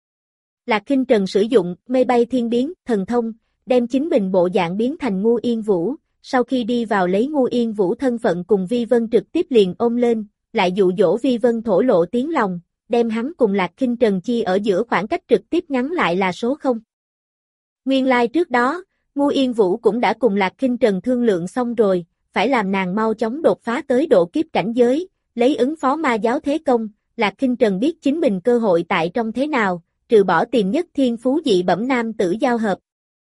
Lạc Khinh Trần sử dụng mây bay thiên biến, thần thông, đem chính mình bộ dạng biến thành Ngu Yên Vũ, sau khi đi vào lấy Ngu Yên Vũ thân phận cùng Vi Vân trực tiếp liền ôm lên, lại dụ dỗ Vi Vân thổ lộ tiếng lòng, đem hắn cùng Lạc Khinh Trần chi ở giữa khoảng cách trực tiếp ngắn lại là số 0. Nguyên lai trước đó, Ngu Yên Vũ cũng đã cùng Lạc Khinh Trần thương lượng xong rồi, phải làm nàng mau chóng đột phá tới độ kiếp cảnh giới, lấy ứng phó ma giáo thế công, Lạc Khinh Trần biết chính mình cơ hội tại trong thế nào, trừ bỏ tìm nhất thiên phú dị bẩm nam tử giao hợp.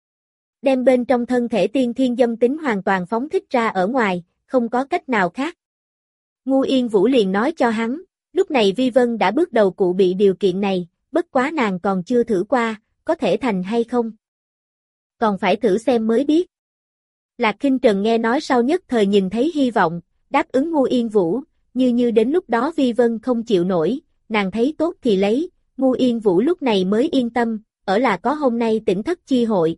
Đem bên trong thân thể tiên thiên dâm tính hoàn toàn phóng thích ra ở ngoài, không có cách nào khác. Ngu Yên Vũ liền nói cho hắn, lúc này Vi Vân đã bước đầu cụ bị điều kiện này, bất quá nàng còn chưa thử qua, có thể thành hay không? Còn phải thử xem mới biết. Lạc Khinh Trần nghe nói sau nhất thời nhìn thấy hy vọng, đáp ứng Ngu Yên Vũ, như đến lúc đó Vi Vân không chịu nổi, nàng thấy tốt thì lấy, Ngu Yên Vũ lúc này mới yên tâm, ở là có hôm nay tỉnh thất chi hội.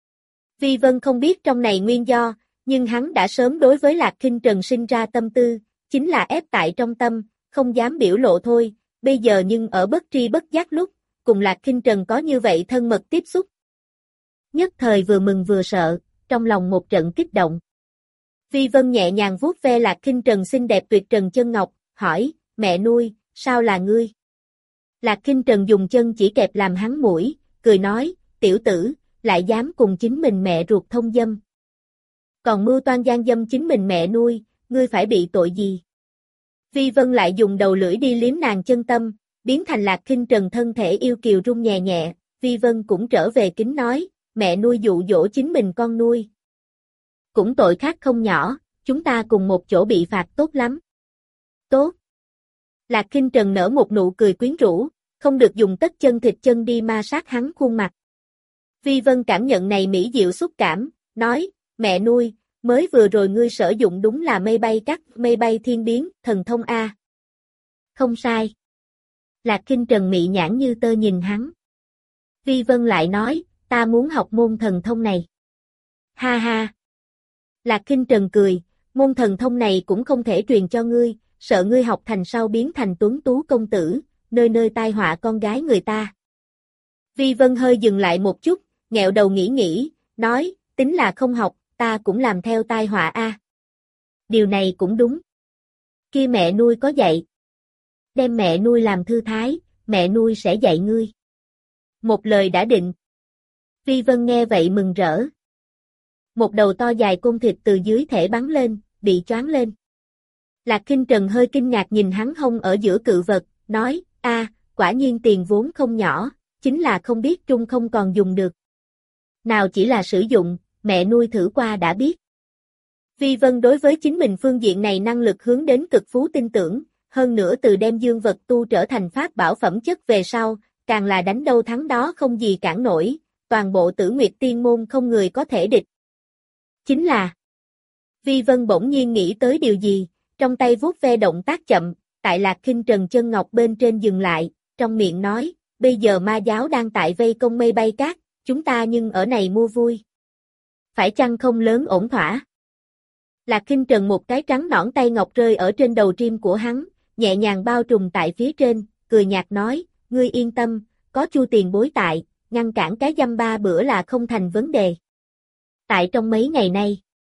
Vi Vân không biết trong này nguyên do, nhưng hắn đã sớm đối với Lạc Khinh Trần sinh ra tâm tư, chính là ép tại trong tâm, không dám biểu lộ thôi, bây giờ nhưng ở bất tri bất giác lúc, cùng Lạc Khinh Trần có như vậy thân mật tiếp xúc. Nhất thời vừa mừng vừa sợ, trong lòng một trận kích động. Vi Vân nhẹ nhàng vuốt ve Lạc Khinh Trần xinh đẹp tuyệt trần chân ngọc, hỏi, mẹ nuôi, sao là ngươi? Lạc Khinh Trần dùng chân chỉ kẹp làm hắn mũi, cười nói, tiểu tử, lại dám cùng chính mình mẹ ruột thông dâm. Còn mưu toan gian dâm chính mình mẹ nuôi, ngươi phải bị tội gì? Vi Vân lại dùng đầu lưỡi đi liếm nàng chân tâm, biến thành Lạc Khinh Trần thân thể yêu kiều rung nhẹ nhẹ, Vi Vân cũng trở về kính nói, mẹ nuôi dụ dỗ chính mình con nuôi. Cũng tội khác không nhỏ, chúng ta cùng một chỗ bị phạt tốt lắm. Tốt. Lạc Khinh Trần nở một nụ cười quyến rũ, không được dùng tất chân thịt chân đi ma sát hắn khuôn mặt. Vi Vân cảm nhận này mỹ diệu xúc cảm, nói, mẹ nuôi, mới vừa rồi ngươi sử dụng đúng là mây bay thiên biến, thần thông A. Không sai. Lạc Khinh Trần mị nhãn như tơ nhìn hắn. Vi Vân lại nói, ta muốn học môn thần thông này. Ha ha. Lạc Khinh Trần cười, môn thần thông này cũng không thể truyền cho ngươi, sợ ngươi học thành sau biến thành tuấn tú công tử, nơi nơi tai họa con gái người ta. Vi Vân hơi dừng lại một chút, nghẹo đầu nghĩ, nói, tính là không học, ta cũng làm theo tai họa a. Điều này cũng đúng. Kia mẹ nuôi có dạy. Đem mẹ nuôi làm thư thái, mẹ nuôi sẽ dạy ngươi. Một lời đã định. Vi Vân nghe vậy mừng rỡ. Một đầu to dài côn thịt từ dưới thể bắn lên, bị choáng lên. Lạc Khinh Trần hơi kinh ngạc nhìn hắn hông ở giữa cự vật, nói, quả nhiên tiền vốn không nhỏ, chính là không biết trung không còn dùng được. Nào chỉ là sử dụng, mẹ nuôi thử qua đã biết. Vi Vân đối với chính mình phương diện này năng lực hướng đến cực phú tin tưởng, hơn nữa từ đem dương vật tu trở thành pháp bảo phẩm chất về sau, càng là đánh đâu thắng đó không gì cản nổi, toàn bộ Tử Nguyệt Tiên môn không người có thể địch. Chính là, Vi Vân bỗng nhiên nghĩ tới điều gì, trong tay vuốt ve động tác chậm, tại Lạc Khinh Trần chân ngọc bên trên dừng lại, trong miệng nói, bây giờ ma giáo đang tại vây công mây bay cát, chúng ta nhưng ở này mua vui. Phải chăng không lớn ổn thỏa? Lạc Khinh Trần một cái trắng nõn tay ngọc rơi ở trên đầu trim của hắn, nhẹ nhàng bao trùm tại phía trên, cười nhạt nói, ngươi yên tâm, có Chu tiền bối tại, ngăn cản cái dăm ba bữa là không thành vấn đề. Tại trong mấy ngày nay,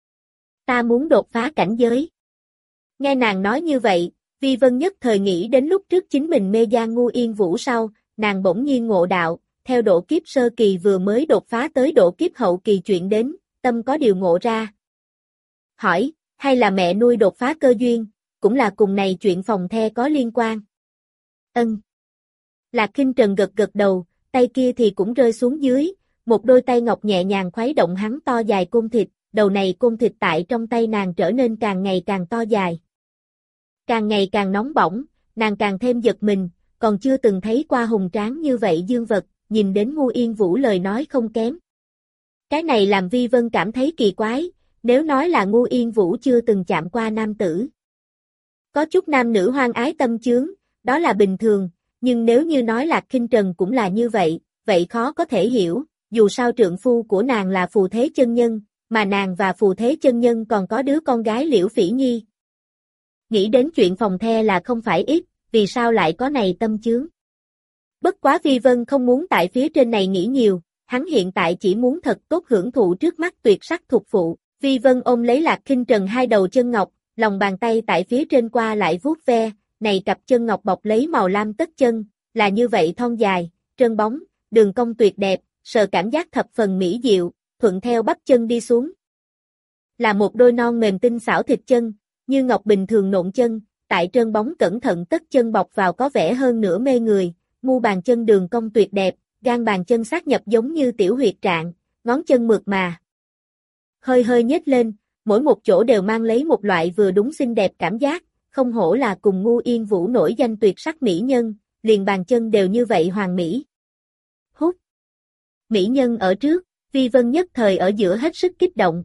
ta muốn đột phá cảnh giới. Nghe nàng nói như vậy, Vi Vân nhất thời nghĩ đến lúc trước chính mình mê gian Ngu Yên Vũ sau, nàng bỗng nhiên ngộ đạo, theo độ kiếp sơ kỳ vừa mới đột phá tới độ kiếp hậu kỳ chuyện đến, tâm có điều ngộ ra. Hỏi, hay là mẹ nuôi đột phá cơ duyên, cũng là cùng này chuyện phòng the có liên quan? Ân. Lạc Khinh Trần gật gật đầu, tay kia thì cũng rơi xuống dưới, một đôi tay ngọc nhẹ nhàng khuấy động hắn to dài côn thịt, đầu này côn thịt tại trong tay nàng trở nên càng ngày càng to dài. Càng ngày càng nóng bỏng, nàng càng thêm giật mình, còn chưa từng thấy qua hùng tráng như vậy dương vật, nhìn đến Ngu Yên Vũ lời nói không kém. Cái này làm Vi Vân cảm thấy kỳ quái, nếu nói là Ngu Yên Vũ chưa từng chạm qua nam tử. Có chút nam nữ hoang ái tâm chướng, đó là bình thường, nhưng nếu như nói Lạc Khinh Trần cũng là như vậy, vậy khó có thể hiểu, dù sao trượng phu của nàng là Phù Thế Chân Nhân, mà nàng và Phù Thế Chân Nhân còn có đứa con gái Liễu Phỉ Nhi. Nghĩ đến chuyện phòng the là không phải ít, vì sao lại có này tâm chướng. Bất quá Vi Vân không muốn tại phía trên này nghĩ nhiều, hắn hiện tại chỉ muốn thật tốt hưởng thụ trước mắt tuyệt sắc thuộc phụ. Vi Vân ôm lấy Lạc Khinh Trần hai đầu chân ngọc, lòng bàn tay tại phía trên qua lại vuốt ve, này cặp chân ngọc bọc lấy màu lam tất chân, là như vậy thon dài, trơn bóng, đường cong tuyệt đẹp, sờ cảm giác thập phần mỹ diệu, thuận theo bắp chân đi xuống. Là một đôi non mềm tinh xảo thịt chân, như ngọc bình thường nộn chân, tại trơn bóng cẩn thận tất chân bọc vào có vẻ hơn nửa mê người, mu bàn chân đường cong tuyệt đẹp, gan bàn chân sát nhập giống như tiểu huyệt trạng, ngón chân mượt mà. Hơi hơi nhếch lên, mỗi một chỗ đều mang lấy một loại vừa đúng xinh đẹp cảm giác, không hổ là cùng Ngu Yên Vũ nổi danh tuyệt sắc mỹ nhân, liền bàn chân đều như vậy hoàn mỹ. Hút. Mỹ nhân ở trước, Vi Vân nhất thời ở giữa hết sức kích động.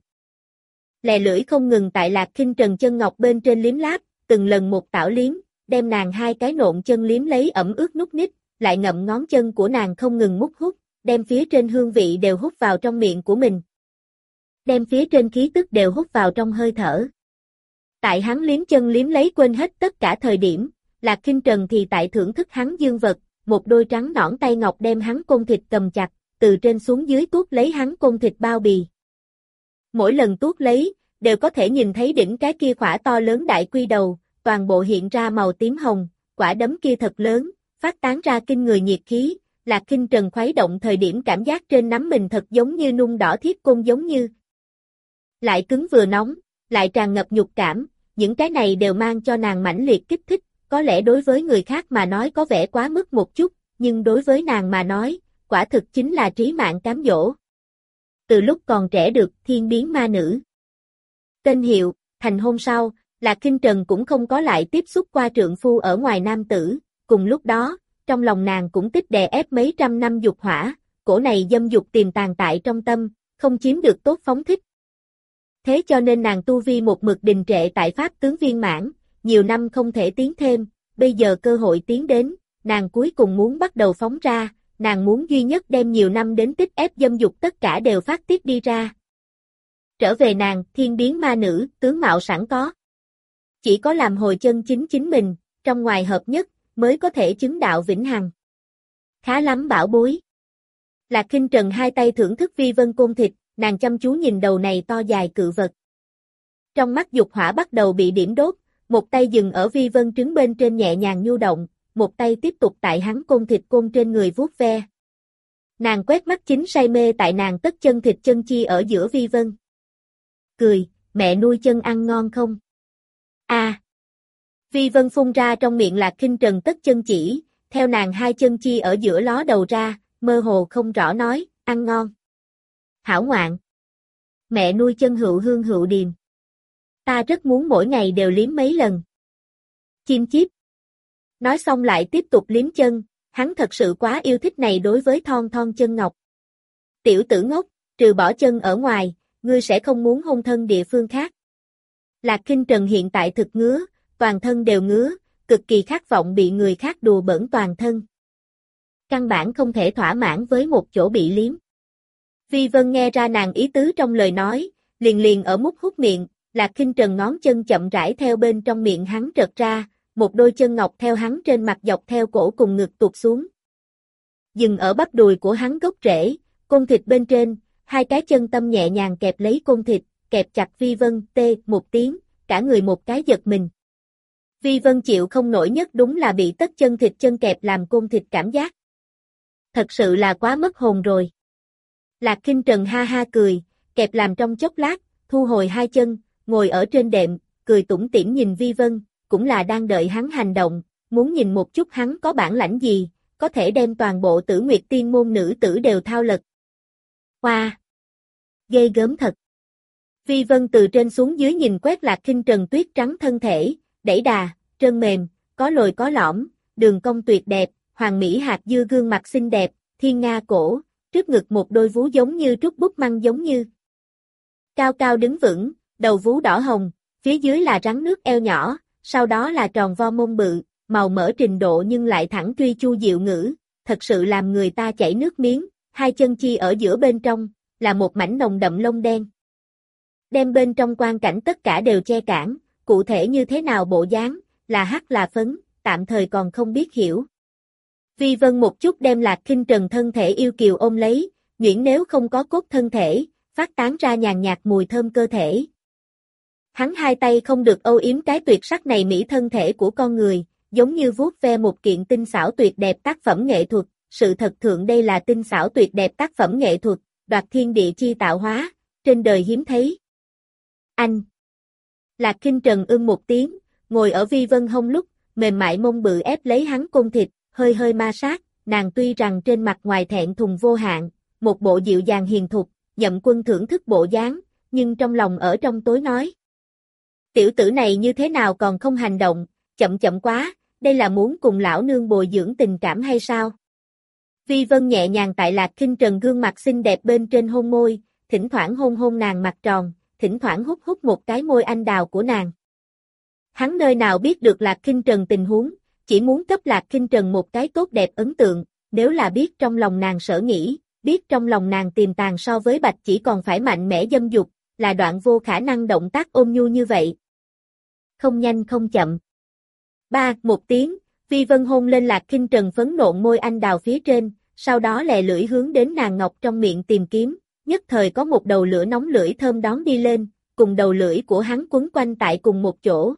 Lè lưỡi không ngừng tại Lạc Khinh Trần chân ngọc bên trên liếm láp, từng lần một tảo liếm, đem nàng hai cái nộn chân liếm lấy ẩm ướt nút nít, lại ngậm ngón chân của nàng không ngừng mút hút, đem phía trên hương vị đều hút vào trong miệng của mình. Đem phía trên khí tức đều hút vào trong hơi thở. Tại hắn liếm chân liếm lấy quên hết tất cả thời điểm, Lạc Khinh Trần thì tại thưởng thức hắn dương vật, một đôi trắng nõn tay ngọc đem hắn côn thịt cầm chặt, từ trên xuống dưới tuốt lấy hắn côn thịt bao bì. Mỗi lần tuốt lấy, đều có thể nhìn thấy đỉnh cái kia khỏa to lớn đại quy đầu, toàn bộ hiện ra màu tím hồng, quả đấm kia thật lớn, phát tán ra kinh người nhiệt khí, Lạc Khinh Trần khuấy động thời điểm cảm giác trên nắm mình thật giống như nung đỏ thiết côn giống như. Lại cứng vừa nóng, lại tràn ngập nhục cảm, những cái này đều mang cho nàng mãnh liệt kích thích, có lẽ đối với người khác mà nói có vẻ quá mức một chút, nhưng đối với nàng mà nói, quả thực chính là trí mạng cám dỗ. Từ lúc còn trẻ được thiên biến ma nữ. Tên hiệu, thành hôn sau, Lạc Khinh Trần cũng không có lại tiếp xúc qua trượng phu ở ngoài nam tử, cùng lúc đó, trong lòng nàng cũng tích đè ép mấy trăm năm dục hỏa, cổ này dâm dục tiềm tàng tại trong tâm, không chiếm được tốt phóng thích. Thế cho nên nàng tu vi một mực đình trệ tại pháp tướng viên mãn, nhiều năm không thể tiến thêm, bây giờ cơ hội tiến đến, nàng cuối cùng muốn bắt đầu phóng ra, nàng muốn duy nhất đem nhiều năm đến tích ép dâm dục tất cả đều phát tiết đi ra. Trở về nàng, thiên biến ma nữ, tướng mạo sẵn có. Chỉ có làm hồi chân chính chính mình, trong ngoài hợp nhất, mới có thể chứng đạo vĩnh hằng. Khá lắm bảo bối. Lạc Khinh Trần hai tay thưởng thức vi vân côn thịt, nàng chăm chú nhìn đầu này to dài cự vật. Trong mắt dục hỏa bắt đầu bị điểm đốt, một tay dừng ở vi vân trứng bên trên nhẹ nhàng nhu động, một tay tiếp tục tại hắn côn thịt côn trên người vuốt ve. Nàng quét mắt chính say mê tại nàng tất chân thịt chân chi ở giữa vi vân. Cười, mẹ nuôi chân ăn ngon không? Vi vân phun ra trong miệng Lạc Khinh Trần tất chân chỉ, theo nàng hai chân chi ở giữa ló đầu ra, mơ hồ không rõ nói, ăn ngon. Hảo ngoạn. Mẹ nuôi chân hữu hương hữu điềm. Ta rất muốn mỗi ngày đều liếm mấy lần. Chim chíp. Nói xong lại tiếp tục liếm chân, hắn thật sự quá yêu thích này đối với thon thon chân ngọc. Tiểu tử ngốc, trừ bỏ chân ở ngoài, ngươi sẽ không muốn hôn thân địa phương khác. Lạc Khinh Trần hiện tại thực ngứa, toàn thân đều ngứa, cực kỳ khát vọng bị người khác đùa bỡn toàn thân. Căn bản không thể thỏa mãn với một chỗ bị liếm. Vi Vân nghe ra nàng ý tứ trong lời nói, liền ở mút hút miệng, Lạc Khinh Trần ngón chân chậm rãi theo bên trong miệng hắn trật ra, một đôi chân ngọc theo hắn trên mặt dọc theo cổ cùng ngực tụt xuống. Dừng ở bắp đùi của hắn gốc rễ, côn thịt bên trên, hai cái chân tâm nhẹ nhàng kẹp lấy côn thịt, kẹp chặt Vi Vân, tê một tiếng, cả người một cái giật mình. Vi Vân chịu không nổi nhất đúng là bị tất chân thịt chân kẹp làm côn thịt cảm giác. Thật sự là quá mất hồn rồi. Lạc Khinh Trần ha ha cười, kẹp làm trong chốc lát, thu hồi hai chân, ngồi ở trên đệm, cười tủm tỉm nhìn Vi Vân, cũng là đang đợi hắn hành động, muốn nhìn một chút hắn có bản lãnh gì, có thể đem toàn bộ Tử Nguyệt Tiên môn nữ tử đều thao lật. Hoa! Ghê gớm thật! Vi Vân từ trên xuống dưới nhìn quét Lạc Khinh Trần tuyết trắng thân thể, đẩy đà, trơn mềm, có lồi có lõm, đường cong tuyệt đẹp, hoàng mỹ hạt dưa gương mặt xinh đẹp, thiên nga cổ, trước ngực một đôi vú giống như trút bút măng giống như. Cao cao đứng vững, đầu vú đỏ hồng, phía dưới là rắn nước eo nhỏ, sau đó là tròn vo mông bự, màu mỡ trình độ nhưng lại thẳng truy chu diệu ngữ, thật sự làm người ta chảy nước miếng, hai chân chi ở giữa bên trong, là một mảnh nồng đậm lông đen. Đem bên trong quang cảnh tất cả đều che cản, cụ thể như thế nào bộ dáng, là hắc là phấn, tạm thời còn không biết hiểu. Vi Vân một chút đem Lạc Khinh Trần thân thể yêu kiều ôm lấy, nhuyễn nếu không có cốt thân thể, phát tán ra nhàn nhạt mùi thơm cơ thể. Hắn hai tay không được âu yếm cái tuyệt sắc này mỹ thân thể của con người, giống như vuốt ve một kiện tinh xảo tuyệt đẹp tác phẩm nghệ thuật, sự thật thượng đây là tinh xảo tuyệt đẹp tác phẩm nghệ thuật, đoạt thiên địa chi tạo hóa, trên đời hiếm thấy. Anh! Lạc Khinh Trần một tiếng, ngồi ở Vi Vân hông lúc, mềm mại mông bự ép lấy hắn côn thịt, hơi hơi ma sát, nàng tuy rằng trên mặt ngoài thẹn thùng vô hạn, một bộ dịu dàng hiền thục, Nhậm Quân thưởng thức bộ dáng, nhưng trong lòng ở trong tối nói. Tiểu tử này như thế nào còn không hành động, chậm quá, đây là muốn cùng lão nương bồi dưỡng tình cảm hay sao? Vi Vân nhẹ nhàng tại Lạc Khinh Trần gương mặt xinh đẹp bên trên hôn môi, thỉnh thoảng hôn nàng mặt tròn, thỉnh thoảng hút một cái môi anh đào của nàng. Hắn nơi nào biết được Lạc Khinh Trần tình huống, chỉ muốn cấp Lạc Khinh Trần một cái tốt đẹp ấn tượng, nếu là biết trong lòng nàng sở nghĩ, biết trong lòng nàng tiềm tàng so với Bạch chỉ còn phải mạnh mẽ dâm dục, là đoạn vô khả năng động tác ôn nhu như vậy. Không nhanh không chậm. Một tiếng, Vi Vân hôn lên Lạc Khinh Trần phấn nộn môi anh đào phía trên, sau đó lè lưỡi hướng đến nàng ngọc trong miệng tìm kiếm, nhất thời có một đầu lửa nóng lưỡi thơm đón đi lên, cùng đầu lưỡi của hắn quấn quanh tại cùng một chỗ.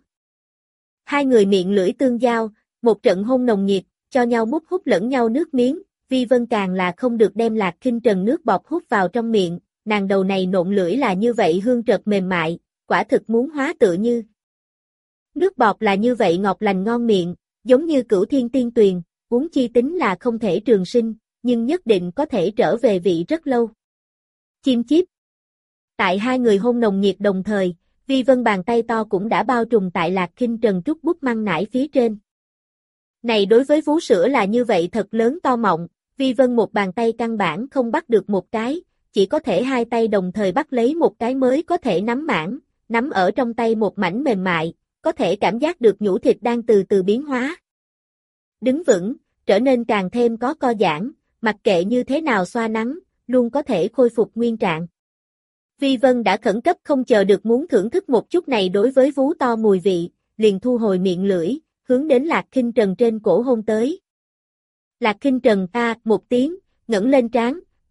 Hai người miệng lưỡi tương giao, một trận hôn nồng nhiệt, cho nhau mút hút lẫn nhau nước miếng, Vi Vân càng là không được đem Lạc Khinh Trần nước bọt hút vào trong miệng, nàng đầu này nộn lưỡi là như vậy hương trợt mềm mại, quả thực muốn hóa tựa như. Nước bọt là như vậy ngọt lành ngon miệng, giống như cửu thiên tiên tuyền, uống chi tính là không thể trường sinh, nhưng nhất định có thể trở về vị rất lâu. Chim chíp. Tại hai người hôn nồng nhiệt đồng thời, Vi Vân bàn tay to cũng đã bao trùm tại Lạc Khinh Trần trút bút măng nải phía trên. Này đối với vú sữa là như vậy thật lớn to mọng, Vi Vân một bàn tay căn bản không bắt được một cái, chỉ có thể hai tay đồng thời bắt lấy một cái mới có thể nắm mãn, nắm ở trong tay một mảnh mềm mại, có thể cảm giác được nhũ thịt đang từ từ biến hóa. Đứng vững, trở nên càng thêm có co giãn, mặc kệ như thế nào xoa nắng, luôn có thể khôi phục nguyên trạng. Vi Vân đã khẩn cấp không chờ được muốn thưởng thức một chút này đối với vú to mùi vị, liền thu hồi miệng lưỡi, hướng đến Lạc Khinh Trần trên cổ hôn tới. Lạc Khinh Trần một tiếng, ngẩng lên trán,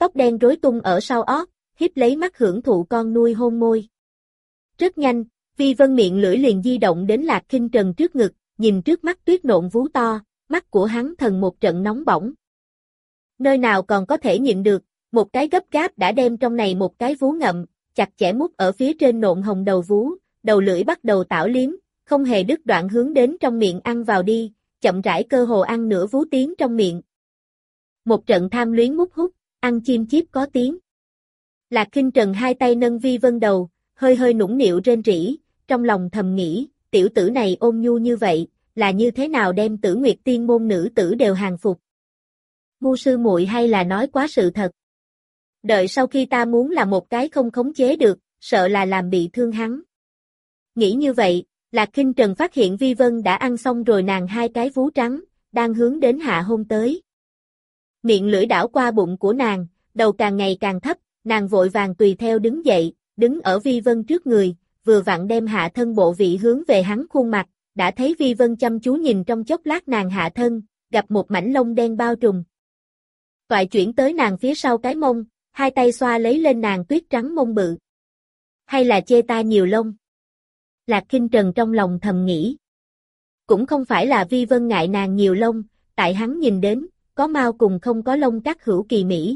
tóc đen rối tung ở sau ót, híp lấy mắt hưởng thụ con nuôi hôn môi. Rất nhanh, Vi Vân miệng lưỡi liền di động đến Lạc Kinh Trần trước ngực, nhìn trước mắt tuyết nộn vú to, mắt của hắn thần một trận nóng bỏng. Nơi nào còn có thể nhịn được, một cái gấp gáp đã đem trong này một cái vú ngậm, chặt chẽ mút ở phía trên nộn hồng đầu vú, đầu lưỡi bắt đầu tảo liếm, không hề đứt đoạn hướng đến trong miệng ăn vào đi, chậm rãi cơ hồ ăn nửa vú tiến trong miệng. Một trận tham luyến mút hút, ăn chim chiếp có tiếng. Lạc Kinh Trần hai tay nâng Vi Vân đầu, hơi hơi nũng nịu rên rỉ, trong lòng thầm nghĩ, tiểu tử này ôn nhu như vậy, là như thế nào đem Tử Nguyệt Tiên môn nữ tử đều hàng phục. Ngu sư muội hay là nói quá sự thật. Đợi sau khi ta muốn là một cái không khống chế được, sợ là làm bị thương hắn. Nghĩ như vậy, Lạc Kinh Trần phát hiện Vi Vân đã ăn xong rồi nàng hai cái vú trắng, đang hướng đến hạ hôn tới. Miệng lưỡi đảo qua bụng của nàng, đầu càng ngày càng thấp, nàng vội vàng tùy theo đứng dậy, đứng ở Vi Vân trước người, vừa vặn đem hạ thân bộ vị hướng về hắn khuôn mặt, đã thấy Vi Vân chăm chú nhìn trong chốc lát nàng hạ thân, gặp một mảnh lông đen bao trùm. Toại chuyển tới nàng phía sau cái mông, hai tay xoa lấy lên nàng tuyết trắng mông bự. Hay là chê ta nhiều lông? Lạc Kinh Trần trong lòng thầm nghĩ. Cũng không phải là Vi Vân ngại nàng nhiều lông, tại hắn nhìn đến, có mao cùng không có lông các hữu kỳ mỹ.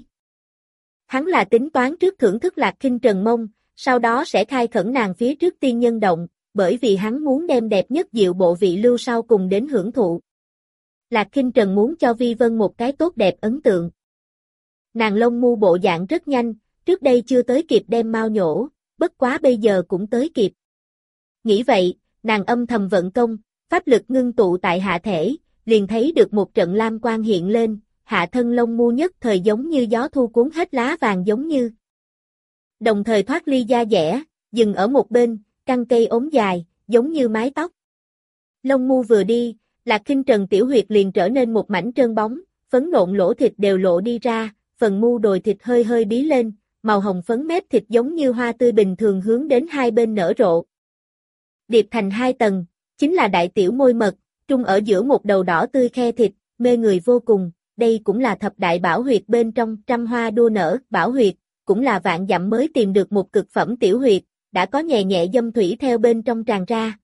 Hắn là tính toán trước thưởng thức Lạc Kinh Trần mông, sau đó sẽ khai khẩn nàng phía trước tiên nhân động, bởi vì hắn muốn đem đẹp nhất diệu bộ vị lưu sau cùng đến hưởng thụ. Lạc Kinh Trần muốn cho Vi Vân một cái tốt đẹp ấn tượng. Nàng lông mu bộ dạng rất nhanh, trước đây chưa tới kịp đem mao nhổ, bất quá bây giờ cũng tới kịp. Nghĩ vậy, nàng âm thầm vận công, pháp lực ngưng tụ tại hạ thể, liền thấy được một trận lam quang hiện lên, hạ thân lông mu nhất thời giống như gió thu cuốn hết lá vàng giống như. Đồng thời thoát ly da dẻ, dừng ở một bên, căn cây ốm dài, giống như mái tóc. Lông mu vừa đi, Lạc Kinh Trần tiểu huyệt liền trở nên một mảnh trơn bóng, phấn nộn lỗ thịt đều lộ đi ra, phần mu đồi thịt hơi hơi bí lên, màu hồng phấn mép thịt giống như hoa tươi bình thường hướng đến hai bên nở rộ. Điệp thành hai tầng, chính là đại tiểu môi mật, trung ở giữa một đầu đỏ tươi khe thịt, mê người vô cùng, đây cũng là thập đại bảo huyệt bên trong trăm hoa đua nở, bảo huyệt, cũng là vạn dặm mới tìm được một cực phẩm tiểu huyệt, đã có nhẹ nhẹ dâm thủy theo bên trong tràn ra.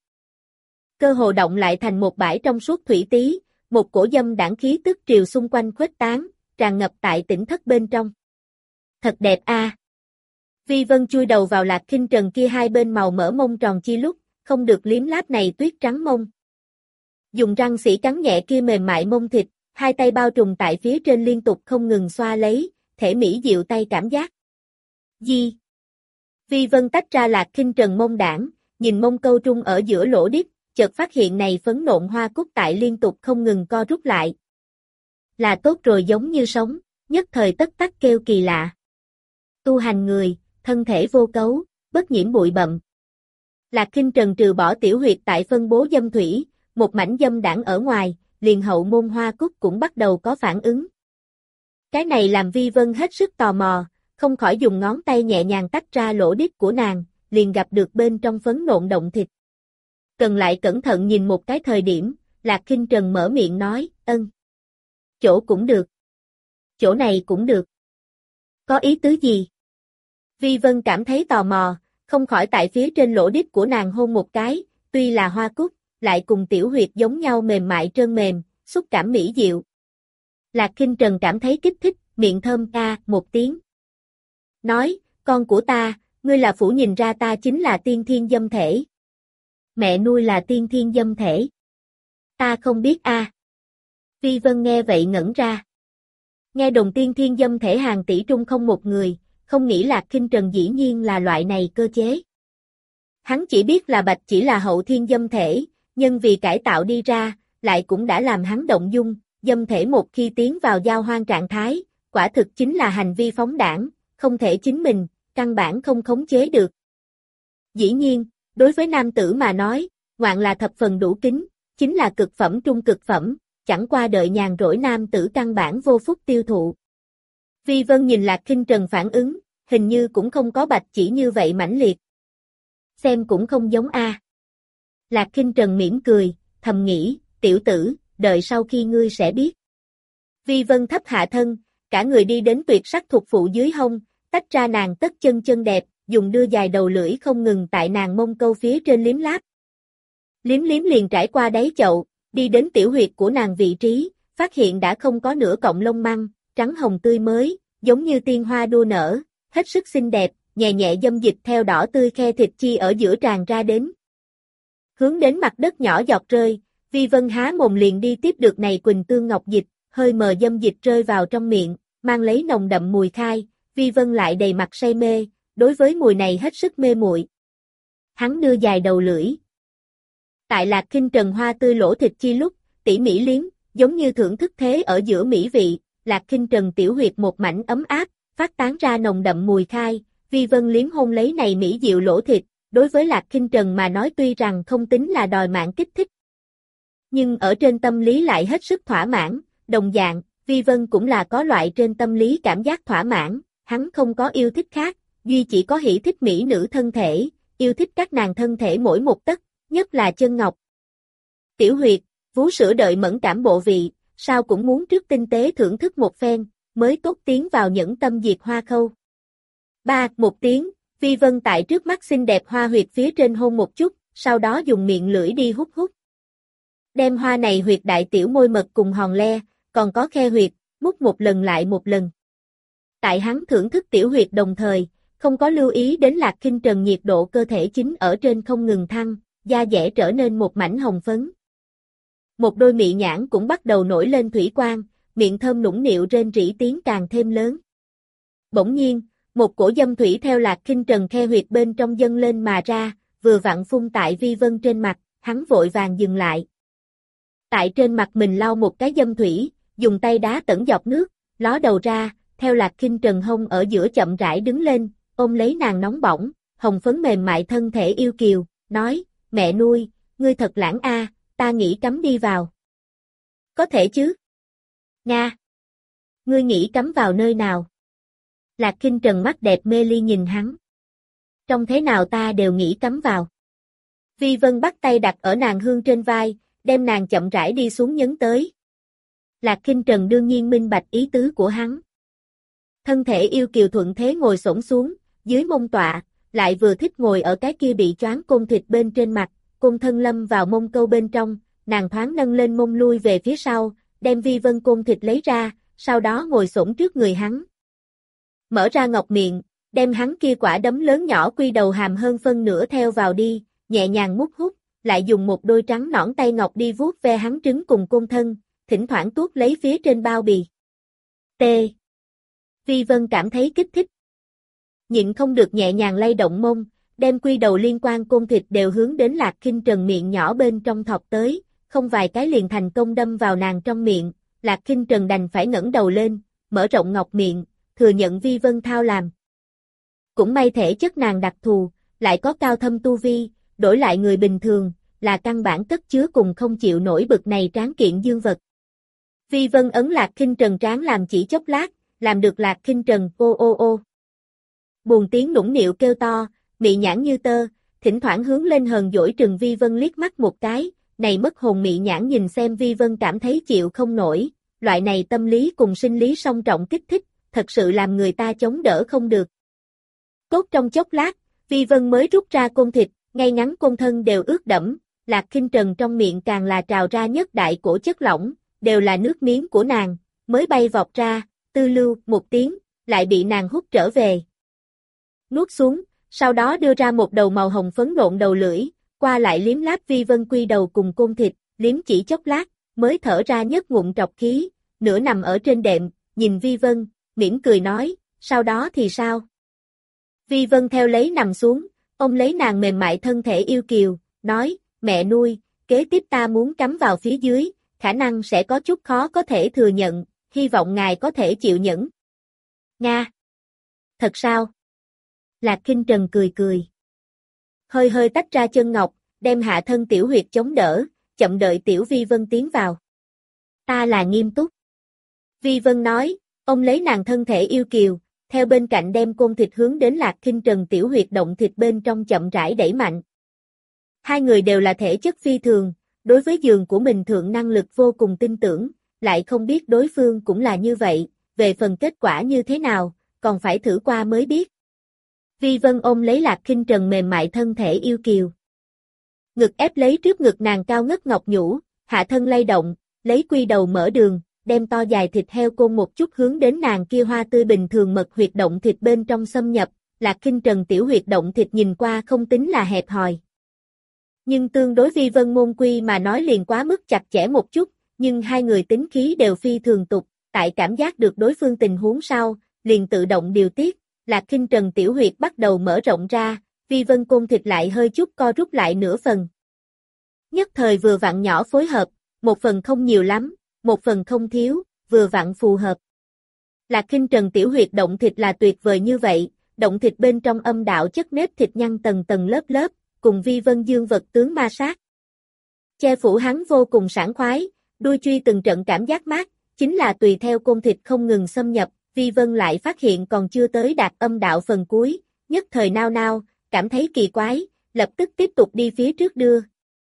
Cơ hồ động lại thành một bãi trong suốt thủy tí, một cổ dâm đãng khí tức triều xung quanh khuếch tán, tràn ngập tại tỉnh thất bên trong. Thật đẹp a. Vi Vân chui đầu vào Lạc Kinh Trần kia hai bên màu mỡ mông tròn chi lúc, không được liếm láp này tuyết trắng mông. Dùng răng sỉ cắn nhẹ kia mềm mại mông thịt, hai tay bao trùm tại phía trên liên tục không ngừng xoa lấy, thể mỹ diệu tay cảm giác. Di. Vi Vân tách ra Lạc Kinh Trần mông đảng, nhìn mông câu trung ở giữa lỗ đít, chợt phát hiện này phấn nộn hoa cúc tại liên tục không ngừng co rút lại. Là tốt rồi giống như sống, nhất thời tất tắc kêu kỳ lạ. Tu hành người, thân thể vô cấu, bất nhiễm bụi bặm. Lạc Kinh Trần trừ bỏ tiểu huyệt tại phân bố dâm thủy, một mảnh dâm đảng ở ngoài, liền hậu môn hoa cúc cũng bắt đầu có phản ứng. Cái này làm Vi Vân hết sức tò mò, không khỏi dùng ngón tay nhẹ nhàng tách ra lỗ đít của nàng, liền gặp được bên trong phấn nộn động thịt. Cần lại cẩn thận nhìn một cái thời điểm, Lạc Kinh Trần mở miệng nói, ân. Chỗ cũng được. Chỗ này cũng được. Có ý tứ gì? Vi Vân cảm thấy tò mò, không khỏi tại phía trên lỗ đít của nàng hôn một cái, tuy là hoa cúc, lại cùng tiểu huyệt giống nhau mềm mại trơn mềm, xúc cảm mỹ diệu. Lạc Kinh Trần cảm thấy kích thích, miệng thơm ca một tiếng. Nói, con của ta, ngươi là phủ nhìn ra ta chính là tiên thiên dâm thể. Mẹ nuôi là tiên thiên dâm thể. Ta không biết a. Vi Vân nghe vậy ngẩn ra. Nghe đồn tiên thiên dâm thể hàng tỷ trung không một người, không nghĩ Lạc Kinh Trần dĩ nhiên là loại này cơ chế. Hắn chỉ biết là Bạch chỉ là hậu thiên dâm thể, nhưng vì cải tạo đi ra, lại cũng đã làm hắn động dung, dâm thể một khi tiến vào giao hoang trạng thái, quả thực chính là hành vi phóng đãng, không thể chính mình, căn bản không khống chế được. Dĩ nhiên, đối với nam tử mà nói, ngoạn là thập phần đủ kính, chính là cực phẩm trung cực phẩm, chẳng qua đợi nhàn rỗi nam tử căn bản vô phúc tiêu thụ. Vi Vân nhìn Lạc Kinh Trần phản ứng, hình như cũng không có Bạch chỉ như vậy mãnh liệt. Xem cũng không giống a. Lạc Kinh Trần mỉm cười, thầm nghĩ, tiểu tử, đợi sau khi ngươi sẽ biết. Vi Vân thấp hạ thân, cả người đi đến tuyệt sắc thuộc phụ dưới hông, tách ra nàng tất chân chân đẹp, dùng đưa dài đầu lưỡi không ngừng tại nàng mông câu phía trên liếm láp. Liếm liếm liền trải qua đáy chậu, đi đến tiểu huyệt của nàng vị trí, phát hiện đã không có nửa cọng lông măng, trắng hồng tươi mới, giống như tiên hoa đua nở, hết sức xinh đẹp, nhẹ nhẹ dâm dịch theo đỏ tươi khe thịt chi ở giữa tràn ra đến. Hướng đến mặt đất nhỏ giọt rơi, Vi Vân há mồm liền đi tiếp được này quỳnh tương ngọc dịch, hơi mờ dâm dịch rơi vào trong miệng, mang lấy nồng đậm mùi khai, Vi Vân lại đầy mặt say mê, đối với mùi này hết sức mê muội. Hắn đưa dài đầu lưỡi. Tại Lạc Kinh Trần hoa tươi lỗ thịt chi lúc, tỉ mỉ liếm, giống như thưởng thức thế ở giữa mỹ vị, Lạc Kinh Trần tiểu huyệt một mảnh ấm áp, phát tán ra nồng đậm mùi khai, Vi Vân liếm hôn lấy này mỹ diệu lỗ thịt, đối với Lạc Kinh Trần mà nói tuy rằng không tính là đòi mạng kích thích. Nhưng ở trên tâm lý lại hết sức thỏa mãn, đồng dạng, Vi Vân cũng là có loại trên tâm lý cảm giác thỏa mãn, hắn không có yêu thích khác, duy chỉ có hỷ thích mỹ nữ thân thể, yêu thích các nàng thân thể mỗi một tấc, nhất là chân ngọc. Tiểu huyệt, vú sữa đợi mẫn cảm bộ vị, sao cũng muốn trước tinh tế thưởng thức một phen, mới tốt tiến vào những tâm diệt hoa khâu. 3. Một tiếng, Vi Vân tại trước mắt xinh đẹp hoa huyệt phía trên hôn một chút, sau đó dùng miệng lưỡi đi hút hút. Đem hoa này huyệt đại tiểu môi mật cùng hòn le, còn có khe huyệt, mút một lần lại một lần. Tại hắn thưởng thức tiểu huyệt đồng thời, không có lưu ý đến Lạc Kinh Trần nhiệt độ cơ thể chính ở trên không ngừng thăng, da dẻ trở nên một mảnh hồng phấn. Một đôi mị nhãn cũng bắt đầu nổi lên thủy quang, miệng thơm nũng nịu rên rỉ tiếng càng thêm lớn. Bỗng nhiên, một cổ dâm thủy theo Lạc Kinh Trần khe huyệt bên trong dâng lên mà ra, vừa vặn phun tại Vi Vân trên mặt, hắn vội vàng dừng lại. Tại trên mặt mình lau một cái dâm thủy, dùng tay đá tẩn giọt nước, ló đầu ra, theo Lạc Kinh Trần hông ở giữa chậm rãi đứng lên, ôm lấy nàng nóng bỏng, hồng phấn mềm mại thân thể yêu kiều, nói, mẹ nuôi, ngươi thật lãng a, ta nghĩ cắm đi vào. Có thể chứ? Nga. Ngươi nghĩ cắm vào nơi nào? Lạc Kinh Trần mắt đẹp mê ly nhìn hắn. Trong thế nào ta đều nghĩ cắm vào. Vi Vân bắt tay đặt ở nàng hương trên vai, đem nàng chậm rãi đi xuống nhấn tới. Lạc Kinh Trần đương nhiên minh bạch ý tứ của hắn. Thân thể yêu kiều thuận thế ngồi xổm xuống, dưới mông tọa, lại vừa thích ngồi ở cái kia bị choáng côn thịt bên trên mặt, côn thân lâm vào mông câu bên trong, nàng thoáng nâng lên mông lui về phía sau, đem Vi Vân côn thịt lấy ra, sau đó ngồi xổm trước người hắn. Mở ra ngọc miệng, đem hắn kia quả đấm lớn nhỏ quy đầu hàm hơn phân nửa theo vào đi, nhẹ nhàng mút hút, lại dùng một đôi trắng nõn tay ngọc đi vuốt ve hắn trứng cùng côn thân, thỉnh thoảng tuốt lấy phía trên bao bì. T. Vi Vân cảm thấy kích thích. Nhịn không được nhẹ nhàng lay động mông, đem quy đầu liên quan côn thịt đều hướng đến Lạc Kinh Trần miệng nhỏ bên trong thọc tới, không vài cái liền thành công đâm vào nàng trong miệng, Lạc Kinh Trần đành phải ngẩng đầu lên, mở rộng ngọc miệng, thừa nhận Vi Vân thao làm. Cũng may thể chất nàng đặc thù, lại có cao thâm tu vi, đổi lại người bình thường, là căn bản cất chứa cùng không chịu nổi bực này tráng kiện dương vật. Vi Vân ấn Lạc Kinh Trần tráng làm chỉ chốc lát, làm được Lạc Kinh Trần ô ô ô. Buồn tiếng nũng nịu kêu to, mị nhãn như tơ, thỉnh thoảng hướng lên hờn dỗi trừng Vi Vân liếc mắt một cái, này mất hồn mị nhãn nhìn xem Vi Vân cảm thấy chịu không nổi, loại này tâm lý cùng sinh lý song trọng kích thích, thật sự làm người ta chống đỡ không được. Cốt trong chốc lát, Vi Vân mới rút ra côn thịt, ngay ngắn côn thân đều ướt đẫm, Lạc Kinh Trần trong miệng càng là trào ra nhất đại cổ chất lỏng, đều là nước miếng của nàng, mới bay vọt ra, tư lưu một tiếng, lại bị nàng hút trở về. Nuốt xuống, sau đó đưa ra một đầu màu hồng phấn nộn đầu lưỡi, qua lại liếm láp Vi Vân quy đầu cùng côn thịt, liếm chỉ chốc lát, mới thở ra nhất ngụm trọc khí, nửa nằm ở trên đệm, nhìn Vi Vân, mỉm cười nói, sau đó thì sao? Vi Vân theo lấy nằm xuống, ôm lấy nàng mềm mại thân thể yêu kiều, nói, mẹ nuôi, kế tiếp ta muốn cắm vào phía dưới, khả năng sẽ có chút khó có thể thừa nhận, hy vọng ngài có thể chịu nhẫn. Nga! Thật sao? Lạc Kinh Trần cười cười. Hơi hơi tách ra chân ngọc, đem hạ thân tiểu huyệt chống đỡ, chậm đợi tiểu Vi Vân tiến vào. Ta là nghiêm túc. Vi Vân nói, ông lấy nàng thân thể yêu kiều, theo bên cạnh đem côn thịt hướng đến Lạc Kinh Trần tiểu huyệt động thịt bên trong chậm rãi đẩy mạnh. Hai người đều là thể chất phi thường, đối với giường của mình thượng năng lực vô cùng tin tưởng, lại không biết đối phương cũng là như vậy, về phần kết quả như thế nào, còn phải thử qua mới biết. Vi Vân ôm lấy Lạc Khinh Trần mềm mại thân thể yêu kiều. Ngực ép lấy trước ngực nàng cao ngất ngọc nhũ, hạ thân lay động, lấy quy đầu mở đường, đem to dài thịt heo côn một chút hướng đến nàng kia hoa tươi bình thường mật huyệt động thịt bên trong xâm nhập, Lạc Khinh Trần tiểu huyệt động thịt nhìn qua không tính là hẹp hòi. Nhưng tương đối Vi Vân môn quy mà nói liền quá mức chặt chẽ một chút, nhưng hai người tính khí đều phi thường tục, tại cảm giác được đối phương tình huống sau, liền tự động điều tiết, Lạc Khinh Trần tiểu huyệt bắt đầu mở rộng ra, Vi Vân côn thịt lại hơi chút co rút lại nửa phần. Nhất thời vừa vặn nhỏ phối hợp, một phần không nhiều lắm, một phần không thiếu, vừa vặn phù hợp. Lạc Khinh Trần tiểu huyệt động thịt là tuyệt vời như vậy, động thịt bên trong âm đạo chất nếp thịt nhăn tầng tầng lớp lớp, cùng Vi Vân dương vật tướng ma sát. Che phủ hắn vô cùng sảng khoái, đuôi truy từng trận cảm giác mát, chính là tùy theo côn thịt không ngừng xâm nhập, Vi Vân lại phát hiện còn chưa tới đạt âm đạo phần cuối, nhất thời nao nao, cảm thấy kỳ quái, lập tức tiếp tục đi phía trước đưa.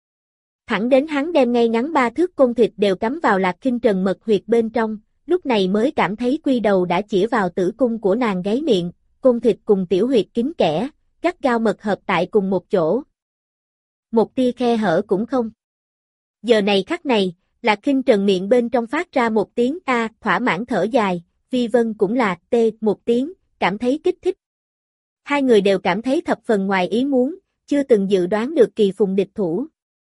Thẳng đến hắn đem ngay ngắn 3 thước côn thịt đều cắm vào Lạc Khinh Trần mật huyệt bên trong, lúc này mới cảm thấy quy đầu đã chĩa vào tử cung của nàng gáy miệng, côn thịt cùng tiểu huyệt kín kẽ, gắt gao mật hợp tại cùng một chỗ. Một tia khe hở cũng không. Giờ này khắc này, Lạc Khinh Trần miệng bên trong phát ra một tiếng a, thỏa mãn thở dài, Vi Vân cũng là tê một tiếng, cảm thấy kích thích. Hai người đều cảm thấy thập phần ngoài ý muốn, chưa từng dự đoán được kỳ phùng địch thủ.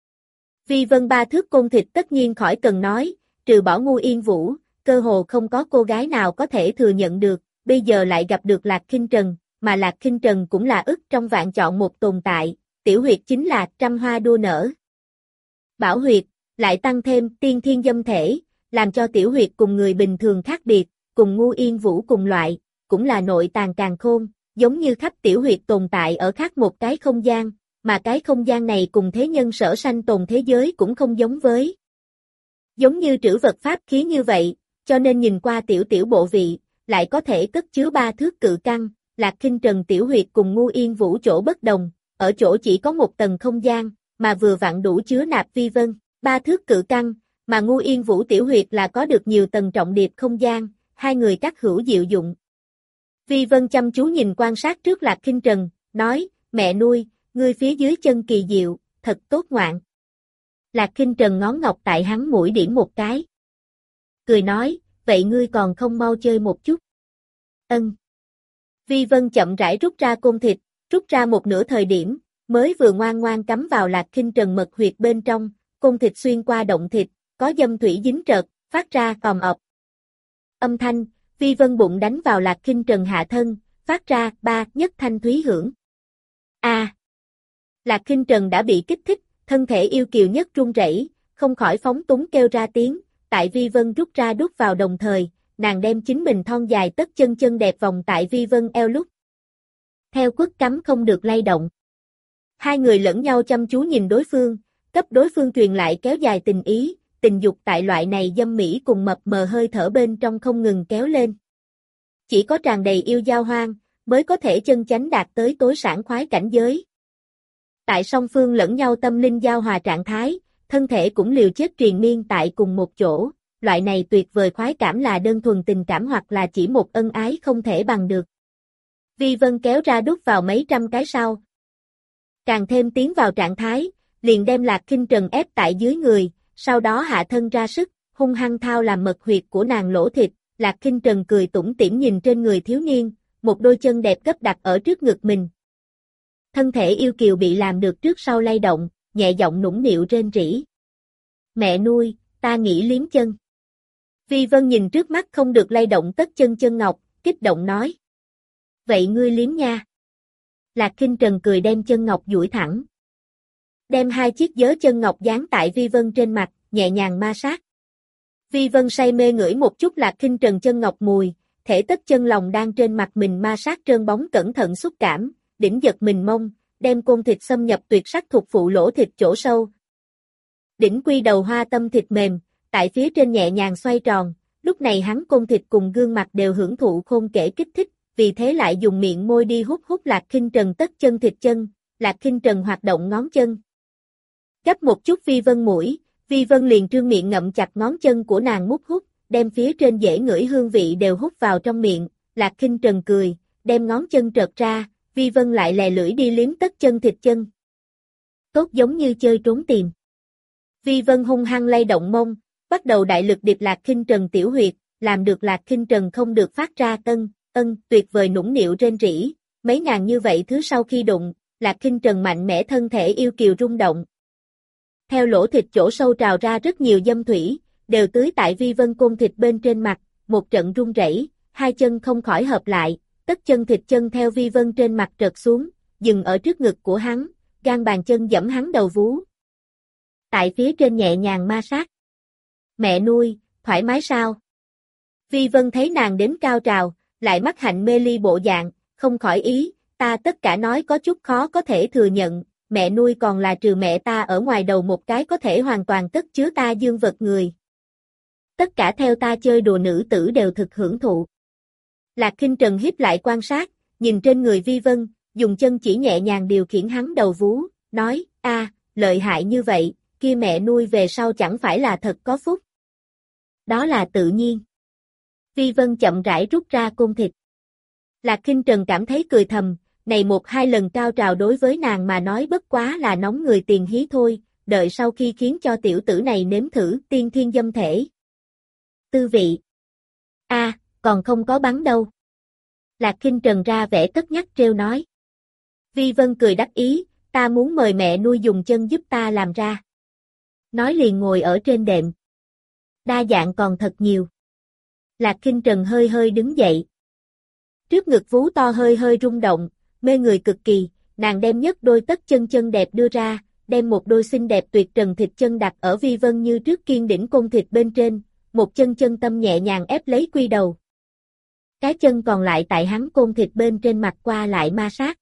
Vi Vân 3 thước côn thịt tất nhiên khỏi cần nói, trừ bỏ Ngu Yên Vũ, cơ hồ không có cô gái nào có thể thừa nhận được, bây giờ lại gặp được Lạc Khinh Trần, mà Lạc Khinh Trần cũng là ức trong vạn chọn một tồn tại, tiểu huyệt chính là trăm hoa đua nở. Bảo huyệt, lại tăng thêm tiên thiên dâm thể, làm cho tiểu huyệt cùng người bình thường khác biệt, cùng Ngu Yên Vũ cùng loại, cũng là nội tàng càn khôn, giống như khắp tiểu huyệt tồn tại ở khác một cái không gian, mà cái không gian này cùng thế nhân sở sanh tồn thế giới cũng không giống với. Giống như trữ vật pháp khí như vậy, cho nên nhìn qua tiểu tiểu bộ vị, lại có thể cất chứa 3 thước cự căn, Lạc Khinh Trần tiểu huyệt cùng Ngu Yên Vũ chỗ bất đồng, ở chỗ chỉ có một tầng không gian, mà vừa vặn đủ chứa nạp Vi Vân, 3 thước cự căn, mà Ngu Yên Vũ tiểu huyệt là có được nhiều tầng trọng điệp không gian, hai người các hữu diệu dụng. Vi Vân chăm chú nhìn quan sát trước Lạc Khinh Trần, nói, mẹ nuôi, ngươi phía dưới chân kỳ diệu, thật tốt ngoạn. Lạc Khinh Trần ngón ngọc tại hắn mũi điểm một cái. Cười nói, vậy ngươi còn không mau chơi một chút. Ân. Vi Vân chậm rãi rút ra côn thịt, rút ra một nửa thời điểm, mới vừa ngoan ngoan cắm vào Lạc Khinh Trần mật huyệt bên trong, côn thịt xuyên qua động thịt, có dâm thủy dính trợt, phát ra ầm ập. Âm thanh, Vi Vân bụng đánh vào Lạc Khinh Trần hạ thân, phát ra ba nhất thanh thúy hưởng. A. Lạc Khinh Trần đã bị kích thích, thân thể yêu kiều nhất run rẩy, không khỏi phóng túng kêu ra tiếng, tại Vi Vân rút ra đút vào đồng thời, nàng đem chính mình thon dài tất chân chân đẹp vòng tại Vi Vân eo lúc. Theo quất cắm không được lay động. Hai người lẫn nhau chăm chú nhìn đối phương, cấp đối phương truyền lại kéo dài tình ý, tình dục tại loại này dâm mỹ cùng mập mờ hơi thở bên trong không ngừng kéo lên. Chỉ có tràn đầy yêu giao hoang, mới có thể chân chánh đạt tới tối sảng khoái cảnh giới. Tại song phương lẫn nhau tâm linh giao hòa trạng thái, thân thể cũng liều chết triền miên tại cùng một chỗ, loại này tuyệt vời khoái cảm là đơn thuần tình cảm hoặc là chỉ một ân ái không thể bằng được. Vi Vân kéo ra đút vào mấy trăm cái sau. Càng thêm tiến vào trạng thái, liền đem Lạc Khinh Trần ép tại dưới người, sau đó hạ thân ra sức, hung hăng thao làm mật huyệt của nàng lỗ thịt, Lạc Khinh Trần cười tủm tỉm nhìn trên người thiếu niên, một đôi chân đẹp gấp đặt ở trước ngực mình. Thân thể yêu kiều bị làm được trước sau lay động, nhẹ giọng nũng nịu rên rỉ. Mẹ nuôi, ta nghĩ liếm chân. Vi Vân nhìn trước mắt không được lay động tất chân chân ngọc, kích động nói. Vậy ngươi liếm nha. Lạc Khinh Trần cười đem chân ngọc duỗi thẳng. Đem hai chiếc giớ chân ngọc dán tại Vi Vân trên mặt, nhẹ nhàng ma sát. Vi Vân say mê ngửi một chút Lạc Khinh Trần chân ngọc mùi, thể tất chân lòng đang trên mặt mình ma sát trơn bóng cẩn thận xúc cảm, đỉnh giật mình mông, đem côn thịt xâm nhập tuyệt sắc thuộc phụ lỗ thịt chỗ sâu. Đỉnh quy đầu hoa tâm thịt mềm, tại phía trên nhẹ nhàng xoay tròn, lúc này hắn côn thịt cùng gương mặt đều hưởng thụ khôn kể kích thích, vì thế lại dùng miệng môi đi hút hút Lạc Khinh Trần tất chân thịt chân, Lạc Khinh Trần hoạt động ngón chân. Gấp một chút Vi Vân mũi, Vi Vân liền trương miệng ngậm chặt ngón chân của nàng mút hút, đem phía trên dễ ngửi hương vị đều hút vào trong miệng, Lạc Khinh Trần cười, đem ngón chân trợt ra, Vi Vân lại lè lưỡi đi liếm tất chân thịt chân. Tốt giống như chơi trốn tìm. Vi Vân hung hăng lay động mông, bắt đầu đại lực điệp Lạc Khinh Trần tiểu huyệt, làm được Lạc Khinh Trần không được phát ra tuyệt vời nũng nịu rên rỉ, mấy ngàn như vậy thứ sau khi đụng, Lạc Khinh Trần mạnh mẽ thân thể yêu kiều rung động. Theo lỗ thịt chỗ sâu trào ra rất nhiều dâm thủy, đều tưới tại Vi Vân côn thịt bên trên mặt, một trận run rẩy, hai chân không khỏi hợp lại, tất chân thịt chân theo Vi Vân trên mặt trượt xuống, dừng ở trước ngực của hắn, gan bàn chân giẫm hắn đầu vú. Tại phía trên nhẹ nhàng ma sát. Mẹ nuôi, thoải mái sao? Vi Vân thấy nàng đến cao trào, lại mắt hạnh mê ly bộ dạng, không khỏi ý, ta tất cả nói có chút khó có thể thừa nhận, mẹ nuôi còn là trừ mẹ ta ở ngoài đầu một cái có thể hoàn toàn tất chứa ta dương vật người. Tất cả theo ta chơi đùa nữ tử đều thực hưởng thụ. Lạc Khinh Trần híp lại quan sát, nhìn trên người Vi Vân, dùng chân chỉ nhẹ nhàng điều khiển hắn đầu vú, nói, lợi hại như vậy, kia mẹ nuôi về sau chẳng phải là thật có phúc. Đó là tự nhiên. Vi Vân chậm rãi rút ra côn thịt. Lạc Khinh Trần cảm thấy cười thầm, này một hai lần cao trào đối với nàng mà nói bất quá là nóng người tiền hí thôi, đợi sau khi khiến cho tiểu tử này nếm thử tiên thiên dâm thể. Tư vị. Còn không có bắn đâu. Lạc Khinh Trần ra vẻ cất nhắc trêu nói. Vi Vân cười đắc ý, ta muốn mời mẹ nuôi dùng chân giúp ta làm ra. Nói liền ngồi ở trên đệm. Đa dạng còn thật nhiều. Lạc Khinh Trần hơi hơi đứng dậy. Trước ngực vú to hơi hơi rung động, mê người cực kỳ, nàng đem nhất đôi tất chân chân đẹp đưa ra, đem một đôi xinh đẹp tuyệt trần thịt chân đặt ở Vi Vân như trước kiên đỉnh côn thịt bên trên, một chân chân tâm nhẹ nhàng ép lấy quy đầu. Cái chân còn lại tại hắn côn thịt bên trên mặt qua lại ma sát.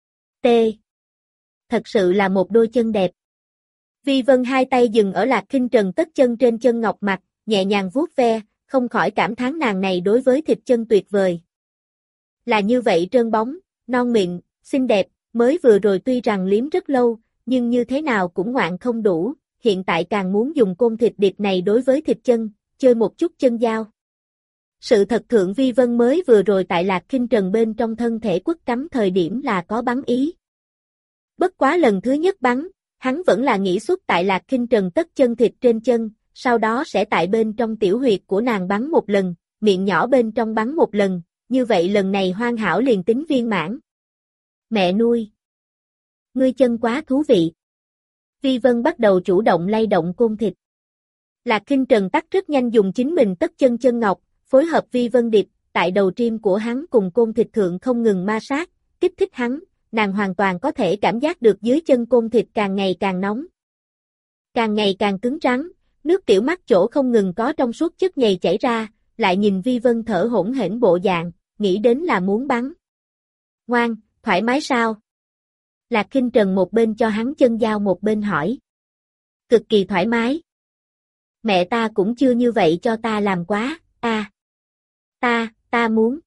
Thật sự là một đôi chân đẹp. Vi Vân hai tay dừng ở Lạc Khinh Trần tất chân trên chân ngọc mặt, nhẹ nhàng vuốt ve, không khỏi cảm thán nàng này đối với thịt chân tuyệt vời. Là như vậy trơn bóng, non mịn, xinh đẹp, mới vừa rồi tuy rằng liếm rất lâu, nhưng như thế nào cũng ngoạn không đủ, hiện tại càng muốn dùng côn thịt điệp này đối với thịt chân, chơi một chút chân dao. Sự thật Thượng Vi Vân mới vừa rồi tại Lạc Khinh Trần bên trong thân thể quất cắm thời điểm là có bắn ý. Bất quá lần thứ nhất bắn, hắn vẫn là nghĩ xuất tại Lạc Khinh Trần tất chân thịt trên chân, sau đó sẽ tại bên trong tiểu huyệt của nàng bắn một lần, miệng nhỏ bên trong bắn một lần, như vậy lần này hoàn hảo liền tính viên mãn. Mẹ nuôi. Ngươi chân quá thú vị. Vi Vân bắt đầu chủ động lay động côn thịt. Lạc Khinh Trần tắt rất nhanh dùng chính mình tất chân chân ngọc, phối hợp Vi Vân điệp, tại đầu trim của hắn cùng côn thịt thượng không ngừng ma sát, kích thích hắn, nàng hoàn toàn có thể cảm giác được dưới chân côn thịt càng ngày càng nóng. Càng ngày càng cứng rắn, nước tiểu mắt chỗ không ngừng có trong suốt chất nhầy chảy ra, lại nhìn Vi Vân thở hổn hển bộ dạng, nghĩ đến là muốn bắn. Ngoan, thoải mái sao? Lạc Khinh Trần một bên cho hắn chân dao một bên hỏi. Cực kỳ thoải mái. Mẹ ta cũng chưa như vậy cho ta làm quá, ta muốn.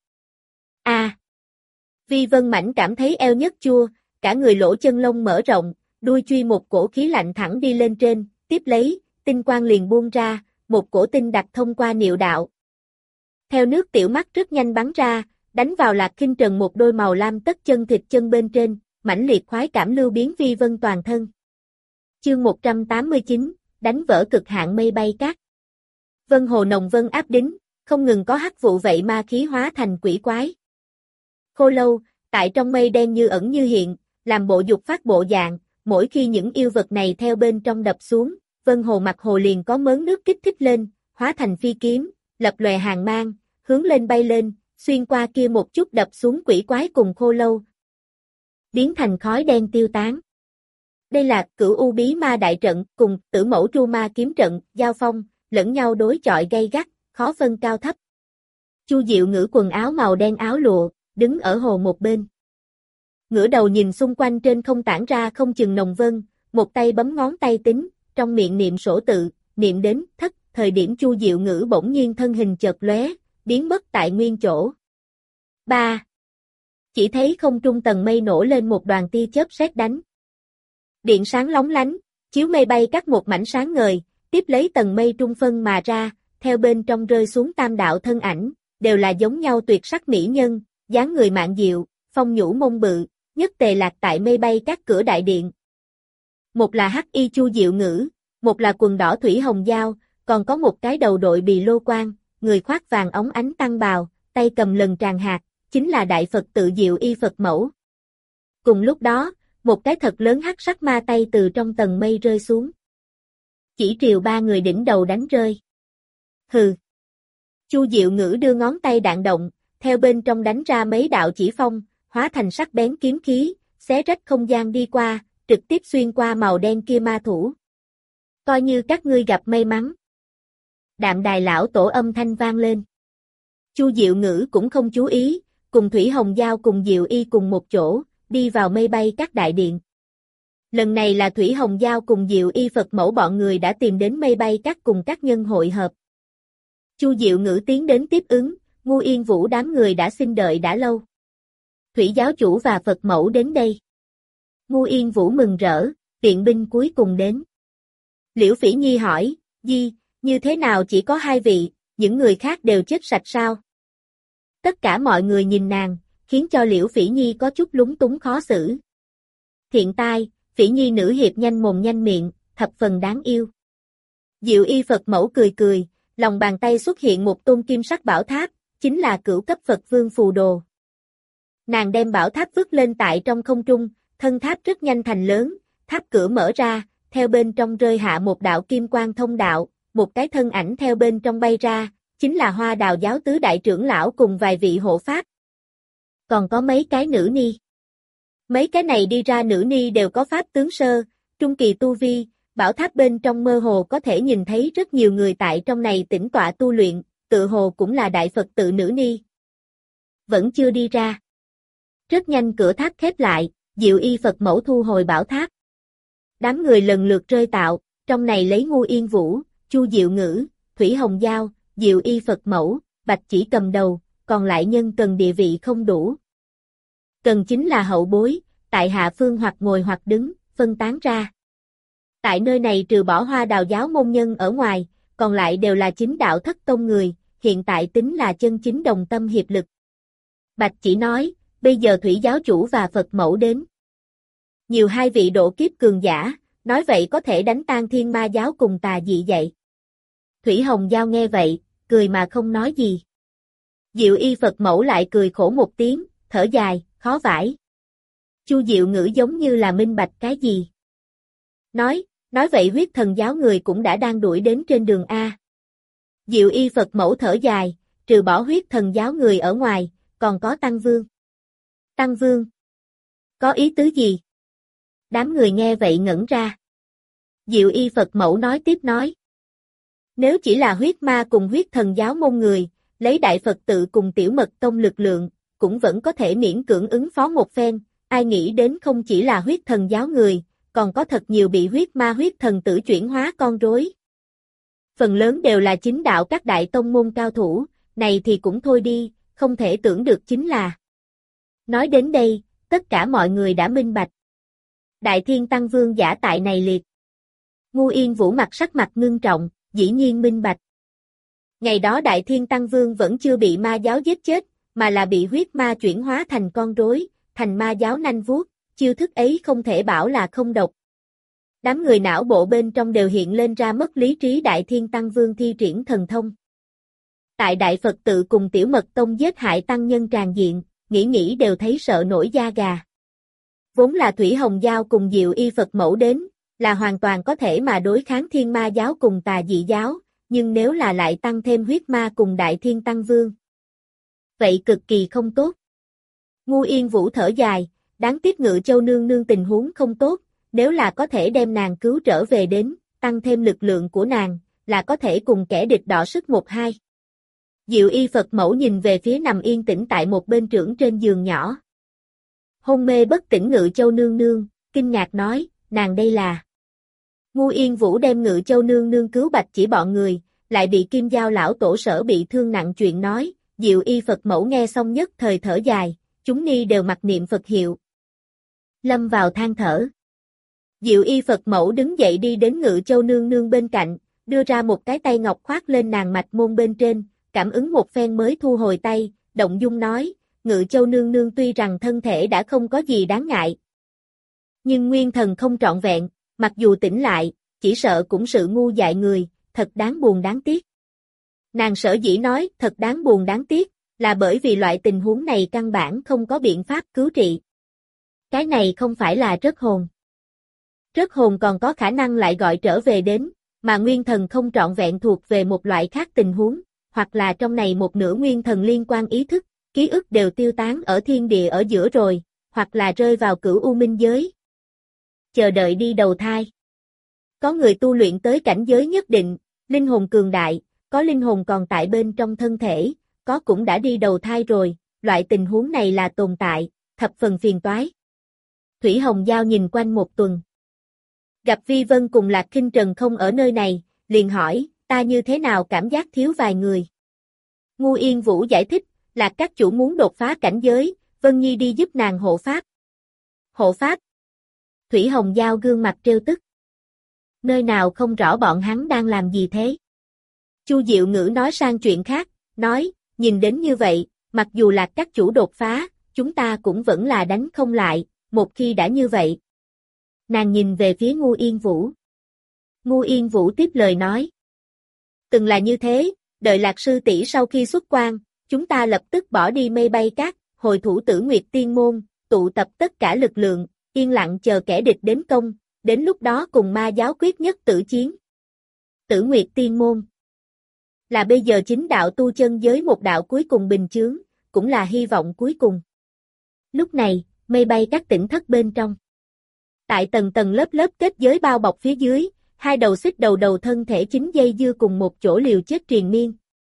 Vi Vân Mảnh cảm thấy eo nhấc chua, cả người lỗ chân lông mở rộng, đuôi truy một cổ khí lạnh thẳng đi lên trên, tiếp lấy, tinh quang liền buông ra, một cổ tinh đặc thông qua niệu đạo. Theo nước tiểu mắt rất nhanh bắn ra, đánh vào Lạc Khinh Trần một đôi màu lam tất chân thịt chân bên trên, mãnh liệt khoái cảm lưu biến Vi Vân toàn thân. Chương 189, đánh vỡ cực hạn mây bay cát. Vân hồ nồng vân áp đính, không ngừng có hắc vụ vậy ma khí hóa thành quỷ quái. Khô lâu, tại trong mây đen như ẩn như hiện, làm bộ dục phát bộ dạng, mỗi khi những yêu vật này theo bên trong đập xuống, vân hồ mặt hồ liền có mớn nước kích thích lên, hóa thành phi kiếm, lập lòe hàng mang, hướng lên bay lên, xuyên qua kia một chút đập xuống quỷ quái cùng khô lâu, biến thành khói đen tiêu tán. Đây là Cửu U Bí Ma đại trận cùng Tử Mẫu Tru Ma kiếm trận, giao phong, lẫn nhau đối chọi gay gắt, khó phân cao thấp. Chu Diệu Ngữ quần áo màu đen áo lụa, đứng ở hồ một bên. Ngửa đầu nhìn xung quanh trên không tản ra không chừng nồng vân, một tay bấm ngón tay tính, trong miệng niệm sổ tự, niệm đến thất, thời điểm Chu Diệu Ngữ bỗng nhiên thân hình chợt lóe, biến mất tại nguyên chỗ. 3. Chỉ thấy không trung tầng mây nổ lên một đoàn tia chớp sét đánh. Điện sáng lóng lánh, chiếu mây bay cắt một mảnh sáng ngời, tiếp lấy tầng mây trung phân mà ra, theo bên trong rơi xuống tam đạo thân ảnh, đều là giống nhau tuyệt sắc mỹ nhân, dáng người mạn diệu, phong nhũ mông bự, nhất tề lạc tại mây bay các cửa đại điện. Một là hắc y Chu Diệu Ngữ, một là quần đỏ Thủy Hồng Giao, còn có một cái đầu đội bì lô quan, người khoác vàng óng ánh tăng bào, tay cầm lần tràng hạt, chính là Đại Phật tự Diệu Y Phật Mẫu. Cùng lúc đó, một cái thật lớn hắc sắc ma tay từ trong tầng mây rơi xuống. Chỉ triều ba người đỉnh đầu đánh rơi. Hừ. Chu Diệu Ngữ đưa ngón tay đạn động, theo bên trong đánh ra mấy đạo chỉ phong, hóa thành sắc bén kiếm khí, xé rách không gian đi qua, trực tiếp xuyên qua màu đen kia ma thủ. Coi như các ngươi gặp may mắn. Đạm Đài lão tổ âm thanh vang lên. Chu Diệu Ngữ cũng không chú ý, cùng Thủy Hồng Giao cùng Diệu Y cùng một chỗ, đi vào mây bay các đại điện. Lần này là Thủy Hồng Giao cùng Diệu Y Phật Mẫu bọn người đã tìm đến mây bay các cùng các nhân hội hợp. Chu Diệu Ngữ tiến đến tiếp ứng, Ngu Yên Vũ đám người đã xin đợi đã lâu. Thủy giáo chủ và Phật Mẫu đến đây. Ngu Yên Vũ mừng rỡ, viện binh cuối cùng đến. Liễu Phỉ Nhi hỏi, Di, như thế nào chỉ có hai vị, những người khác đều chết sạch sao? Tất cả mọi người nhìn nàng, khiến cho Liễu Phỉ Nhi có chút lúng túng khó xử. Thiện tai, Phỉ Nhi nữ hiệp nhanh mồm nhanh miệng, thập phần đáng yêu. Diệu Y Phật Mẫu cười cười, lòng bàn tay xuất hiện một tôn kim sắc bảo tháp, chính là cửu cấp Phật Vương Phù Đồ. Nàng đem bảo tháp vứt lên tại trong không trung, thân tháp rất nhanh thành lớn, tháp cửa mở ra, theo bên trong rơi hạ một đạo kim quang thông đạo, một cái thân ảnh theo bên trong bay ra, chính là Hoa Đào giáo tứ đại trưởng lão cùng vài vị hộ pháp. Còn có mấy cái nữ ni. Mấy cái này đi ra nữ ni đều có pháp tướng sơ, trung kỳ tu vi, bảo tháp bên trong mơ hồ có thể nhìn thấy rất nhiều người tại trong này tĩnh tọa tu luyện, tự hồ cũng là đại Phật tự nữ ni. Vẫn chưa đi ra. Rất nhanh cửa tháp khép lại, Diệu Y Phật Mẫu thu hồi bảo tháp. Đám người lần lượt rơi tạo, trong này lấy Ngu Yên Vũ, Chu Diệu Ngữ, Thủy Hồng Giao, Diệu Y Phật Mẫu, Bạch Chỉ cầm đầu, còn lại nhân cần địa vị không đủ. Cần chính là hậu bối, tại hạ phương hoặc ngồi hoặc đứng, phân tán ra. Tại nơi này trừ bỏ Hoa Đào giáo môn nhân ở ngoài, còn lại đều là chính đạo thất tông người, hiện tại tính là chân chính đồng tâm hiệp lực. Bạch Chỉ nói, bây giờ Thủy giáo chủ và Phật Mẫu đến. Nhiều hai vị độ kiếp cường giả, nói vậy có thể đánh tan Thiên Ma giáo cùng Tà Dị dạy. Thủy Hồng Giao nghe vậy, cười mà không nói gì. Diệu Y Phật Mẫu lại cười khổ một tiếng, thở dài, khó vải. Chu Diệu Ngữ giống như là minh bạch cái gì. Nói vậy huyết thần giáo người cũng đã đang đuổi đến trên đường A. Diệu Y Phật Mẫu thở dài, trừ bỏ huyết thần giáo người ở ngoài, còn có Tăng Vương. Tăng Vương? Có ý tứ gì? Đám người nghe vậy ngẩn ra. Diệu Y Phật Mẫu nói tiếp nói. Nếu chỉ là huyết ma cùng huyết thần giáo môn người, lấy Đại Phật tự cùng Tiểu Mật Tông lực lượng, cũng vẫn có thể miễn cưỡng ứng phó một phen, ai nghĩ đến không chỉ là huyết thần giáo người, còn có thật nhiều bị huyết ma huyết thần tử chuyển hóa con rối. Phần lớn đều là chính đạo các đại tông môn cao thủ, này thì cũng thôi đi, không thể tưởng được chính là. Nói đến đây, tất cả mọi người đã minh bạch. Đại Thiên Tăng Vương giả tại này liệt. Ngu Yên Vũ mặt sắc mặt ngưng trọng, dĩ nhiên minh bạch. Ngày đó Đại Thiên Tăng Vương vẫn chưa bị ma giáo giết chết, mà là bị huyết ma chuyển hóa thành con rối, thành ma giáo nanh vuốt, chiêu thức ấy không thể bảo là không độc. Đám người não bộ bên trong đều hiện lên ra mất lý trí Đại Thiên Tăng Vương thi triển thần thông. Tại Đại Phật tự cùng Tiểu Mật Tông giết hại tăng nhân tràn diện, nghĩ đều thấy sợ nổi da gà. Vốn là Thủy Hồng Giao cùng Diệu Y Phật Mẫu đến, là hoàn toàn có thể mà đối kháng Thiên Ma giáo cùng Tà Dị giáo, nhưng nếu là lại tăng thêm huyết ma cùng Đại Thiên Tăng Vương, vậy cực kỳ không tốt. Ngu Yên Vũ thở dài, đáng tiếc Ngự Châu nương nương tình huống không tốt, nếu là có thể đem nàng cứu trở về đến, tăng thêm lực lượng của nàng, là có thể cùng kẻ địch đọ sức một hai. Diệu Y Phật Mẫu nhìn về phía nằm yên tĩnh tại một bên trưởng trên giường nhỏ. Hôn mê bất tỉnh Ngự Châu nương nương, kinh ngạc nói, nàng đây là. Ngu Yên Vũ đem Ngự Châu nương nương cứu Bạch Chỉ bọn người, lại bị Kim Giao lão tổ sở bị thương nặng chuyện nói, Diệu Y Phật Mẫu nghe xong nhất thời thở dài, chúng ni đều mặc niệm Phật hiệu. Lâm vào than thở. Diệu Y Phật Mẫu đứng dậy đi đến Ngự Châu nương nương bên cạnh, đưa ra một cái tay ngọc khoác lên nàng mạch môn bên trên, cảm ứng một phen mới thu hồi tay, động dung nói, Ngự Châu nương nương tuy rằng thân thể đã không có gì đáng ngại, nhưng nguyên thần không trọn vẹn, mặc dù tỉnh lại, chỉ sợ cũng sự ngu dại người, thật đáng buồn đáng tiếc. Nàng sở dĩ nói thật đáng buồn đáng tiếc, là bởi vì loại tình huống này căn bản không có biện pháp cứu trị. Cái này không phải là rớt hồn. Rớt hồn còn có khả năng lại gọi trở về đến, mà nguyên thần không trọn vẹn thuộc về một loại khác tình huống, hoặc là trong này một nửa nguyên thần liên quan ý thức, ký ức đều tiêu tán ở thiên địa ở giữa rồi, hoặc là rơi vào cửu u minh giới. Chờ đợi đi đầu thai. Có người tu luyện tới cảnh giới nhất định, linh hồn cường đại, có linh hồn còn tại bên trong thân thể, có cũng đã đi đầu thai rồi, loại tình huống này là tồn tại, thập phần phiền toái. Thủy Hồng Giao nhìn quanh một tuần. Gặp Vi Vân cùng Lạc Khinh Trần không ở nơi này, liền hỏi, ta như thế nào cảm giác thiếu vài người. Ngu Yên Vũ giải thích, Lạc các chủ muốn đột phá cảnh giới, Vân Nhi đi giúp nàng hộ pháp. Hộ pháp? Thủy Hồng Giao gương mặt trêu tức. Nơi nào không rõ bọn hắn đang làm gì thế? Chu Diệu Ngữ nói sang chuyện khác, nói, nhìn đến như vậy, mặc dù Lạc các chủ đột phá, chúng ta cũng vẫn là đánh không lại, một khi đã như vậy. Nàng nhìn về phía Ngu Yên Vũ. Ngu Yên Vũ tiếp lời nói. Từng là như thế, đợi Lạc sư tỷ sau khi xuất quan, chúng ta lập tức bỏ đi mây bay cát, hồi thủ Tử Nguyệt Tiên Môn, tụ tập tất cả lực lượng, yên lặng chờ kẻ địch đến công, đến lúc đó cùng ma giáo quyết nhất tử chiến. Tử Nguyệt Tiên Môn là bây giờ chính đạo tu chân giới một đạo cuối cùng bình chướng, cũng là hy vọng cuối cùng. Lúc này, mây bay các tỉnh thất bên trong. Tại tầng tầng lớp lớp kết giới bao bọc phía dưới, hai đầu xích đầu thân thể chính dây dưa cùng một chỗ liều chết triền miên.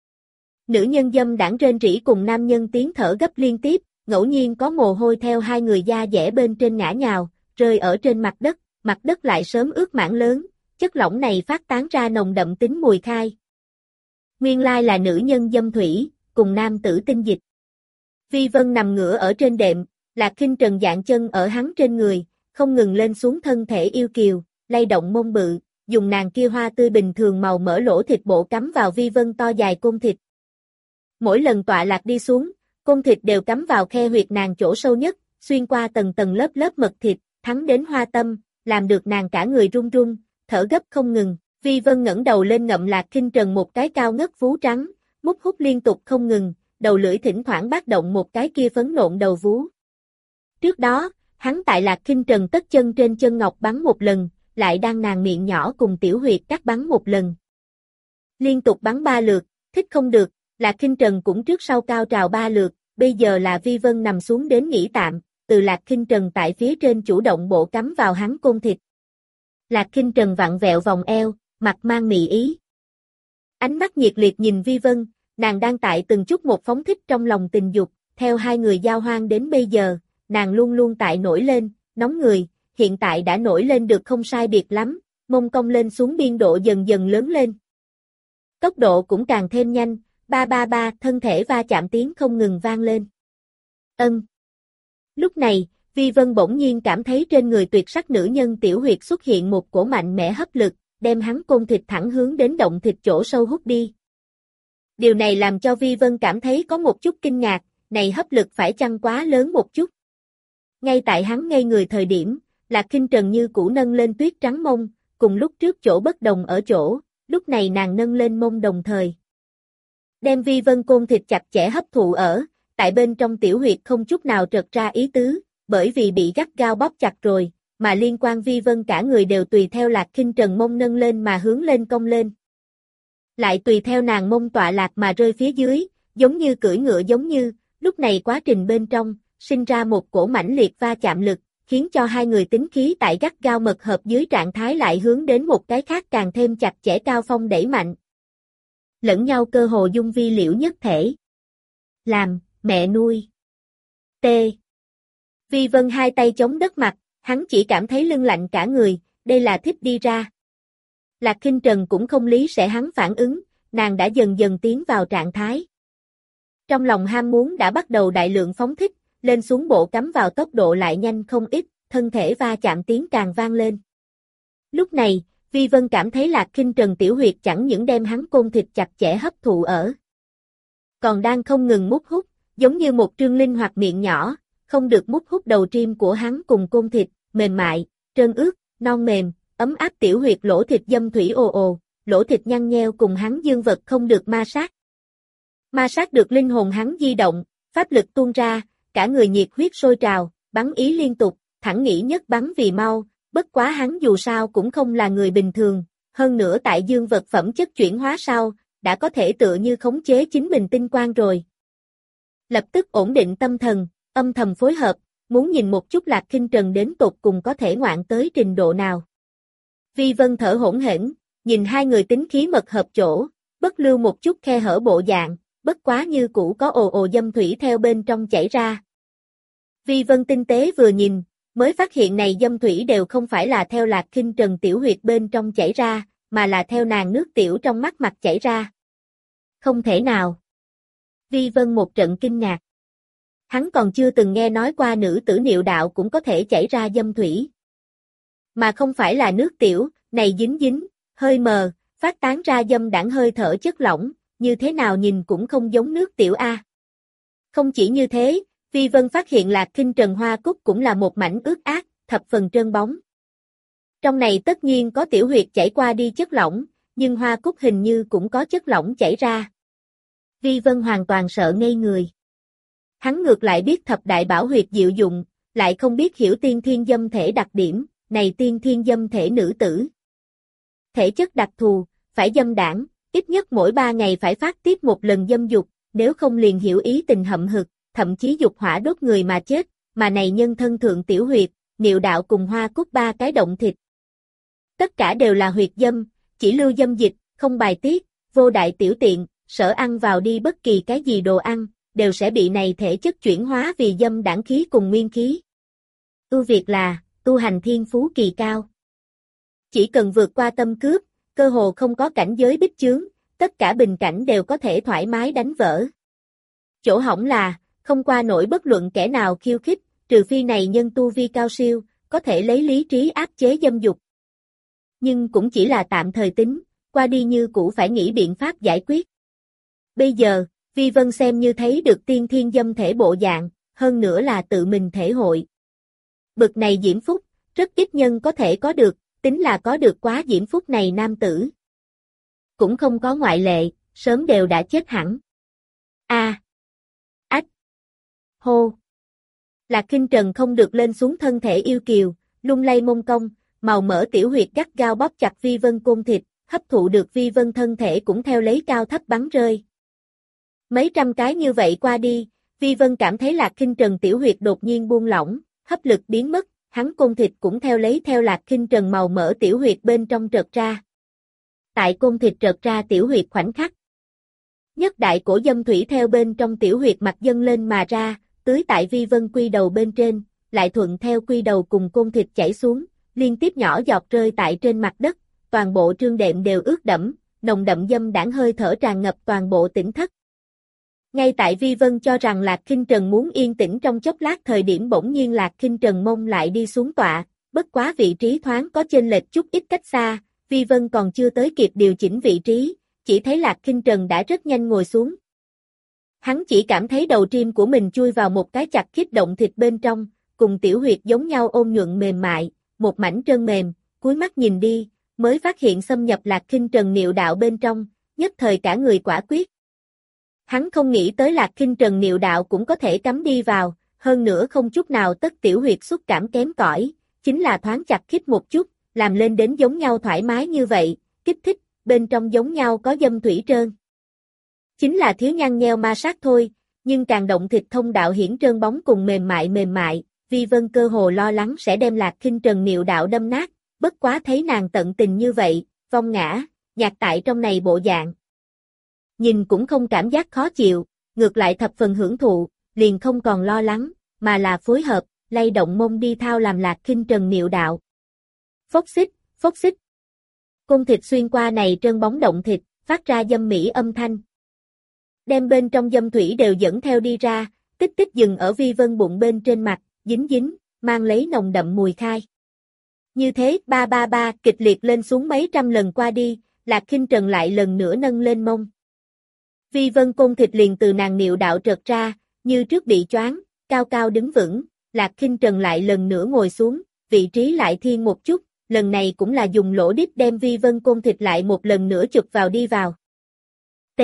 Nữ nhân dâm đãng rên rỉ cùng nam nhân tiếng thở gấp liên tiếp, ngẫu nhiên có mồ hôi theo hai người da dẻ bên trên ngã nhào, rơi ở trên mặt đất lại sớm ướt mảng lớn, chất lỏng này phát tán ra nồng đậm tính mùi khai. Nguyên lai là nữ nhân dâm thủy, cùng nam tử tinh dịch. Vi Vân nằm ngửa ở trên đệm, Lạc Khinh Trần dạng chân ở hắn trên người, không ngừng lên xuống thân thể yêu kiều, lay động mông bự, dùng nàng kia hoa tươi bình thường màu mỡ lỗ thịt bộ cắm vào Vi Vân to dài côn thịt. Mỗi lần tọa lạc đi xuống, côn thịt đều cắm vào khe huyệt nàng chỗ sâu nhất, xuyên qua tầng tầng lớp mật thịt, thắng đến hoa tâm, làm được nàng cả người run run, thở gấp không ngừng. Vi Vân ngẩng đầu lên ngậm Lạc Khinh Trần một cái cao ngất vú trắng, mút hút liên tục không ngừng, đầu lưỡi thỉnh thoảng bát động một cái kia phấn nộn đầu vú. Trước đó, hắn tại Lạc Khinh Trần tất chân trên chân ngọc bắn một lần, lại đang nàng miệng nhỏ cùng tiểu huyệt cắt bắn một lần. Liên tục bắn 3 lượt, thích không được, Lạc Khinh Trần cũng trước sau cao trào 3 lượt, bây giờ là Vi Vân nằm xuống đến nghỉ tạm, từ Lạc Khinh Trần tại phía trên chủ động bộ cắm vào hắn côn thịt. Lạc Khinh Trần vặn vẹo vòng eo, mặt mang mị ý. Ánh mắt nhiệt liệt nhìn Vi Vân, nàng đang tại từng chút một phóng thích trong lòng tình dục, theo hai người giao hoan đến bây giờ, nàng luôn luôn tại nổi lên, nóng người, hiện tại đã nổi lên được không sai biệt lắm, mông cong lên xuống biên độ dần dần lớn lên. Tốc độ cũng càng thêm nhanh, ba ba ba, thân thể va chạm tiếng không ngừng vang lên. Ân. Lúc này, Vi Vân bỗng nhiên cảm thấy trên người tuyệt sắc nữ nhân tiểu huyệt xuất hiện một cổ mạnh mẽ hấp lực, đem hắn côn thịt thẳng hướng đến động thịt chỗ sâu hút đi. Điều này làm cho Vi Vân cảm thấy có một chút kinh ngạc, này hấp lực phải chăng quá lớn một chút. Ngay tại hắn ngây người thời điểm, Lạc Khinh Trần như cũ nâng lên tuyết trắng mông, cùng lúc trước chỗ bất đồng ở chỗ, lúc này nàng nâng lên mông đồng thời. Đem Vi Vân côn thịt chặt chẽ hấp thụ ở, tại bên trong tiểu huyệt không chút nào trật ra ý tứ, bởi vì bị gắt gao bóp chặt rồi, mà liên quan Vi Vân cả người đều tùy theo Lạc Khinh Trần mông nâng lên mà hướng lên cong lên. Lại tùy theo nàng mông tọa lạc mà rơi phía dưới, giống như cưỡi ngựa giống như, lúc này quá trình bên trong, sinh ra một cổ mãnh liệt va chạm lực, khiến cho hai người tính khí tại gắt gao mật hợp dưới trạng thái lại hướng đến một cái khác càng thêm chặt chẽ cao phong đẩy mạnh. Lẫn nhau cơ hồ dung vi liễu nhất thể. Làm, mẹ nuôi. T. Vi Vân hai tay chống đất mặt, hắn chỉ cảm thấy lưng lạnh cả người, đây là thích đi ra. Lạc Khinh Trần cũng không lý sẽ hắn phản ứng, nàng đã dần dần tiến vào trạng thái. Trong lòng ham muốn đã bắt đầu đại lượng phóng thích, lên xuống bộ cắm vào tốc độ lại nhanh không ít, thân thể va chạm tiếng càng vang lên. Lúc này, Vi Vân cảm thấy Lạc Khinh Trần tiểu huyệt chẳng những đem hắn côn thịt chặt chẽ hấp thụ ở, còn đang không ngừng mút hút, giống như một trương linh hoạt miệng nhỏ, không được mút hút đầu trim của hắn cùng côn thịt, mềm mại, trơn ướt, non mềm, ấm áp tiểu huyệt lỗ thịt dâm thủy ồ ồ, lỗ thịt nhăn nheo cùng hắn dương vật không được ma sát. Ma sát được linh hồn hắn di động, pháp lực tuôn ra, cả người nhiệt huyết sôi trào, bắn ý liên tục, thẳng nghĩ nhất bắn vì mau, bất quá hắn dù sao cũng không là người bình thường, hơn nữa tại dương vật phẩm chất chuyển hóa sau, đã có thể tựa như khống chế chính mình tinh quang rồi. Lập tức ổn định tâm thần, âm thầm phối hợp, muốn nhìn một chút Lạc Khinh Trần đến tột cùng có thể ngoạn tới trình độ nào. Vi Vân thở hổn hển, nhìn hai người tính khí mật hợp chỗ, bất lưu một chút khe hở bộ dạng, bất quá như cũ có ồ ồ dâm thủy theo bên trong chảy ra. Vi Vân tinh tế vừa nhìn, mới phát hiện này dâm thủy đều không phải là theo Lạc Khinh Trần tiểu huyệt bên trong chảy ra, mà là theo nàng nước tiểu trong mắt mặt chảy ra. Không thể nào. Vi Vân một trận kinh ngạc. Hắn còn chưa từng nghe nói qua nữ tử niệu đạo cũng có thể chảy ra dâm thủy. Mà không phải là nước tiểu, này dính dính, hơi mờ, phát tán ra dâm đãng hơi thở chất lỏng, như thế nào nhìn cũng không giống nước tiểu a. Không chỉ như thế, Vi Vân phát hiện Lạc Khinh Trần hoa cúc cũng là một mảnh ướt át, thập phần trơn bóng. Trong này tất nhiên có tiểu huyệt chảy qua đi chất lỏng, nhưng hoa cúc hình như cũng có chất lỏng chảy ra. Vi Vân hoàn toàn sợ ngây người. Hắn ngược lại biết thập đại bảo huyệt diệu dụng, lại không biết hiểu tiên thiên dâm thể đặc điểm, này tiên thiên dâm thể nữ tử. Thể chất đặc thù, phải dâm đãng, ít nhất mỗi 3 ngày phải phát tiếp một lần dâm dục, nếu không liền hiểu ý tình hậm hực, thậm chí dục hỏa đốt người mà chết, mà này nhân thân thượng tiểu huyệt, niệu đạo cùng hoa cúc 3 cái động thịt. Tất cả đều là huyệt dâm, chỉ lưu dâm dịch, không bài tiết, vô đại tiểu tiện, sở ăn vào đi bất kỳ cái gì đồ ăn, đều sẽ bị này thể chất chuyển hóa vì dâm đãng khí cùng nguyên khí. Ưu việt là, tu hành thiên phú kỳ cao. Chỉ cần vượt qua tâm cướp, cơ hồ không có cảnh giới bích chướng, tất cả bình cảnh đều có thể thoải mái đánh vỡ. Chỗ hỏng là, không qua nổi bất luận kẻ nào khiêu khích, trừ phi này nhân tu vi cao siêu, có thể lấy lý trí áp chế dâm dục. Nhưng cũng chỉ là tạm thời tính, qua đi như cũ phải nghĩ biện pháp giải quyết. Bây giờ, Vi Vân xem như thấy được tiên thiên dâm thể bộ dạng, hơn nữa là tự mình thể hội. Bực này diễm phúc, rất ít nhân có thể có được, tính là có được quá diễm phúc này nam tử. Cũng không có ngoại lệ, sớm đều đã chết hẳn. A. Ách. Hô. Lạc Khinh Trần không được lên xuống thân thể yêu kiều, lung lay mông cong, màu mỡ tiểu huyệt gắt gao bóp chặt Vi Vân côn thịt, hấp thụ được Vi Vân thân thể cũng theo lấy cao thấp bắn rơi. Mấy trăm cái như vậy qua đi, Vi Vân cảm thấy Lạc Khinh Trần tiểu huyệt đột nhiên buông lỏng, hấp lực biến mất, hắn côn thịt cũng theo lấy theo Lạc Khinh Trần màu mỡ tiểu huyệt bên trong trợt ra. Tại côn thịt trợt ra tiểu huyệt khoảnh khắc. Nhất đại cổ dâm thủy theo bên trong tiểu huyệt mặt dâng lên mà ra, tưới tại Vi Vân quy đầu bên trên, lại thuận theo quy đầu cùng côn thịt chảy xuống, liên tiếp nhỏ giọt rơi tại trên mặt đất, toàn bộ trương đệm đều ướt đẫm, nồng đậm dâm đãng hơi thở tràn ngập toàn bộ tỉnh thất. Ngay tại Vi Vân cho rằng Lạc Khinh Trần muốn yên tĩnh trong chốc lát thời điểm bỗng nhiên Lạc Khinh Trần mông lại đi xuống tọa, bất quá vị trí thoáng có chênh lệch chút ít cách xa, Vi Vân còn chưa tới kịp điều chỉnh vị trí, chỉ thấy Lạc Khinh Trần đã rất nhanh ngồi xuống. Hắn chỉ cảm thấy đầu trim của mình chui vào một cái chặt khít động thịt bên trong, cùng tiểu huyệt giống nhau ôn nhuận mềm mại, một mảnh trơn mềm, cúi mắt nhìn đi, mới phát hiện xâm nhập Lạc Khinh Trần niệu đạo bên trong, nhất thời cả người quả quyết. Hắn không nghĩ tới Lạc Khinh Trần niệu đạo cũng có thể cắm đi vào, hơn nữa không chút nào tất tiểu huyệt xúc cảm kém cỏi, chính là thoáng chặt khít một chút, làm lên đến giống nhau thoải mái như vậy, kích thích, bên trong giống nhau có dâm thủy trơn. Chính là thiếu nhăn nheo ma sát thôi, nhưng càng động thịt thông đạo hiển trơn bóng cùng mềm mại, Vi Vân cơ hồ lo lắng sẽ đem Lạc Khinh Trần niệu đạo đâm nát, bất quá thấy nàng tận tình như vậy, vong ngã, nhạt tại trong này bộ dạng. Nhìn cũng không cảm giác khó chịu, ngược lại thập phần hưởng thụ, liền không còn lo lắng, mà là phối hợp, lay động mông đi thao làm Lạc Khinh Trần niệu đạo. Phốc xích. Côn thịt xuyên qua này trơn bóng động thịt, phát ra dâm mỹ âm thanh. Đem bên trong dâm thủy đều dẫn theo đi ra, tích tích dừng ở Vi Vân bụng bên trên mặt, dính, mang lấy nồng đậm mùi khai. Như thế ba ba ba kịch liệt lên xuống mấy trăm lần qua đi, Lạc Khinh Trần lại lần nữa nâng lên mông. Vi Vân Côn thịt liền từ nàng niệu đạo trật ra, như trước bị choáng, cao cao đứng vững, Lạc Khinh Trần lại lần nữa ngồi xuống, vị trí lại thiên một chút, lần này cũng là dùng lỗ đít đem Vi Vân Côn thịt lại một lần nữa chụp vào đi vào. T.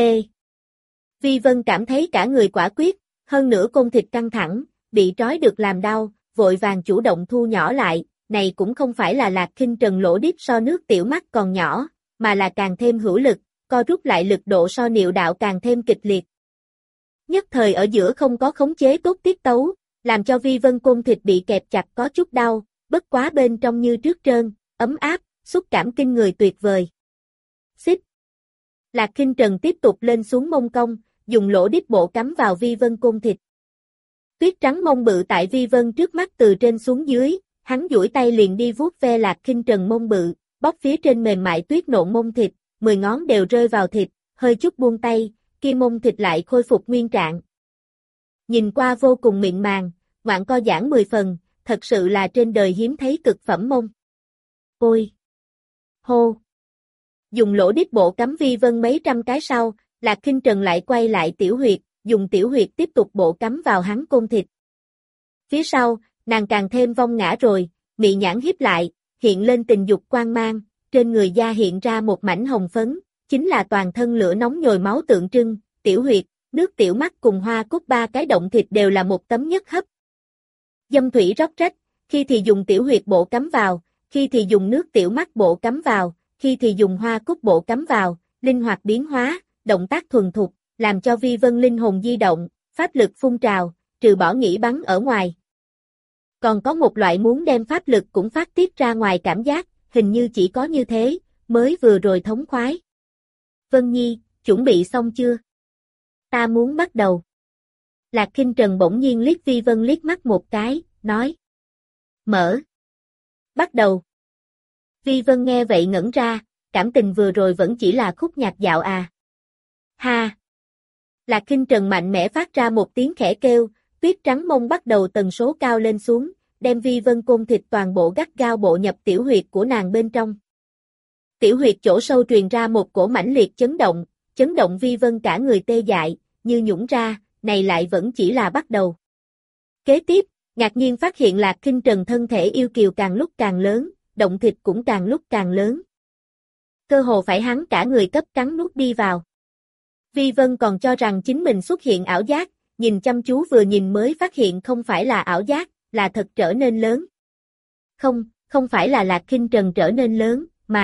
Vi Vân cảm thấy cả người quả quyết, hơn nữa côn thịt căng thẳng, bị trói được làm đau, vội vàng chủ động thu nhỏ lại, này cũng không phải là Lạc Khinh Trần lỗ đít so nước tiểu mắt còn nhỏ, mà là càng thêm hữu lực, co rút lại lực độ so niệu đạo càng thêm kịch liệt. Nhất thời ở giữa không có khống chế tốt tiết tấu, làm cho Vi Vân côn thịt bị kẹp chặt có chút đau, bất quá bên trong như trước trơn, ấm áp, xúc cảm kinh người tuyệt vời. Xích. Lạc Khinh Trần tiếp tục lên xuống mông cong, dùng lỗ đít bộ cắm vào Vi Vân côn thịt. Tuyết trắng mông bự tại Vi Vân trước mắt từ trên xuống dưới, hắn duỗi tay liền đi vuốt ve Lạc Khinh Trần mông bự, bóc phía trên mềm mại tuyết nộn mông thịt, 10 ngón đều rơi vào thịt, hơi chút buông tay, kia mông thịt lại khôi phục nguyên trạng. Nhìn qua vô cùng mịn màng, ngoạn co giãn 10 phần, thật sự là trên đời hiếm thấy cực phẩm mông. Ôi! Hô! Dùng lỗ đít bộ cắm Vi Vân mấy trăm cái sau, Lạc Khinh Trần lại quay lại tiểu huyệt, dùng tiểu huyệt tiếp tục bộ cắm vào hắn côn thịt. Phía sau, nàng càng thêm vong ngã rồi, mị nhãn híp lại, hiện lên tình dục quang mang, trên người da hiện ra một mảnh hồng phấn, chính là toàn thân lửa nóng nhồi máu tượng trưng, tiểu huyệt, nước tiểu mắt cùng hoa cúc ba cái động thịt đều là một tấm nhất hấp. Dâm thủy róc rách, khi thì dùng tiểu huyệt bộ cắm vào, khi thì dùng nước tiểu mắt bộ cắm vào, khi thì dùng hoa cúc bộ cắm vào, linh hoạt biến hóa, động tác thuần thục, làm cho Vi Vân linh hồn di động, pháp lực phun trào, trừ bỏ nghĩ bắn ở ngoài. Còn có một loại muốn đem pháp lực cũng phát tiết ra ngoài cảm giác, hình như chỉ có như thế, mới vừa rồi thống khoái. Vân Nhi, chuẩn bị xong chưa? Ta muốn bắt đầu. Lạc Khinh Trần bỗng nhiên liếc Vi Vân liếc mắt một cái, nói. Mở. Bắt đầu. Vi Vân nghe vậy ngẩn ra, cảm tình vừa rồi vẫn chỉ là khúc nhạc dạo à. Ha. Lạc Khinh Trần mạnh mẽ phát ra một tiếng khẽ kêu, tuyết trắng mông bắt đầu tần số cao lên xuống, đem Vi Vân côn thịt toàn bộ gắt gao bộ nhập tiểu huyệt của nàng bên trong. Tiểu huyệt chỗ sâu truyền ra một cổ mãnh liệt chấn động Vi Vân cả người tê dại, như nhũn ra, này lại vẫn chỉ là bắt đầu. Kế tiếp, ngạc nhiên phát hiện Lạc Khinh Trần thân thể yêu kiều càng lúc càng lớn, động thịt cũng càng lúc càng lớn. Cơ hồ phải hắn cả người cấp cắn nuốt đi vào. Vi Vân còn cho rằng chính mình xuất hiện ảo giác, nhìn chăm chú vừa nhìn mới phát hiện không phải là ảo giác, là thật trở nên lớn. Không phải là Lạc Khinh Trần trở nên lớn, mà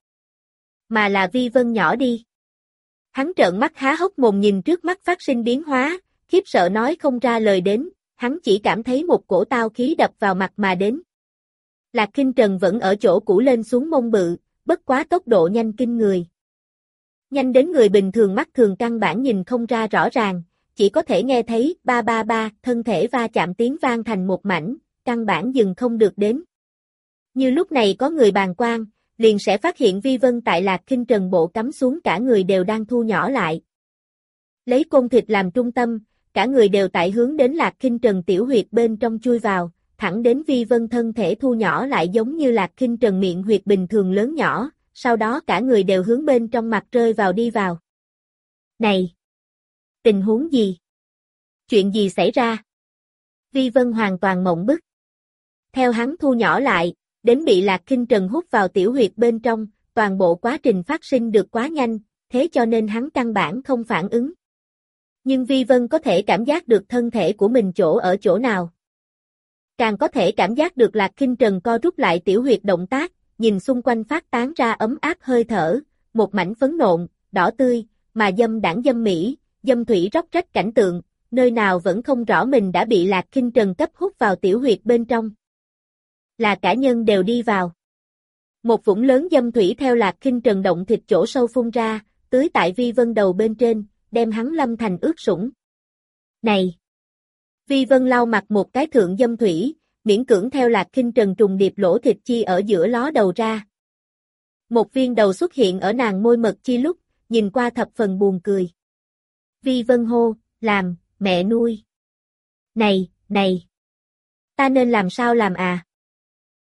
là Vi Vân nhỏ đi. Hắn trợn mắt há hốc mồm nhìn trước mắt phát sinh biến hóa, khiếp sợ nói không ra lời đến, hắn chỉ cảm thấy một cổ tao khí đập vào mặt mà đến. Lạc Khinh Trần vẫn ở chỗ cũ lên xuống mông bự, bất quá tốc độ nhanh kinh người. Nhanh đến người bình thường mắt thường căn bản nhìn không ra rõ ràng, chỉ có thể nghe thấy ba ba ba, thân thể va chạm tiếng vang thành một mảnh, căn bản dừng không được đến. Như lúc này có người bàng quan, liền sẽ phát hiện Vi Vân tại Lạc Khinh Trần bộ cắm xuống cả người đều đang thu nhỏ lại. Lấy côn thịt làm trung tâm, cả người đều tại hướng đến Lạc Khinh Trần tiểu huyệt bên trong chui vào, thẳng đến Vi Vân thân thể thu nhỏ lại giống như Lạc Khinh Trần miệng huyệt bình thường lớn nhỏ, sau đó cả người đều hướng bên trong mặt rơi vào đi vào. Này! Tình huống gì? Chuyện gì xảy ra? Vi Vân hoàn toàn mộng bức. Theo hắn thu nhỏ lại, đến bị Lạc Khinh Trần hút vào tiểu huyệt bên trong, toàn bộ quá trình phát sinh được quá nhanh, thế cho nên hắn căn bản không phản ứng. Nhưng Vi Vân có thể cảm giác được thân thể của mình chỗ ở chỗ nào. Càng có thể cảm giác được Lạc Khinh Trần co rút lại tiểu huyệt động tác, nhìn xung quanh phát tán ra ấm áp hơi thở, một mảnh phấn nộn, đỏ tươi, mà dâm đãng dâm mỹ, dâm thủy róc rách cảnh tượng, nơi nào vẫn không rõ mình đã bị Lạc Khinh Trần cấp hút vào tiểu huyệt bên trong. Là cả nhân đều đi vào. Một vũng lớn dâm thủy theo Lạc Khinh Trần động thịt chỗ sâu phun ra, tưới tại Vi Vân đầu bên trên, đem hắn lâm thành ướt sũng. Này! Vi Vân lau mặt một cái thượng dâm thủy, miễn cưỡng theo Lạc Khinh Trần trùng điệp lỗ thịt chi ở giữa ló đầu ra. Một viên đầu xuất hiện ở nàng môi mật chi lúc, nhìn qua thập phần buồn cười. Vi Vân hô, làm, mẹ nuôi. Này! Ta nên làm sao làm à?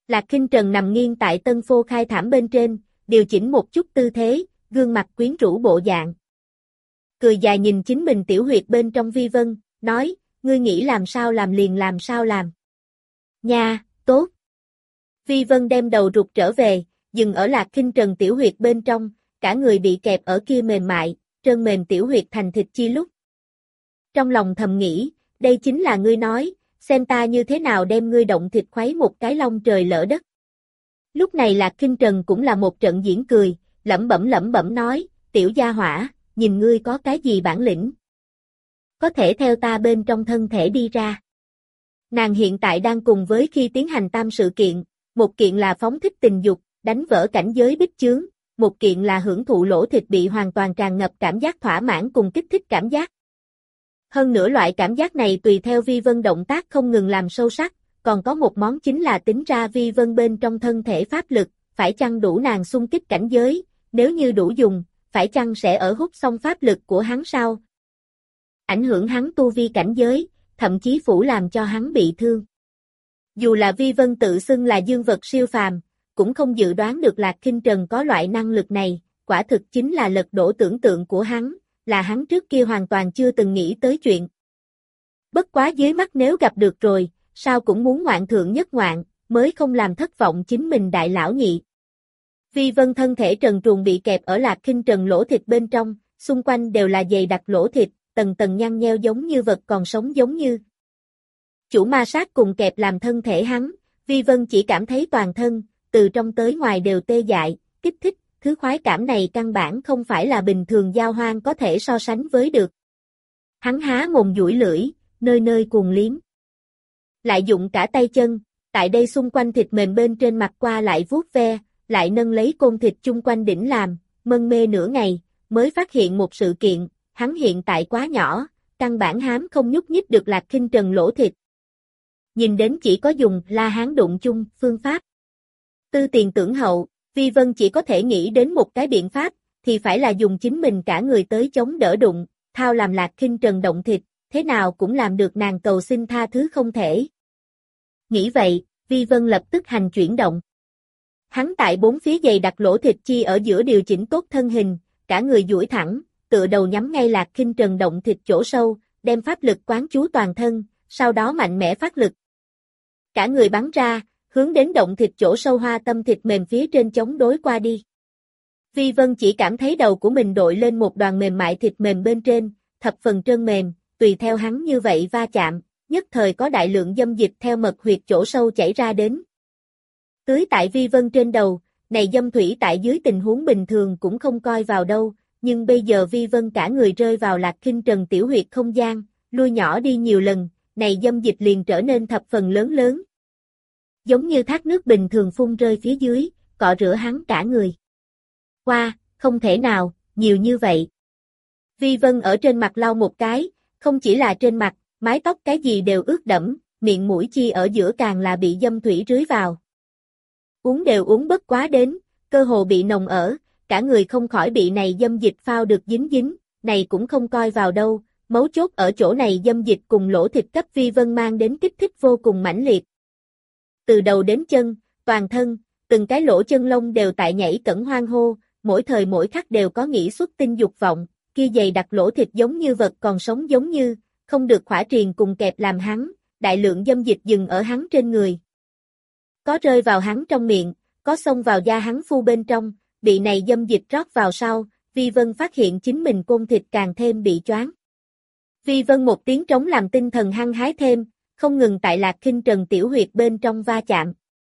Lạc Khinh Trần nằm nghiêng tại tân phô khai thảm bên trên, điều chỉnh một chút tư thế, gương mặt quyến rũ bộ dạng. Cười dài nhìn chính mình tiểu huyệt bên trong Vi Vân, nói, ngươi nghĩ làm sao làm liền làm sao làm. Nha, tốt. Vi Vân đem đầu rụt trở về, dừng ở Lạc Khinh Trần tiểu huyệt bên trong, cả người bị kẹp ở kia mềm mại, trơn mềm tiểu huyệt thành thịt chi lúc. Trong lòng thầm nghĩ, đây chính là ngươi nói, xem ta như thế nào đem ngươi động thịt khuấy một cái long trời lỡ đất. Lúc này Lạc Khinh Trần cũng là một trận diễn cười, lẩm bẩm nói, tiểu gia hỏa, nhìn ngươi có cái gì bản lĩnh. Có thể theo ta bên trong thân thể đi ra. Nàng hiện tại đang cùng với khi tiến hành tam sự kiện, một kiện là phóng thích tình dục, đánh vỡ cảnh giới bích chướng, một kiện là hưởng thụ lỗ thịt bị hoàn toàn tràn ngập cảm giác thỏa mãn cùng kích thích cảm giác. Hơn nữa loại cảm giác này tùy theo Vi Vân động tác không ngừng làm sâu sắc, còn có một món chính là tính ra Vi Vân bên trong thân thể pháp lực, phải chăng đủ nàng xung kích cảnh giới, nếu như đủ dùng, phải chăng sẽ ở hút xong pháp lực của hắn sao? Ảnh hưởng hắn tu vi cảnh giới, thậm chí phủ làm cho hắn bị thương. Dù là Vi Vân tự xưng là dương vật siêu phàm, cũng không dự đoán được Lạc Khinh Trần có loại năng lực này, quả thực chính là lật đổ tưởng tượng của hắn, là hắn trước kia hoàn toàn chưa từng nghĩ tới chuyện. Bất quá dưới mắt nếu gặp được rồi, sao cũng muốn ngoạn thượng nhất ngoạn, mới không làm thất vọng chính mình đại lão nhị. Vi Vân thân thể trần truồng bị kẹp ở Lạc Khinh Trần lỗ thịt bên trong, xung quanh đều là dày đặc lỗ thịt, tầng tầng nhăn nheo giống như vật còn sống giống như. Chủ ma sát cùng kẹp làm thân thể hắn, Vi Vân chỉ cảm thấy toàn thân, từ trong tới ngoài đều tê dại, kích thích, thứ khoái cảm này căn bản không phải là bình thường giao hoang có thể so sánh với được. Hắn há mồm duỗi lưỡi, nơi nơi cuồng liếm. Lại dụng cả tay chân, tại đây xung quanh thịt mềm bên trên mặt qua lại vuốt ve, lại nâng lấy côn thịt chung quanh đỉnh làm, mân mê nửa ngày, mới phát hiện một sự kiện, hắn hiện tại quá nhỏ, căn bản hám không nhúc nhích được Lạc Khinh Trần lỗ thịt. Nhìn đến chỉ có dùng la hán đụng chung phương pháp. Tư tiền tưởng hậu, Vi Vân chỉ có thể nghĩ đến một cái biện pháp, thì phải là dùng chính mình cả người tới chống đỡ đụng, thao làm Lạc Khinh Trần động thịt, thế nào cũng làm được nàng cầu xin tha thứ không thể. Nghĩ vậy, Vi Vân lập tức hành chuyển động. Hắn tại bốn phía dày đặt lỗ thịt chi ở giữa điều chỉnh tốt thân hình, cả người duỗi thẳng, tựa đầu nhắm ngay Lạc Khinh Trần động thịt chỗ sâu, đem pháp lực quán chú toàn thân, sau đó mạnh mẽ phát lực. Cả người bắn ra, hướng đến động thịt chỗ sâu hoa tâm thịt mềm phía trên chống đối qua đi. Vi Vân chỉ cảm thấy đầu của mình đội lên một đoàn mềm mại thịt mềm bên trên, thập phần trơn mềm, tùy theo hắn như vậy va chạm, nhất thời có đại lượng dâm dịch theo mật huyệt chỗ sâu chảy ra đến. Tưới tại Vi Vân trên đầu, này dâm thủy tại dưới tình huống bình thường cũng không coi vào đâu, nhưng bây giờ Vi Vân cả người rơi vào Lạc Khinh Trần tiểu huyệt không gian, lui nhỏ đi nhiều lần, này dâm dịch liền trở nên thập phần lớn lớn. Giống như thác nước bình thường phun rơi phía dưới, cọ rửa hắn cả người. Qua, không thể nào, nhiều như vậy. Vi Vân ở trên mặt lau một cái, không chỉ là trên mặt, mái tóc cái gì đều ướt đẫm, miệng mũi chi ở giữa càng là bị dâm thủy rưới vào. Uống đều uống bất quá đến, cơ hồ bị nồng ở, cả người không khỏi bị này dâm dịch phao được dính dính, này cũng không coi vào đâu, mấu chốt ở chỗ này dâm dịch cùng lỗ thịt cấp Vi Vân mang đến kích thích vô cùng mãnh liệt. Từ đầu đến chân, toàn thân, từng cái lỗ chân lông đều tại nhảy cẩn hoang hô, mỗi thời mỗi khắc đều có nghĩ xuất tinh dục vọng, kia dày đặt lỗ thịt giống như vật còn sống giống như, không được khỏa triền cùng kẹp làm hắn, đại lượng dâm dịch dừng ở hắn trên người. Có rơi vào hắn trong miệng, có xông vào da hắn phu bên trong, bị này dâm dịch rót vào sau, Vi Vân phát hiện chính mình côn thịt càng thêm bị choáng. Vi Vân một tiếng trống làm tinh thần hăng hái thêm, không ngừng tại Lạc Khinh Trần tiểu huyệt bên trong va chạm.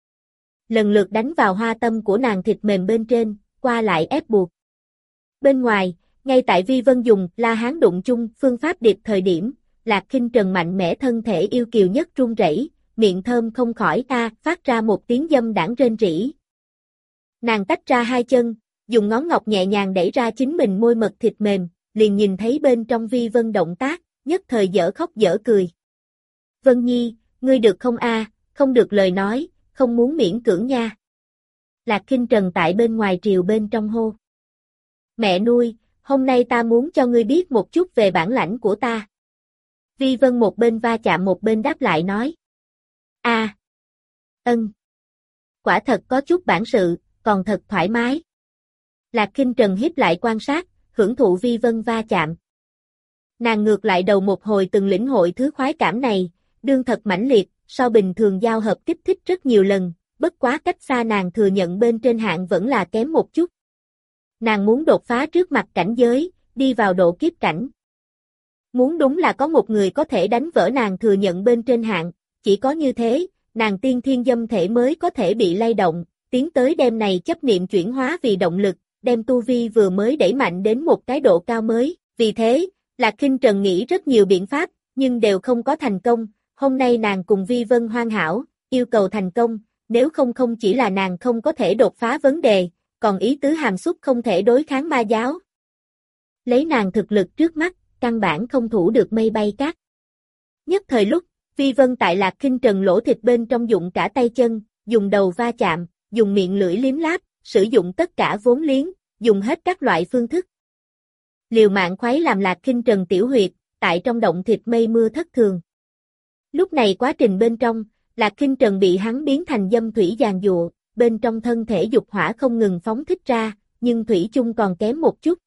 Lần lượt đánh vào hoa tâm của nàng thịt mềm bên trên, qua lại ép buộc. Bên ngoài, ngay tại Vi Vân dùng la hán đụng chung phương pháp điệp thời điểm, Lạc Khinh Trần mạnh mẽ thân thể yêu kiều nhất run rẩy, miệng thơm không khỏi phát ra một tiếng dâm đãng rên rỉ. Nàng tách ra hai chân, dùng ngón ngọc nhẹ nhàng đẩy ra chính mình môi mật thịt mềm, liền nhìn thấy bên trong Vi Vân động tác, nhất thời dở khóc dở cười. Vân Nhi, ngươi được không không được lời nói, không muốn miễn cưỡng nha. Lạc Khinh Trần tại bên ngoài triều bên trong hô. Mẹ nuôi, hôm nay ta muốn cho ngươi biết một chút về bản lãnh của ta. Vi Vân một bên va chạm một bên đáp lại nói. Ân. quả thật có chút bản sự, còn thật thoải mái. Lạc Khinh Trần híp lại quan sát, hưởng thụ Vi Vân va chạm. Nàng ngược lại đầu một hồi từng lĩnh hội thứ khoái cảm này, đương thật mãnh liệt, so bình thường giao hợp kích thích rất nhiều lần, bất quá cách xa nàng thừa nhận bên trên hạng vẫn là kém một chút. Nàng muốn đột phá trước mặt cảnh giới, đi vào độ kiếp cảnh. Muốn đúng là có một người có thể đánh vỡ nàng thừa nhận bên trên hạng, chỉ có như thế, nàng tiên thiên dâm thể mới có thể bị lay động, tiến tới đem này chấp niệm chuyển hóa vì động lực, đem tu vi vừa mới đẩy mạnh đến một cái độ cao mới. Vì thế, Lạc Khinh Trần nghĩ rất nhiều biện pháp, nhưng đều không có thành công. Hôm nay nàng cùng Vi Vân hoàn hảo, yêu cầu thành công, nếu không không chỉ là nàng không có thể đột phá vấn đề, còn ý tứ hàm xúc không thể đối kháng ma giáo. Lấy nàng thực lực trước mắt, căn bản không thủ được mây bay cát. Nhất thời lúc, Vi Vân tại Lạc Khinh Trần lỗ thịt bên trong dụng cả tay chân, dùng đầu va chạm, dùng miệng lưỡi liếm láp, sử dụng tất cả vốn liếng, dùng hết các loại phương thức. Liều mạng khoái làm Lạc Khinh Trần tiểu huyệt, tại trong động thịt mây mưa thất thường. Lúc này quá trình bên trong, Lạc Khinh Trần bị hắn biến thành dâm thủy giàn giụa, bên trong thân thể dục hỏa không ngừng phóng thích ra, nhưng thủy chung còn kém một chút.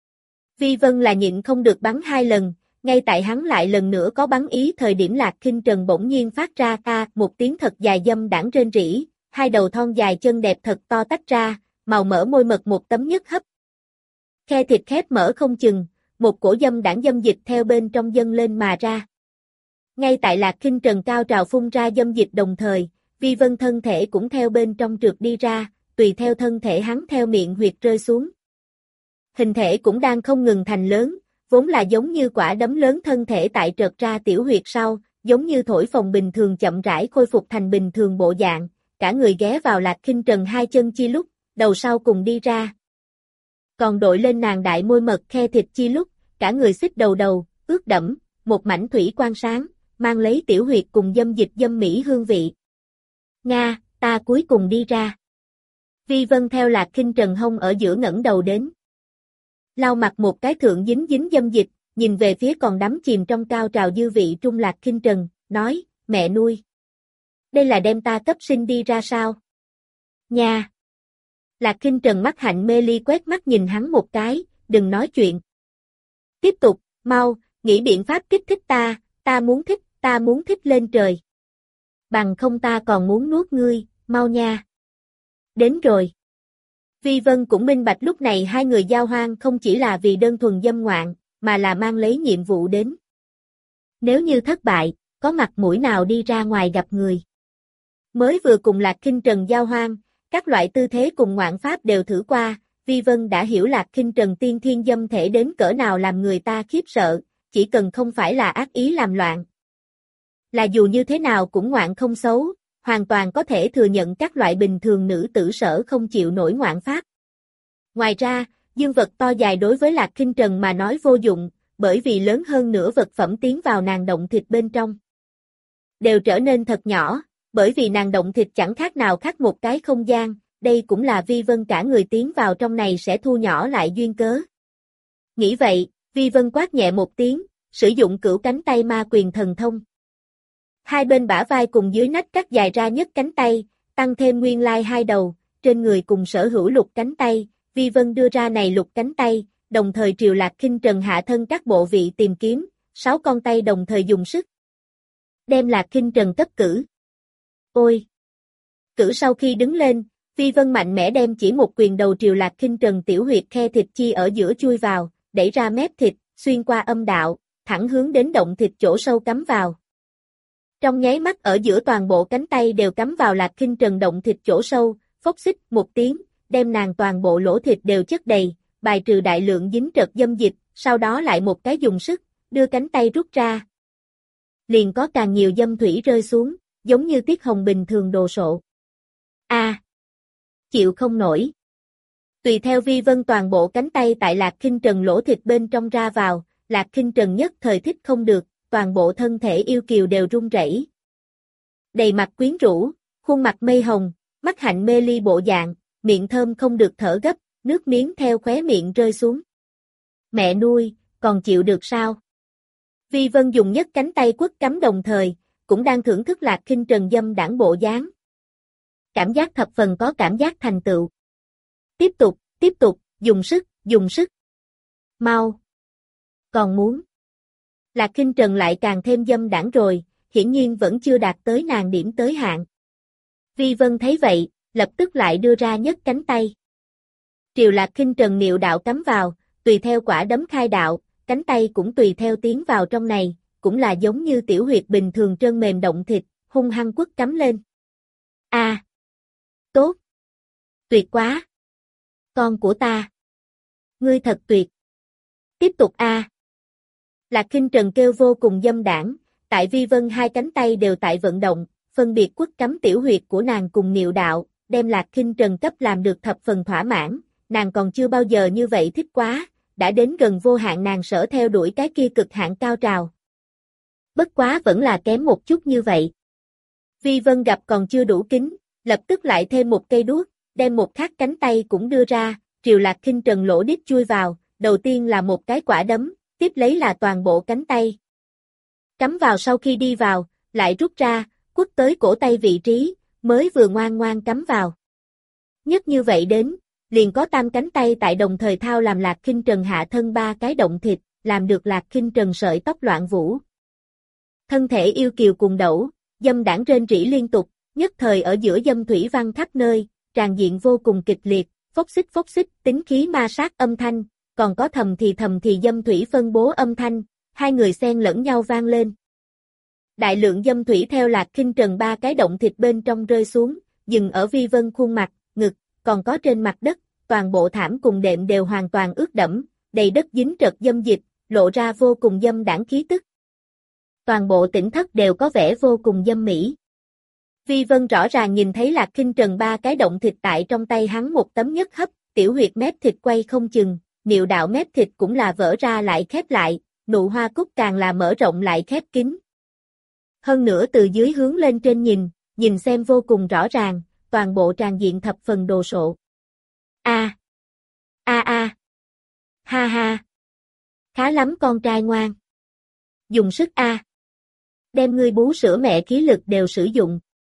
Vi Vân là nhịn không được bắn 2 lần, ngay tại hắn lại lần nữa có bắn ý thời điểm Lạc Khinh Trần bỗng nhiên phát ra một tiếng thật dài dâm đãng rên rỉ, hai đầu thon dài chân đẹp thật to tách ra, màu mỡ môi mật một tấm nhất hấp. Khe thịt khép mở không chừng, một cổ dâm đãng dâm dịch theo bên trong dâng lên mà ra. Ngay tại Lạc Khinh Trần cao trào phun ra dâm dịch đồng thời, Vi Vân thân thể cũng theo bên trong trượt đi ra, tùy theo thân thể hắn theo miệng huyệt rơi xuống. Hình thể cũng đang không ngừng thành lớn, vốn là giống như quả đấm lớn thân thể tại trượt ra tiểu huyệt sau, giống như thổi phồng bình thường chậm rãi khôi phục thành bình thường bộ dạng, cả người ghé vào Lạc Khinh Trần hai chân chi lúc, đầu sau cùng đi ra. Còn đội lên nàng đại môi mật khe thịt chi lúc, cả người xích đầu, ướt đẫm, một mảnh thủy quang sáng, mang lấy tiểu huyệt cùng dâm dịch dâm mỹ hương vị. Nga, ta cuối cùng đi ra. Vi Vân theo Lạc Khinh Trần hông ở giữa ngẩng đầu đến. Lau mặt một cái thượng dính dính dâm dịch, nhìn về phía còn đắm chìm trong cao trào dư vị trung Lạc Khinh Trần, nói, mẹ nuôi. Đây là đem ta cấp sinh đi ra sao? Nha! Lạc Khinh Trần mắt hạnh mê ly quét mắt nhìn hắn một cái, đừng nói chuyện. Tiếp tục, mau, nghĩ biện pháp kích thích ta muốn thích lên trời. Bằng không ta còn muốn nuốt ngươi, mau nha. Đến rồi. Vi Vân cũng minh bạch lúc này hai người giao hoan không chỉ là vì đơn thuần dâm ngoạn, mà là mang lấy nhiệm vụ đến. Nếu như thất bại, có mặt mũi nào đi ra ngoài gặp người. Mới vừa cùng Lạc Khinh Trần giao hoan, các loại tư thế cùng ngoạn pháp đều thử qua, Vi Vân đã hiểu Lạc Khinh Trần tiên thiên dâm thể đến cỡ nào làm người ta khiếp sợ, chỉ cần không phải là ác ý làm loạn. Là dù như thế nào cũng ngoạn không xấu, hoàn toàn có thể thừa nhận các loại bình thường nữ tử sở không chịu nổi ngoạn pháp. Ngoài ra, dương vật to dài đối với Lạc Khinh Trần mà nói vô dụng, bởi vì lớn hơn nửa vật phẩm tiến vào nàng động thịt bên trong. Đều trở nên thật nhỏ, bởi vì nàng động thịt chẳng khác nào khác một cái không gian, đây cũng là Vi Vân cả người tiến vào trong này sẽ thu nhỏ lại duyên cớ. Nghĩ vậy, Vi Vân quát nhẹ một tiếng, sử dụng cửu cánh tay ma quyền thần thông. Hai bên bả vai cùng dưới nách cắt dài ra nhất cánh tay, tăng thêm nguyên lai hai đầu, trên người cùng sở hữu lục cánh tay, Vi Vân đưa ra này lục cánh tay, đồng thời triều Lạc Khinh Trần hạ thân các bộ vị tìm kiếm, 6 con tay đồng thời dùng sức. Đem Lạc Khinh Trần cấp cử. Ôi! Cử sau khi đứng lên, Vi Vân mạnh mẽ đem chỉ một quyền đầu triều Lạc Khinh Trần tiểu huyệt khe thịt chi ở giữa chui vào, đẩy ra mép thịt, xuyên qua âm đạo, thẳng hướng đến động thịt chỗ sâu cắm vào. Trong nháy mắt ở giữa toàn bộ cánh tay đều cắm vào Lạc Khinh Trần động thịt chỗ sâu, phốc xích một tiếng, đem nàng toàn bộ lỗ thịt đều chất đầy, bài trừ đại lượng dính trật dâm dịch, sau đó lại một cái dùng sức, đưa cánh tay rút ra. Liền có càng nhiều dâm thủy rơi xuống, giống như tiết hồng bình thường đồ sộ. Chịu không nổi. Tùy theo Vi Vân toàn bộ cánh tay tại Lạc Khinh Trần lỗ thịt bên trong ra vào, Lạc Khinh Trần nhất thời thích không được, toàn bộ thân thể yêu kiều đều run rẩy. Đầy mặt quyến rũ, khuôn mặt mây hồng, mắt hạnh mê ly bộ dạng, miệng thơm không được thở gấp, nước miếng theo khóe miệng rơi xuống. Mẹ nuôi, còn chịu được sao? Vi Vân dùng nhất cánh tay quất cắm đồng thời, cũng đang thưởng thức Lạc Khinh Trần dâm đãng bộ dáng. cảm giác thập phần có cảm giác thành tựu. Tiếp tục, dùng sức. Mau. Còn muốn. Lạc Khinh Trần lại càng thêm dâm đãng rồi, hiển nhiên vẫn chưa đạt tới nàng điểm tới hạn. Vi Vân thấy vậy, lập tức lại đưa ra nhấc cánh tay. Triều Lạc Khinh Trần niệu đạo cắm vào, tùy theo quả đấm khai đạo, cánh tay cũng tùy theo tiến vào trong này, cũng là giống như tiểu huyệt bình thường trơn mềm động thịt, hung hăng quất cắm lên. A, tốt. Tuyệt quá. Con của ta. Ngươi thật tuyệt. Tiếp tục a. Lạc Khinh Trần kêu vô cùng dâm đãng, tại Vi Vân hai cánh tay đều tại vận động, phân biệt quất cắm tiểu huyệt của nàng cùng niệu đạo, đem Lạc Khinh Trần cấp làm được thập phần thỏa mãn, nàng còn chưa bao giờ như vậy thích quá, đã đến gần vô hạn nàng sở theo đuổi cái kia cực hạn cao trào. Bất quá vẫn là kém một chút như vậy. Vi Vân gặp còn chưa đủ kính, lập tức lại thêm một cây đuốc, đem một khác cánh tay cũng đưa ra, Triều Lạc Khinh Trần lỗ đít chui vào, đầu tiên là một cái quả đấm, tiếp lấy là toàn bộ cánh tay. Cắm vào sau khi đi vào, lại rút ra, quất tới cổ tay vị trí, mới vừa ngoan ngoan cắm vào. Nhất như vậy đến, liền có tam cánh tay tại đồng thời thao làm Lạc Khinh Trần hạ thân ba cái động thịt, làm được Lạc Khinh Trần sợi tóc loạn vũ. Thân thể yêu kiều cùng đẩu, dâm đãng rên rỉ liên tục, nhất thời ở giữa dâm thủy văng khắp nơi, tràn diện vô cùng kịch liệt, phốc xích, tính khí ma sát âm thanh, còn có thầm thì dâm thủy phân bố âm thanh, hai người xen lẫn nhau vang lên. Đại lượng dâm thủy theo Lạc Khinh Trần ba cái động thịt bên trong rơi xuống, dừng ở Vi Vân khuôn mặt, ngực, còn có trên mặt đất, toàn bộ thảm cùng đệm đều hoàn toàn ướt đẫm, đầy đất dính trật dâm dịch, lộ ra vô cùng dâm đãng khí tức. Toàn bộ tỉnh thất đều có vẻ vô cùng dâm mỹ. Vi Vân rõ ràng nhìn thấy Lạc Khinh Trần ba cái động thịt tại trong tay hắn một tấm nhất hấp, tiểu huyệt mép thịt quay không chừng, niệu đạo mép thịt cũng là vỡ ra lại khép lại, nụ hoa cúc càng là mở rộng lại khép kín. Hơn nữa từ dưới hướng lên trên nhìn xem vô cùng rõ ràng, toàn bộ tràn diện thập phần đồ sộ. A, ha ha, khá lắm con trai ngoan. Dùng sức a, đem ngươi bú sữa mẹ khí lực đều sử dụng.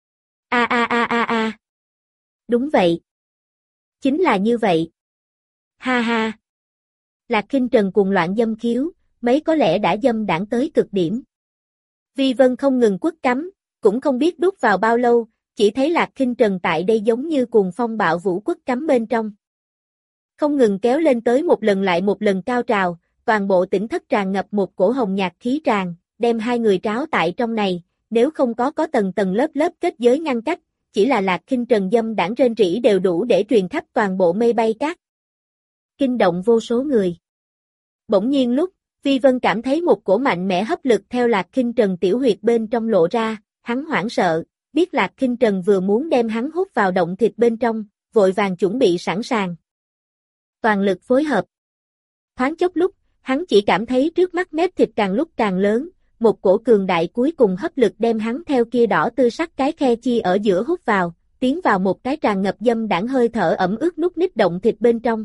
A. Đúng vậy. Chính là như vậy. Ha ha. Lạc Khinh Trần cuồng loạn dâm khiếu, mấy có lẽ đã dâm đãng tới cực điểm. Vi Vân không ngừng quất cắm, cũng không biết đút vào bao lâu, chỉ thấy Lạc Khinh Trần tại đây giống như cuồng phong bạo vũ quất cắm bên trong. Không ngừng kéo lên tới một lần lại một lần cao trào, toàn bộ tỉnh thất tràn ngập một cổ hồng nhạt khí tràn, đem hai người tráo tại trong này, nếu không có tầng tầng lớp kết giới ngăn cách, chỉ là Lạc Khinh Trần dâm đãng rên rỉ đều đủ để truyền khắp toàn bộ mây bay cát. Kinh động vô số người. Bỗng nhiên lúc, Vi Vân cảm thấy một cổ mạnh mẽ hấp lực theo Lạc Khinh Trần tiểu huyệt bên trong lộ ra, hắn hoảng sợ, biết Lạc Khinh Trần vừa muốn đem hắn hút vào động thịt bên trong, vội vàng chuẩn bị sẵn sàng. Toàn lực phối hợp. Thoáng chốc lúc, hắn chỉ cảm thấy trước mắt mép thịt càng lúc càng lớn, một cổ cường đại cuối cùng hấp lực đem hắn theo kia đỏ tươi sắc cái khe chi ở giữa hút vào, tiến vào một cái tràn ngập dâm đãng hơi thở ẩm ướt nút nít động thịt bên trong.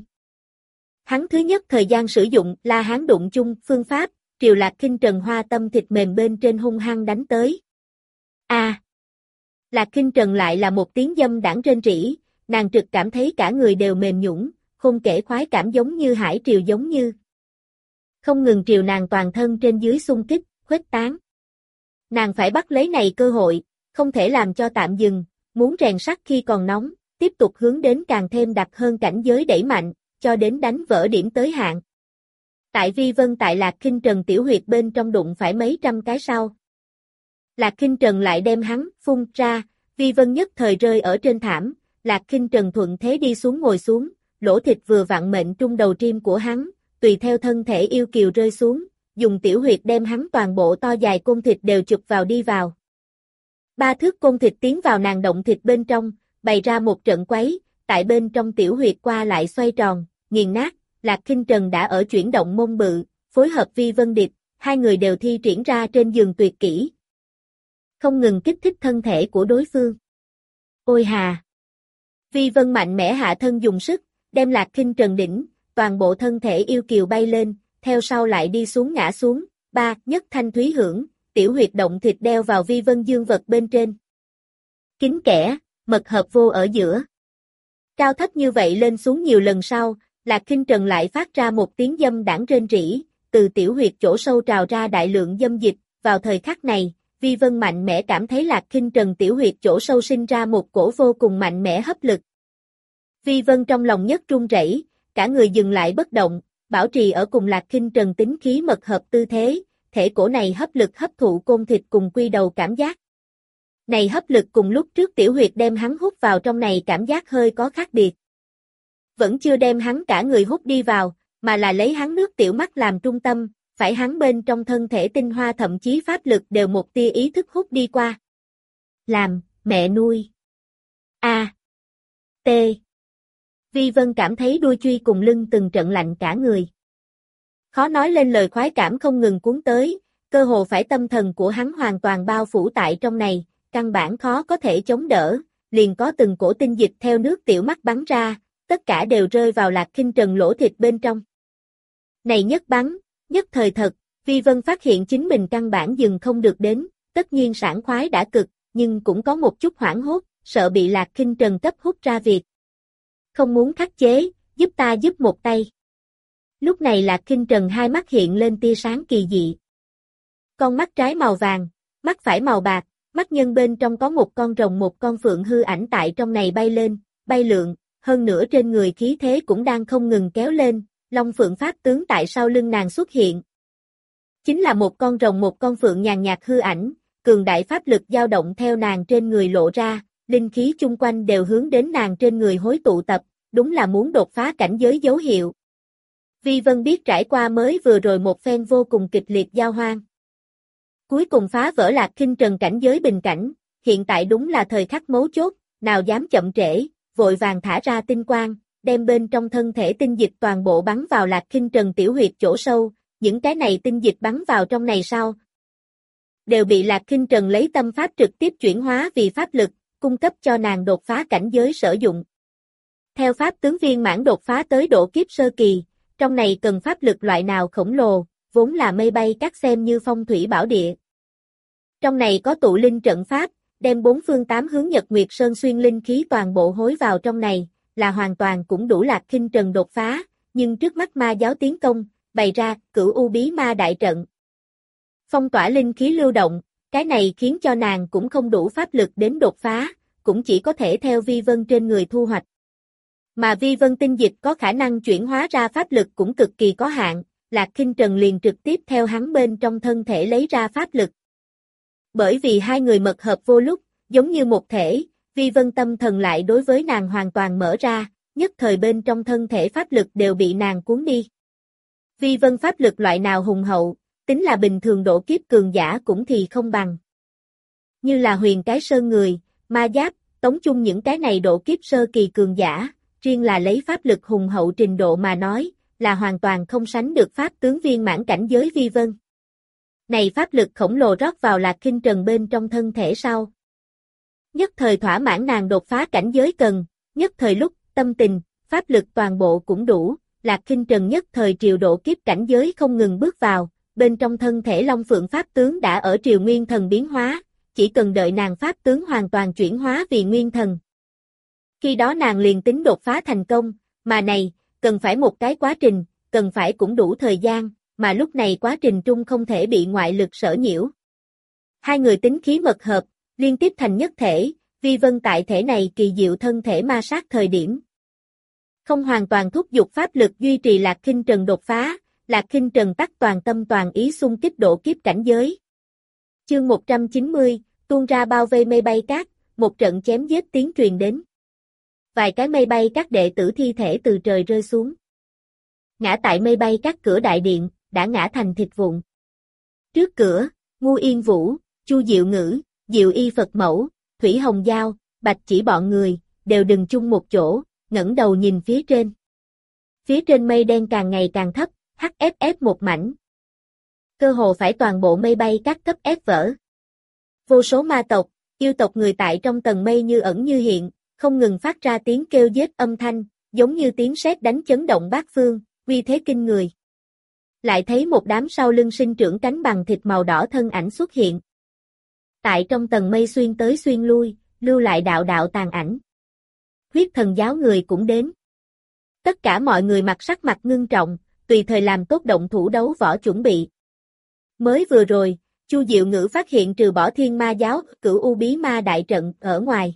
Hắn thứ nhất thời gian sử dụng La Hán đụng chung phương pháp, Triều Lạc Khinh Trần hoa tâm thịt mềm bên trên hung hăng đánh tới. A. Lạc Khinh Trần lại là một tiếng dâm đãng rên rỉ, nàng trực cảm thấy cả người đều mềm nhũn, không kể khoái cảm giống như hải triều giống như. Không ngừng triều nàng toàn thân trên dưới xung kích, khuếch tán. Nàng phải bắt lấy này cơ hội, không thể làm cho tạm dừng, muốn rèn sắt khi còn nóng, tiếp tục hướng đến càng thêm đặc hơn cảnh giới đẩy mạnh, cho đến đánh vỡ điểm tới hạn. Tại Vi Vân tại Lạc Khinh Trần tiểu huyệt bên trong đụng phải mấy trăm cái sau. Lạc Khinh Trần lại đem hắn phun ra, Vi Vân nhất thời rơi ở trên thảm, Lạc Khinh Trần thuận thế đi xuống ngồi xuống, lỗ thịt vừa vặn mệnh trung đầu tim của hắn, tùy theo thân thể yêu kiều rơi xuống, dùng tiểu huyệt đem hắn toàn bộ to dài côn thịt đều chụp vào đi vào. 3 thước côn thịt tiến vào nàng động thịt bên trong, bày ra một trận quấy, tại bên trong tiểu huyệt qua lại xoay tròn, nghiền nát, Lạc Khinh Trần đã ở chuyển động mông bự, phối hợp Vi Vân Điệp, hai người đều thi triển ra trên giường tuyệt kỹ. Không ngừng kích thích thân thể của đối phương. Ôi hà! Vi Vân mạnh mẽ hạ thân dùng sức, đem Lạc Khinh Trần đỉnh, toàn bộ thân thể yêu kiều bay lên, theo sau lại đi xuống ngã xuống, nhất thanh thúy hưởng, tiểu huyệt động thịt đeo vào Vi Vân dương vật bên trên. Kín kẽ, mật hợp vô ở giữa. Cao thấp như vậy lên xuống nhiều lần sau, Lạc Khinh Trần lại phát ra một tiếng dâm đãng rên rỉ, từ tiểu huyệt chỗ sâu trào ra đại lượng dâm dịch, vào thời khắc này, Vi Vân mạnh mẽ cảm thấy Lạc Khinh Trần tiểu huyệt chỗ sâu sinh ra một cổ vô cùng mạnh mẽ hấp lực. Vi Vân trong lòng nhất run rẩy, cả người dừng lại bất động, bảo trì ở cùng Lạc Khinh Trần tính khí mật hợp tư thế, thể cổ này hấp lực hấp thụ côn thịt cùng quy đầu cảm giác. Này hấp lực cùng lúc trước tiểu huyệt đem hắn hút vào trong này cảm giác hơi có khác biệt. Vẫn chưa đem hắn cả người hút đi vào, mà là lấy hắn nước tiểu mắt làm trung tâm, phải hắn bên trong thân thể tinh hoa thậm chí pháp lực đều một tia ý thức hút đi qua. Làm, mẹ nuôi. A. T. Vi Vân cảm thấy đuôi chuy cùng lưng từng trận lạnh cả người. Khó nói lên lời khoái cảm không ngừng cuốn tới, cơ hồ phải tâm thần của hắn hoàn toàn bao phủ tại trong này, căn bản khó có thể chống đỡ, liền có từng cổ tinh dịch theo nước tiểu mắt bắn ra, tất cả đều rơi vào Lạc Khinh Trần lỗ thịt bên trong. Này nhất bắn, nhất thời thật, Vi Vân phát hiện chính mình căn bản dừng không được đến, tất nhiên sảng khoái đã cực, nhưng cũng có một chút hoảng hốt, sợ bị Lạc Khinh Trần cấp hút ra việc. Không muốn khắc chế, giúp ta giúp một tay. Lúc này Lạc Khinh Trần hai mắt hiện lên tia sáng kỳ dị. Con mắt trái màu vàng, mắt phải màu bạc, mắt nhân bên trong có một con rồng một con phượng hư ảnh tại trong này bay lên, bay lượn, hơn nữa trên người khí thế cũng đang không ngừng kéo lên, Long Phượng Pháp tướng tại sau lưng nàng xuất hiện. Chính là một con rồng một con phượng nhàn nhạt hư ảnh, cường đại pháp lực dao động theo nàng trên người lộ ra, linh khí chung quanh đều hướng đến nàng trên người hối tụ tập, đúng là muốn đột phá cảnh giới dấu hiệu. Vi Vân biết trải qua mới vừa rồi một phen vô cùng kịch liệt giao hoan. Cuối cùng phá vỡ Lạc Khinh Trần cảnh giới bình cảnh, hiện tại đúng là thời khắc mấu chốt, nào dám chậm trễ, vội vàng thả ra tinh quang, đem bên trong thân thể tinh dịch toàn bộ bắn vào Lạc Khinh Trần tiểu huyệt chỗ sâu, những cái này tinh dịch bắn vào trong này sau. Đều bị Lạc Khinh Trần lấy tâm pháp trực tiếp chuyển hóa vì pháp lực, cung cấp cho nàng đột phá cảnh giới sử dụng. Theo pháp tướng viên mãn đột phá tới độ kiếp sơ kỳ, trong này cần pháp lực loại nào khổng lồ, vốn là mây bay cát xem như phong thủy bảo địa. Trong này có tụ linh trận pháp, đem bốn phương tám hướng Nhật Nguyệt Sơn xuyên linh khí toàn bộ hối vào trong này, là hoàn toàn cũng đủ Lạc Khinh Trần đột phá, nhưng trước mắt ma giáo tiến công, bày ra Cửu U Bí Ma đại trận. Phong tỏa linh khí lưu động, cái này khiến cho nàng cũng không đủ pháp lực đến đột phá, cũng chỉ có thể theo Vi Vân trên người thu hoạch. Mà Vi Vân tinh dịch có khả năng chuyển hóa ra pháp lực cũng cực kỳ có hạn, Lạc Khinh Trần liền trực tiếp theo hắn bên trong thân thể lấy ra pháp lực. Bởi vì hai người mật hợp vô lúc, giống như một thể, Vi Vân tâm thần lại đối với nàng hoàn toàn mở ra, nhất thời bên trong thân thể pháp lực đều bị nàng cuốn đi. Vi Vân pháp lực loại nào hùng hậu, tính là bình thường độ kiếp cường giả cũng thì không bằng. Như là Huyền Cái Sơn người, Ma Giáp, Tống Chung những cái này độ kiếp sơ kỳ cường giả, riêng là lấy pháp lực hùng hậu trình độ mà nói, là hoàn toàn không sánh được pháp tướng viên mãn cảnh giới Vi Vân. Này pháp lực khổng lồ rót vào Lạc Khinh Trần bên trong thân thể sau. Nhất thời thỏa mãn nàng đột phá cảnh giới cần, nhất thời lúc, tâm tình, pháp lực toàn bộ cũng đủ, Lạc Khinh Trần nhất thời triều độ kiếp cảnh giới không ngừng bước vào, bên trong thân thể Long Phượng Pháp tướng đã ở triều nguyên thần biến hóa, chỉ cần đợi nàng Pháp tướng hoàn toàn chuyển hóa vì nguyên thần. Khi đó nàng liền tính đột phá thành công, mà này, cần phải một cái quá trình, cần phải cũng đủ thời gian, mà lúc này quá trình trung không thể bị ngoại lực sở nhiễu. Hai người tính khí mật hợp, liên tiếp thành nhất thể, Vi Vân tại thể này kỳ diệu thân thể ma sát thời điểm. Không hoàn toàn thúc giục pháp lực duy trì Lạc Khinh Trần đột phá, Lạc Khinh Trần tắc toàn tâm toàn ý xung kích độ kiếp cảnh giới. Chương 190, tuôn ra bao vây mây bay cát, một trận chém giết tiếng truyền đến. Vài cái mây bay các đệ tử thi thể từ trời rơi xuống. Ngã tại mây bay các cửa đại điện, đã ngã thành thịt vụn. Trước cửa, Ngu Yên Vũ, Chu Diệu Ngữ, Diệu Y Phật Mẫu, Thủy Hồng Giao, Bạch Chỉ bọn người, đều đứng chung một chỗ, ngẩng đầu nhìn phía trên. Phía trên mây đen càng ngày càng thấp, HFF một mảnh. Cơ hồ phải toàn bộ mây bay các cấp ép vỡ. Vô số ma tộc, yêu tộc người tại trong tầng mây như ẩn như hiện, không ngừng phát ra tiếng kêu giết âm thanh, giống như tiếng sét đánh chấn động bát phương, uy thế kinh người. Lại thấy một đám sau lưng sinh trưởng cánh bằng thịt màu đỏ thân ảnh xuất hiện. Tại trong tầng mây xuyên tới xuyên lui, lưu lại đạo đạo tàn ảnh. Huyết thần giáo người cũng đến. Tất cả mọi người sắc mặt ngưng trọng, tùy thời làm tốt động thủ đấu võ chuẩn bị. Mới vừa rồi, Chu Diệu Ngữ phát hiện trừ bỏ Thiên Ma giáo, Cửu U Bí Ma đại trận ở ngoài.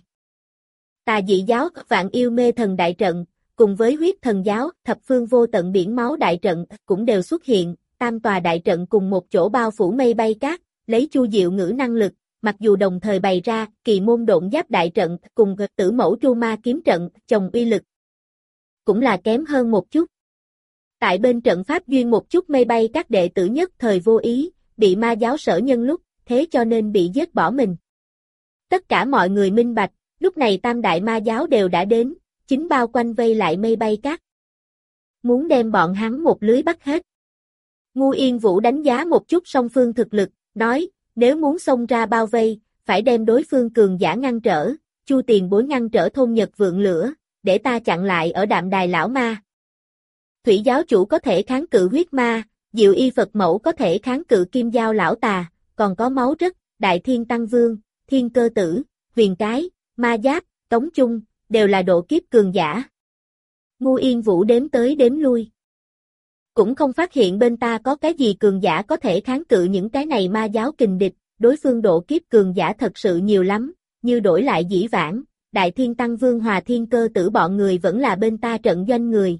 Tà Dị giáo, Vạn Yêu Mê Thần đại trận, cùng với Huyết thần giáo, Thập Phương Vô Tận Biển Máu đại trận cũng đều xuất hiện, tam tòa đại trận cùng một chỗ bao phủ mây bay cát, lấy Chu Diệu Ngữ năng lực, mặc dù đồng thời bày ra Kỳ Môn Độn Giáp đại trận cùng Tử Mẫu Tru Ma kiếm trận, chồng uy lực cũng là kém hơn một chút. Tại bên trận pháp duyên một chút mây bay các đệ tử nhất thời vô ý, bị ma giáo sở nhân lúc, thế cho nên bị giết bỏ mình. Tất cả mọi người minh bạch, lúc này tam đại ma giáo đều đã đến, chính bao quanh vây lại mây bay cát. Muốn đem bọn hắn một lưới bắt hết. Ngu Yên Vũ đánh giá một chút song phương thực lực, nói, nếu muốn xông ra bao vây, phải đem đối phương cường giả ngăn trở, Chu tiền bối ngăn trở thôn Nhật Vượng Lửa, để ta chặn lại ở Đạm Đài lão ma. Thủy giáo chủ có thể kháng cự huyết ma, Diệu Y Phật mẫu có thể kháng cự Kim Giao lão tà, còn có máu rất, Đại Thiên Tăng Vương, Thiên Cơ Tử, Huyền Cái, Ma Giáp, Tống Chung, đều là độ kiếp cường giả. Ngu Yên Vũ đếm tới đếm lui. Cũng không phát hiện bên ta có cái gì cường giả có thể kháng cự những cái này ma giáo kình địch, đối phương độ kiếp cường giả thật sự nhiều lắm, như đổi lại dĩ vãng, Đại Thiên Tăng Vương Hòa Thiên Cơ Tử bọn người vẫn là bên ta trận doanh người.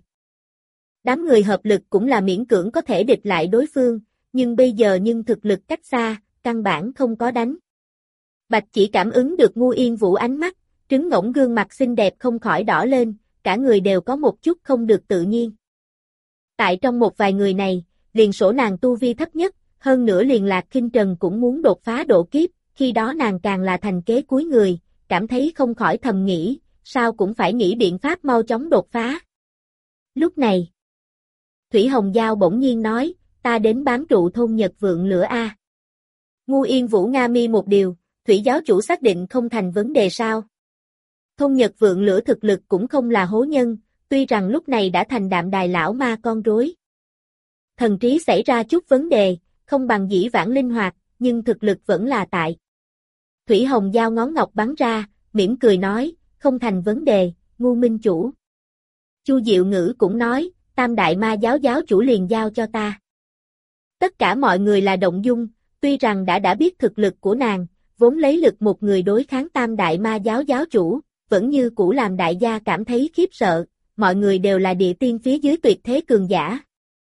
Đám người hợp lực cũng là miễn cưỡng có thể địch lại đối phương, nhưng bây giờ thực lực cách xa, căn bản không có đánh. Bạch chỉ cảm ứng được Ngu Yên Vũ ánh mắt, trứng ngỗng gương mặt xinh đẹp không khỏi đỏ lên, cả người đều có một chút không được tự nhiên. Tại trong một vài người này, liền sổ nàng tu vi thấp nhất, hơn nữa liền Lạc Khinh Trần cũng muốn đột phá độ kiếp, khi đó nàng càng là thành kế cuối người, cảm thấy không khỏi thầm nghĩ, sao cũng phải nghĩ biện pháp mau chóng đột phá. Lúc này, Thủy Hồng Giao bỗng nhiên nói, ta đến bám trụ thôn Nhật Vượng Lửa a. Ngu Yên Vũ nga mi một điều, Thủy giáo chủ xác định không thành vấn đề sao. Thôn Nhật Vượng Lửa thực lực cũng không là hố nhân, tuy rằng lúc này đã thành Đạm Đài lão ma con rối. Thần trí xảy ra chút vấn đề, không bằng dĩ vãng linh hoạt, nhưng thực lực vẫn là tại. Thủy Hồng Giao ngón ngọc bắn ra, mỉm cười nói, không thành vấn đề, Ngu minh chủ. Chu Diệu Ngữ cũng nói, tam đại ma giáo giáo chủ liền giao cho ta. Tất cả mọi người là động dung, tuy rằng đã biết thực lực của nàng, vốn lấy lực một người đối kháng tam đại ma giáo giáo chủ, vẫn như cũ làm đại gia cảm thấy khiếp sợ, mọi người đều là địa tiên phía dưới tuyệt thế cường giả.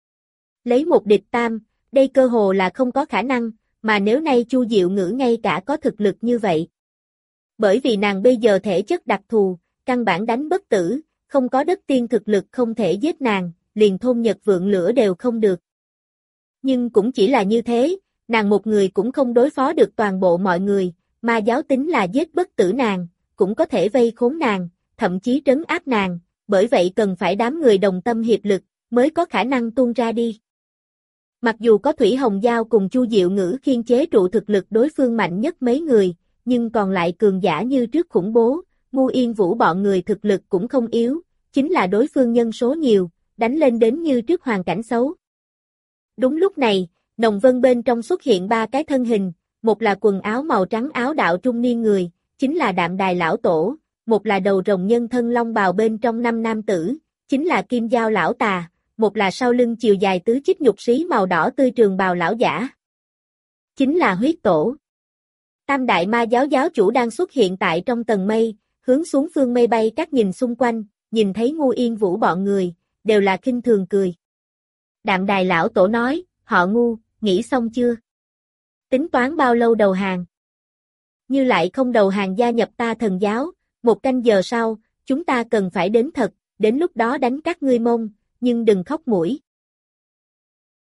Lấy một địch tam, đây cơ hồ là không có khả năng, mà nếu nay Chu Diệu Ngữ ngay cả có thực lực như vậy. Bởi vì nàng bây giờ thể chất đặc thù, căn bản đánh bất tử, không có đất tiên thực lực không thể giết nàng, liền thôn Nhật Vượng Lửa đều không được. Nhưng cũng chỉ là như thế, nàng một người cũng không đối phó được toàn bộ mọi người, ma giáo tính là giết bất tử nàng, cũng có thể vây khốn nàng, thậm chí trấn áp nàng, bởi vậy cần phải đám người đồng tâm hiệp lực, mới có khả năng tuôn ra đi. Mặc dù có Thủy Hồng Giao cùng Chu Diệu Ngữ khiên chế trụ thực lực đối phương mạnh nhất mấy người, nhưng còn lại cường giả như trước khủng bố, Ngu Yên Vũ bọn người thực lực cũng không yếu, chính là đối phương nhân số nhiều, đánh lên đến như trước hoàn cảnh xấu. Đúng lúc này, Nồng Vân bên trong xuất hiện ba cái thân hình, một là quần áo màu trắng áo đạo trung niên người, chính là Đạm Đài lão tổ, một là đầu rồng nhân thân long bào bên trong năm nam tử, chính là Kim Giao lão tà, một là sau lưng chiều dài tứ chích nhục xí màu đỏ tươi trường bào lão giả. Chính là huyết tổ. Tam đại ma giáo giáo chủ đang xuất hiện tại trong tầng mây, hướng xuống phương mây bay các nhìn xung quanh, nhìn thấy Ngu Yên Vũ bọn người, đều là khinh thường cười. Đạm Đài lão tổ nói, họ Ngu, nghĩ xong chưa? Tính toán bao lâu đầu hàng? Như lại không đầu hàng gia nhập ta thần giáo, 1 canh giờ sau, chúng ta cần phải đến thật, đến lúc đó đánh các ngươi mông, nhưng đừng khóc mũi.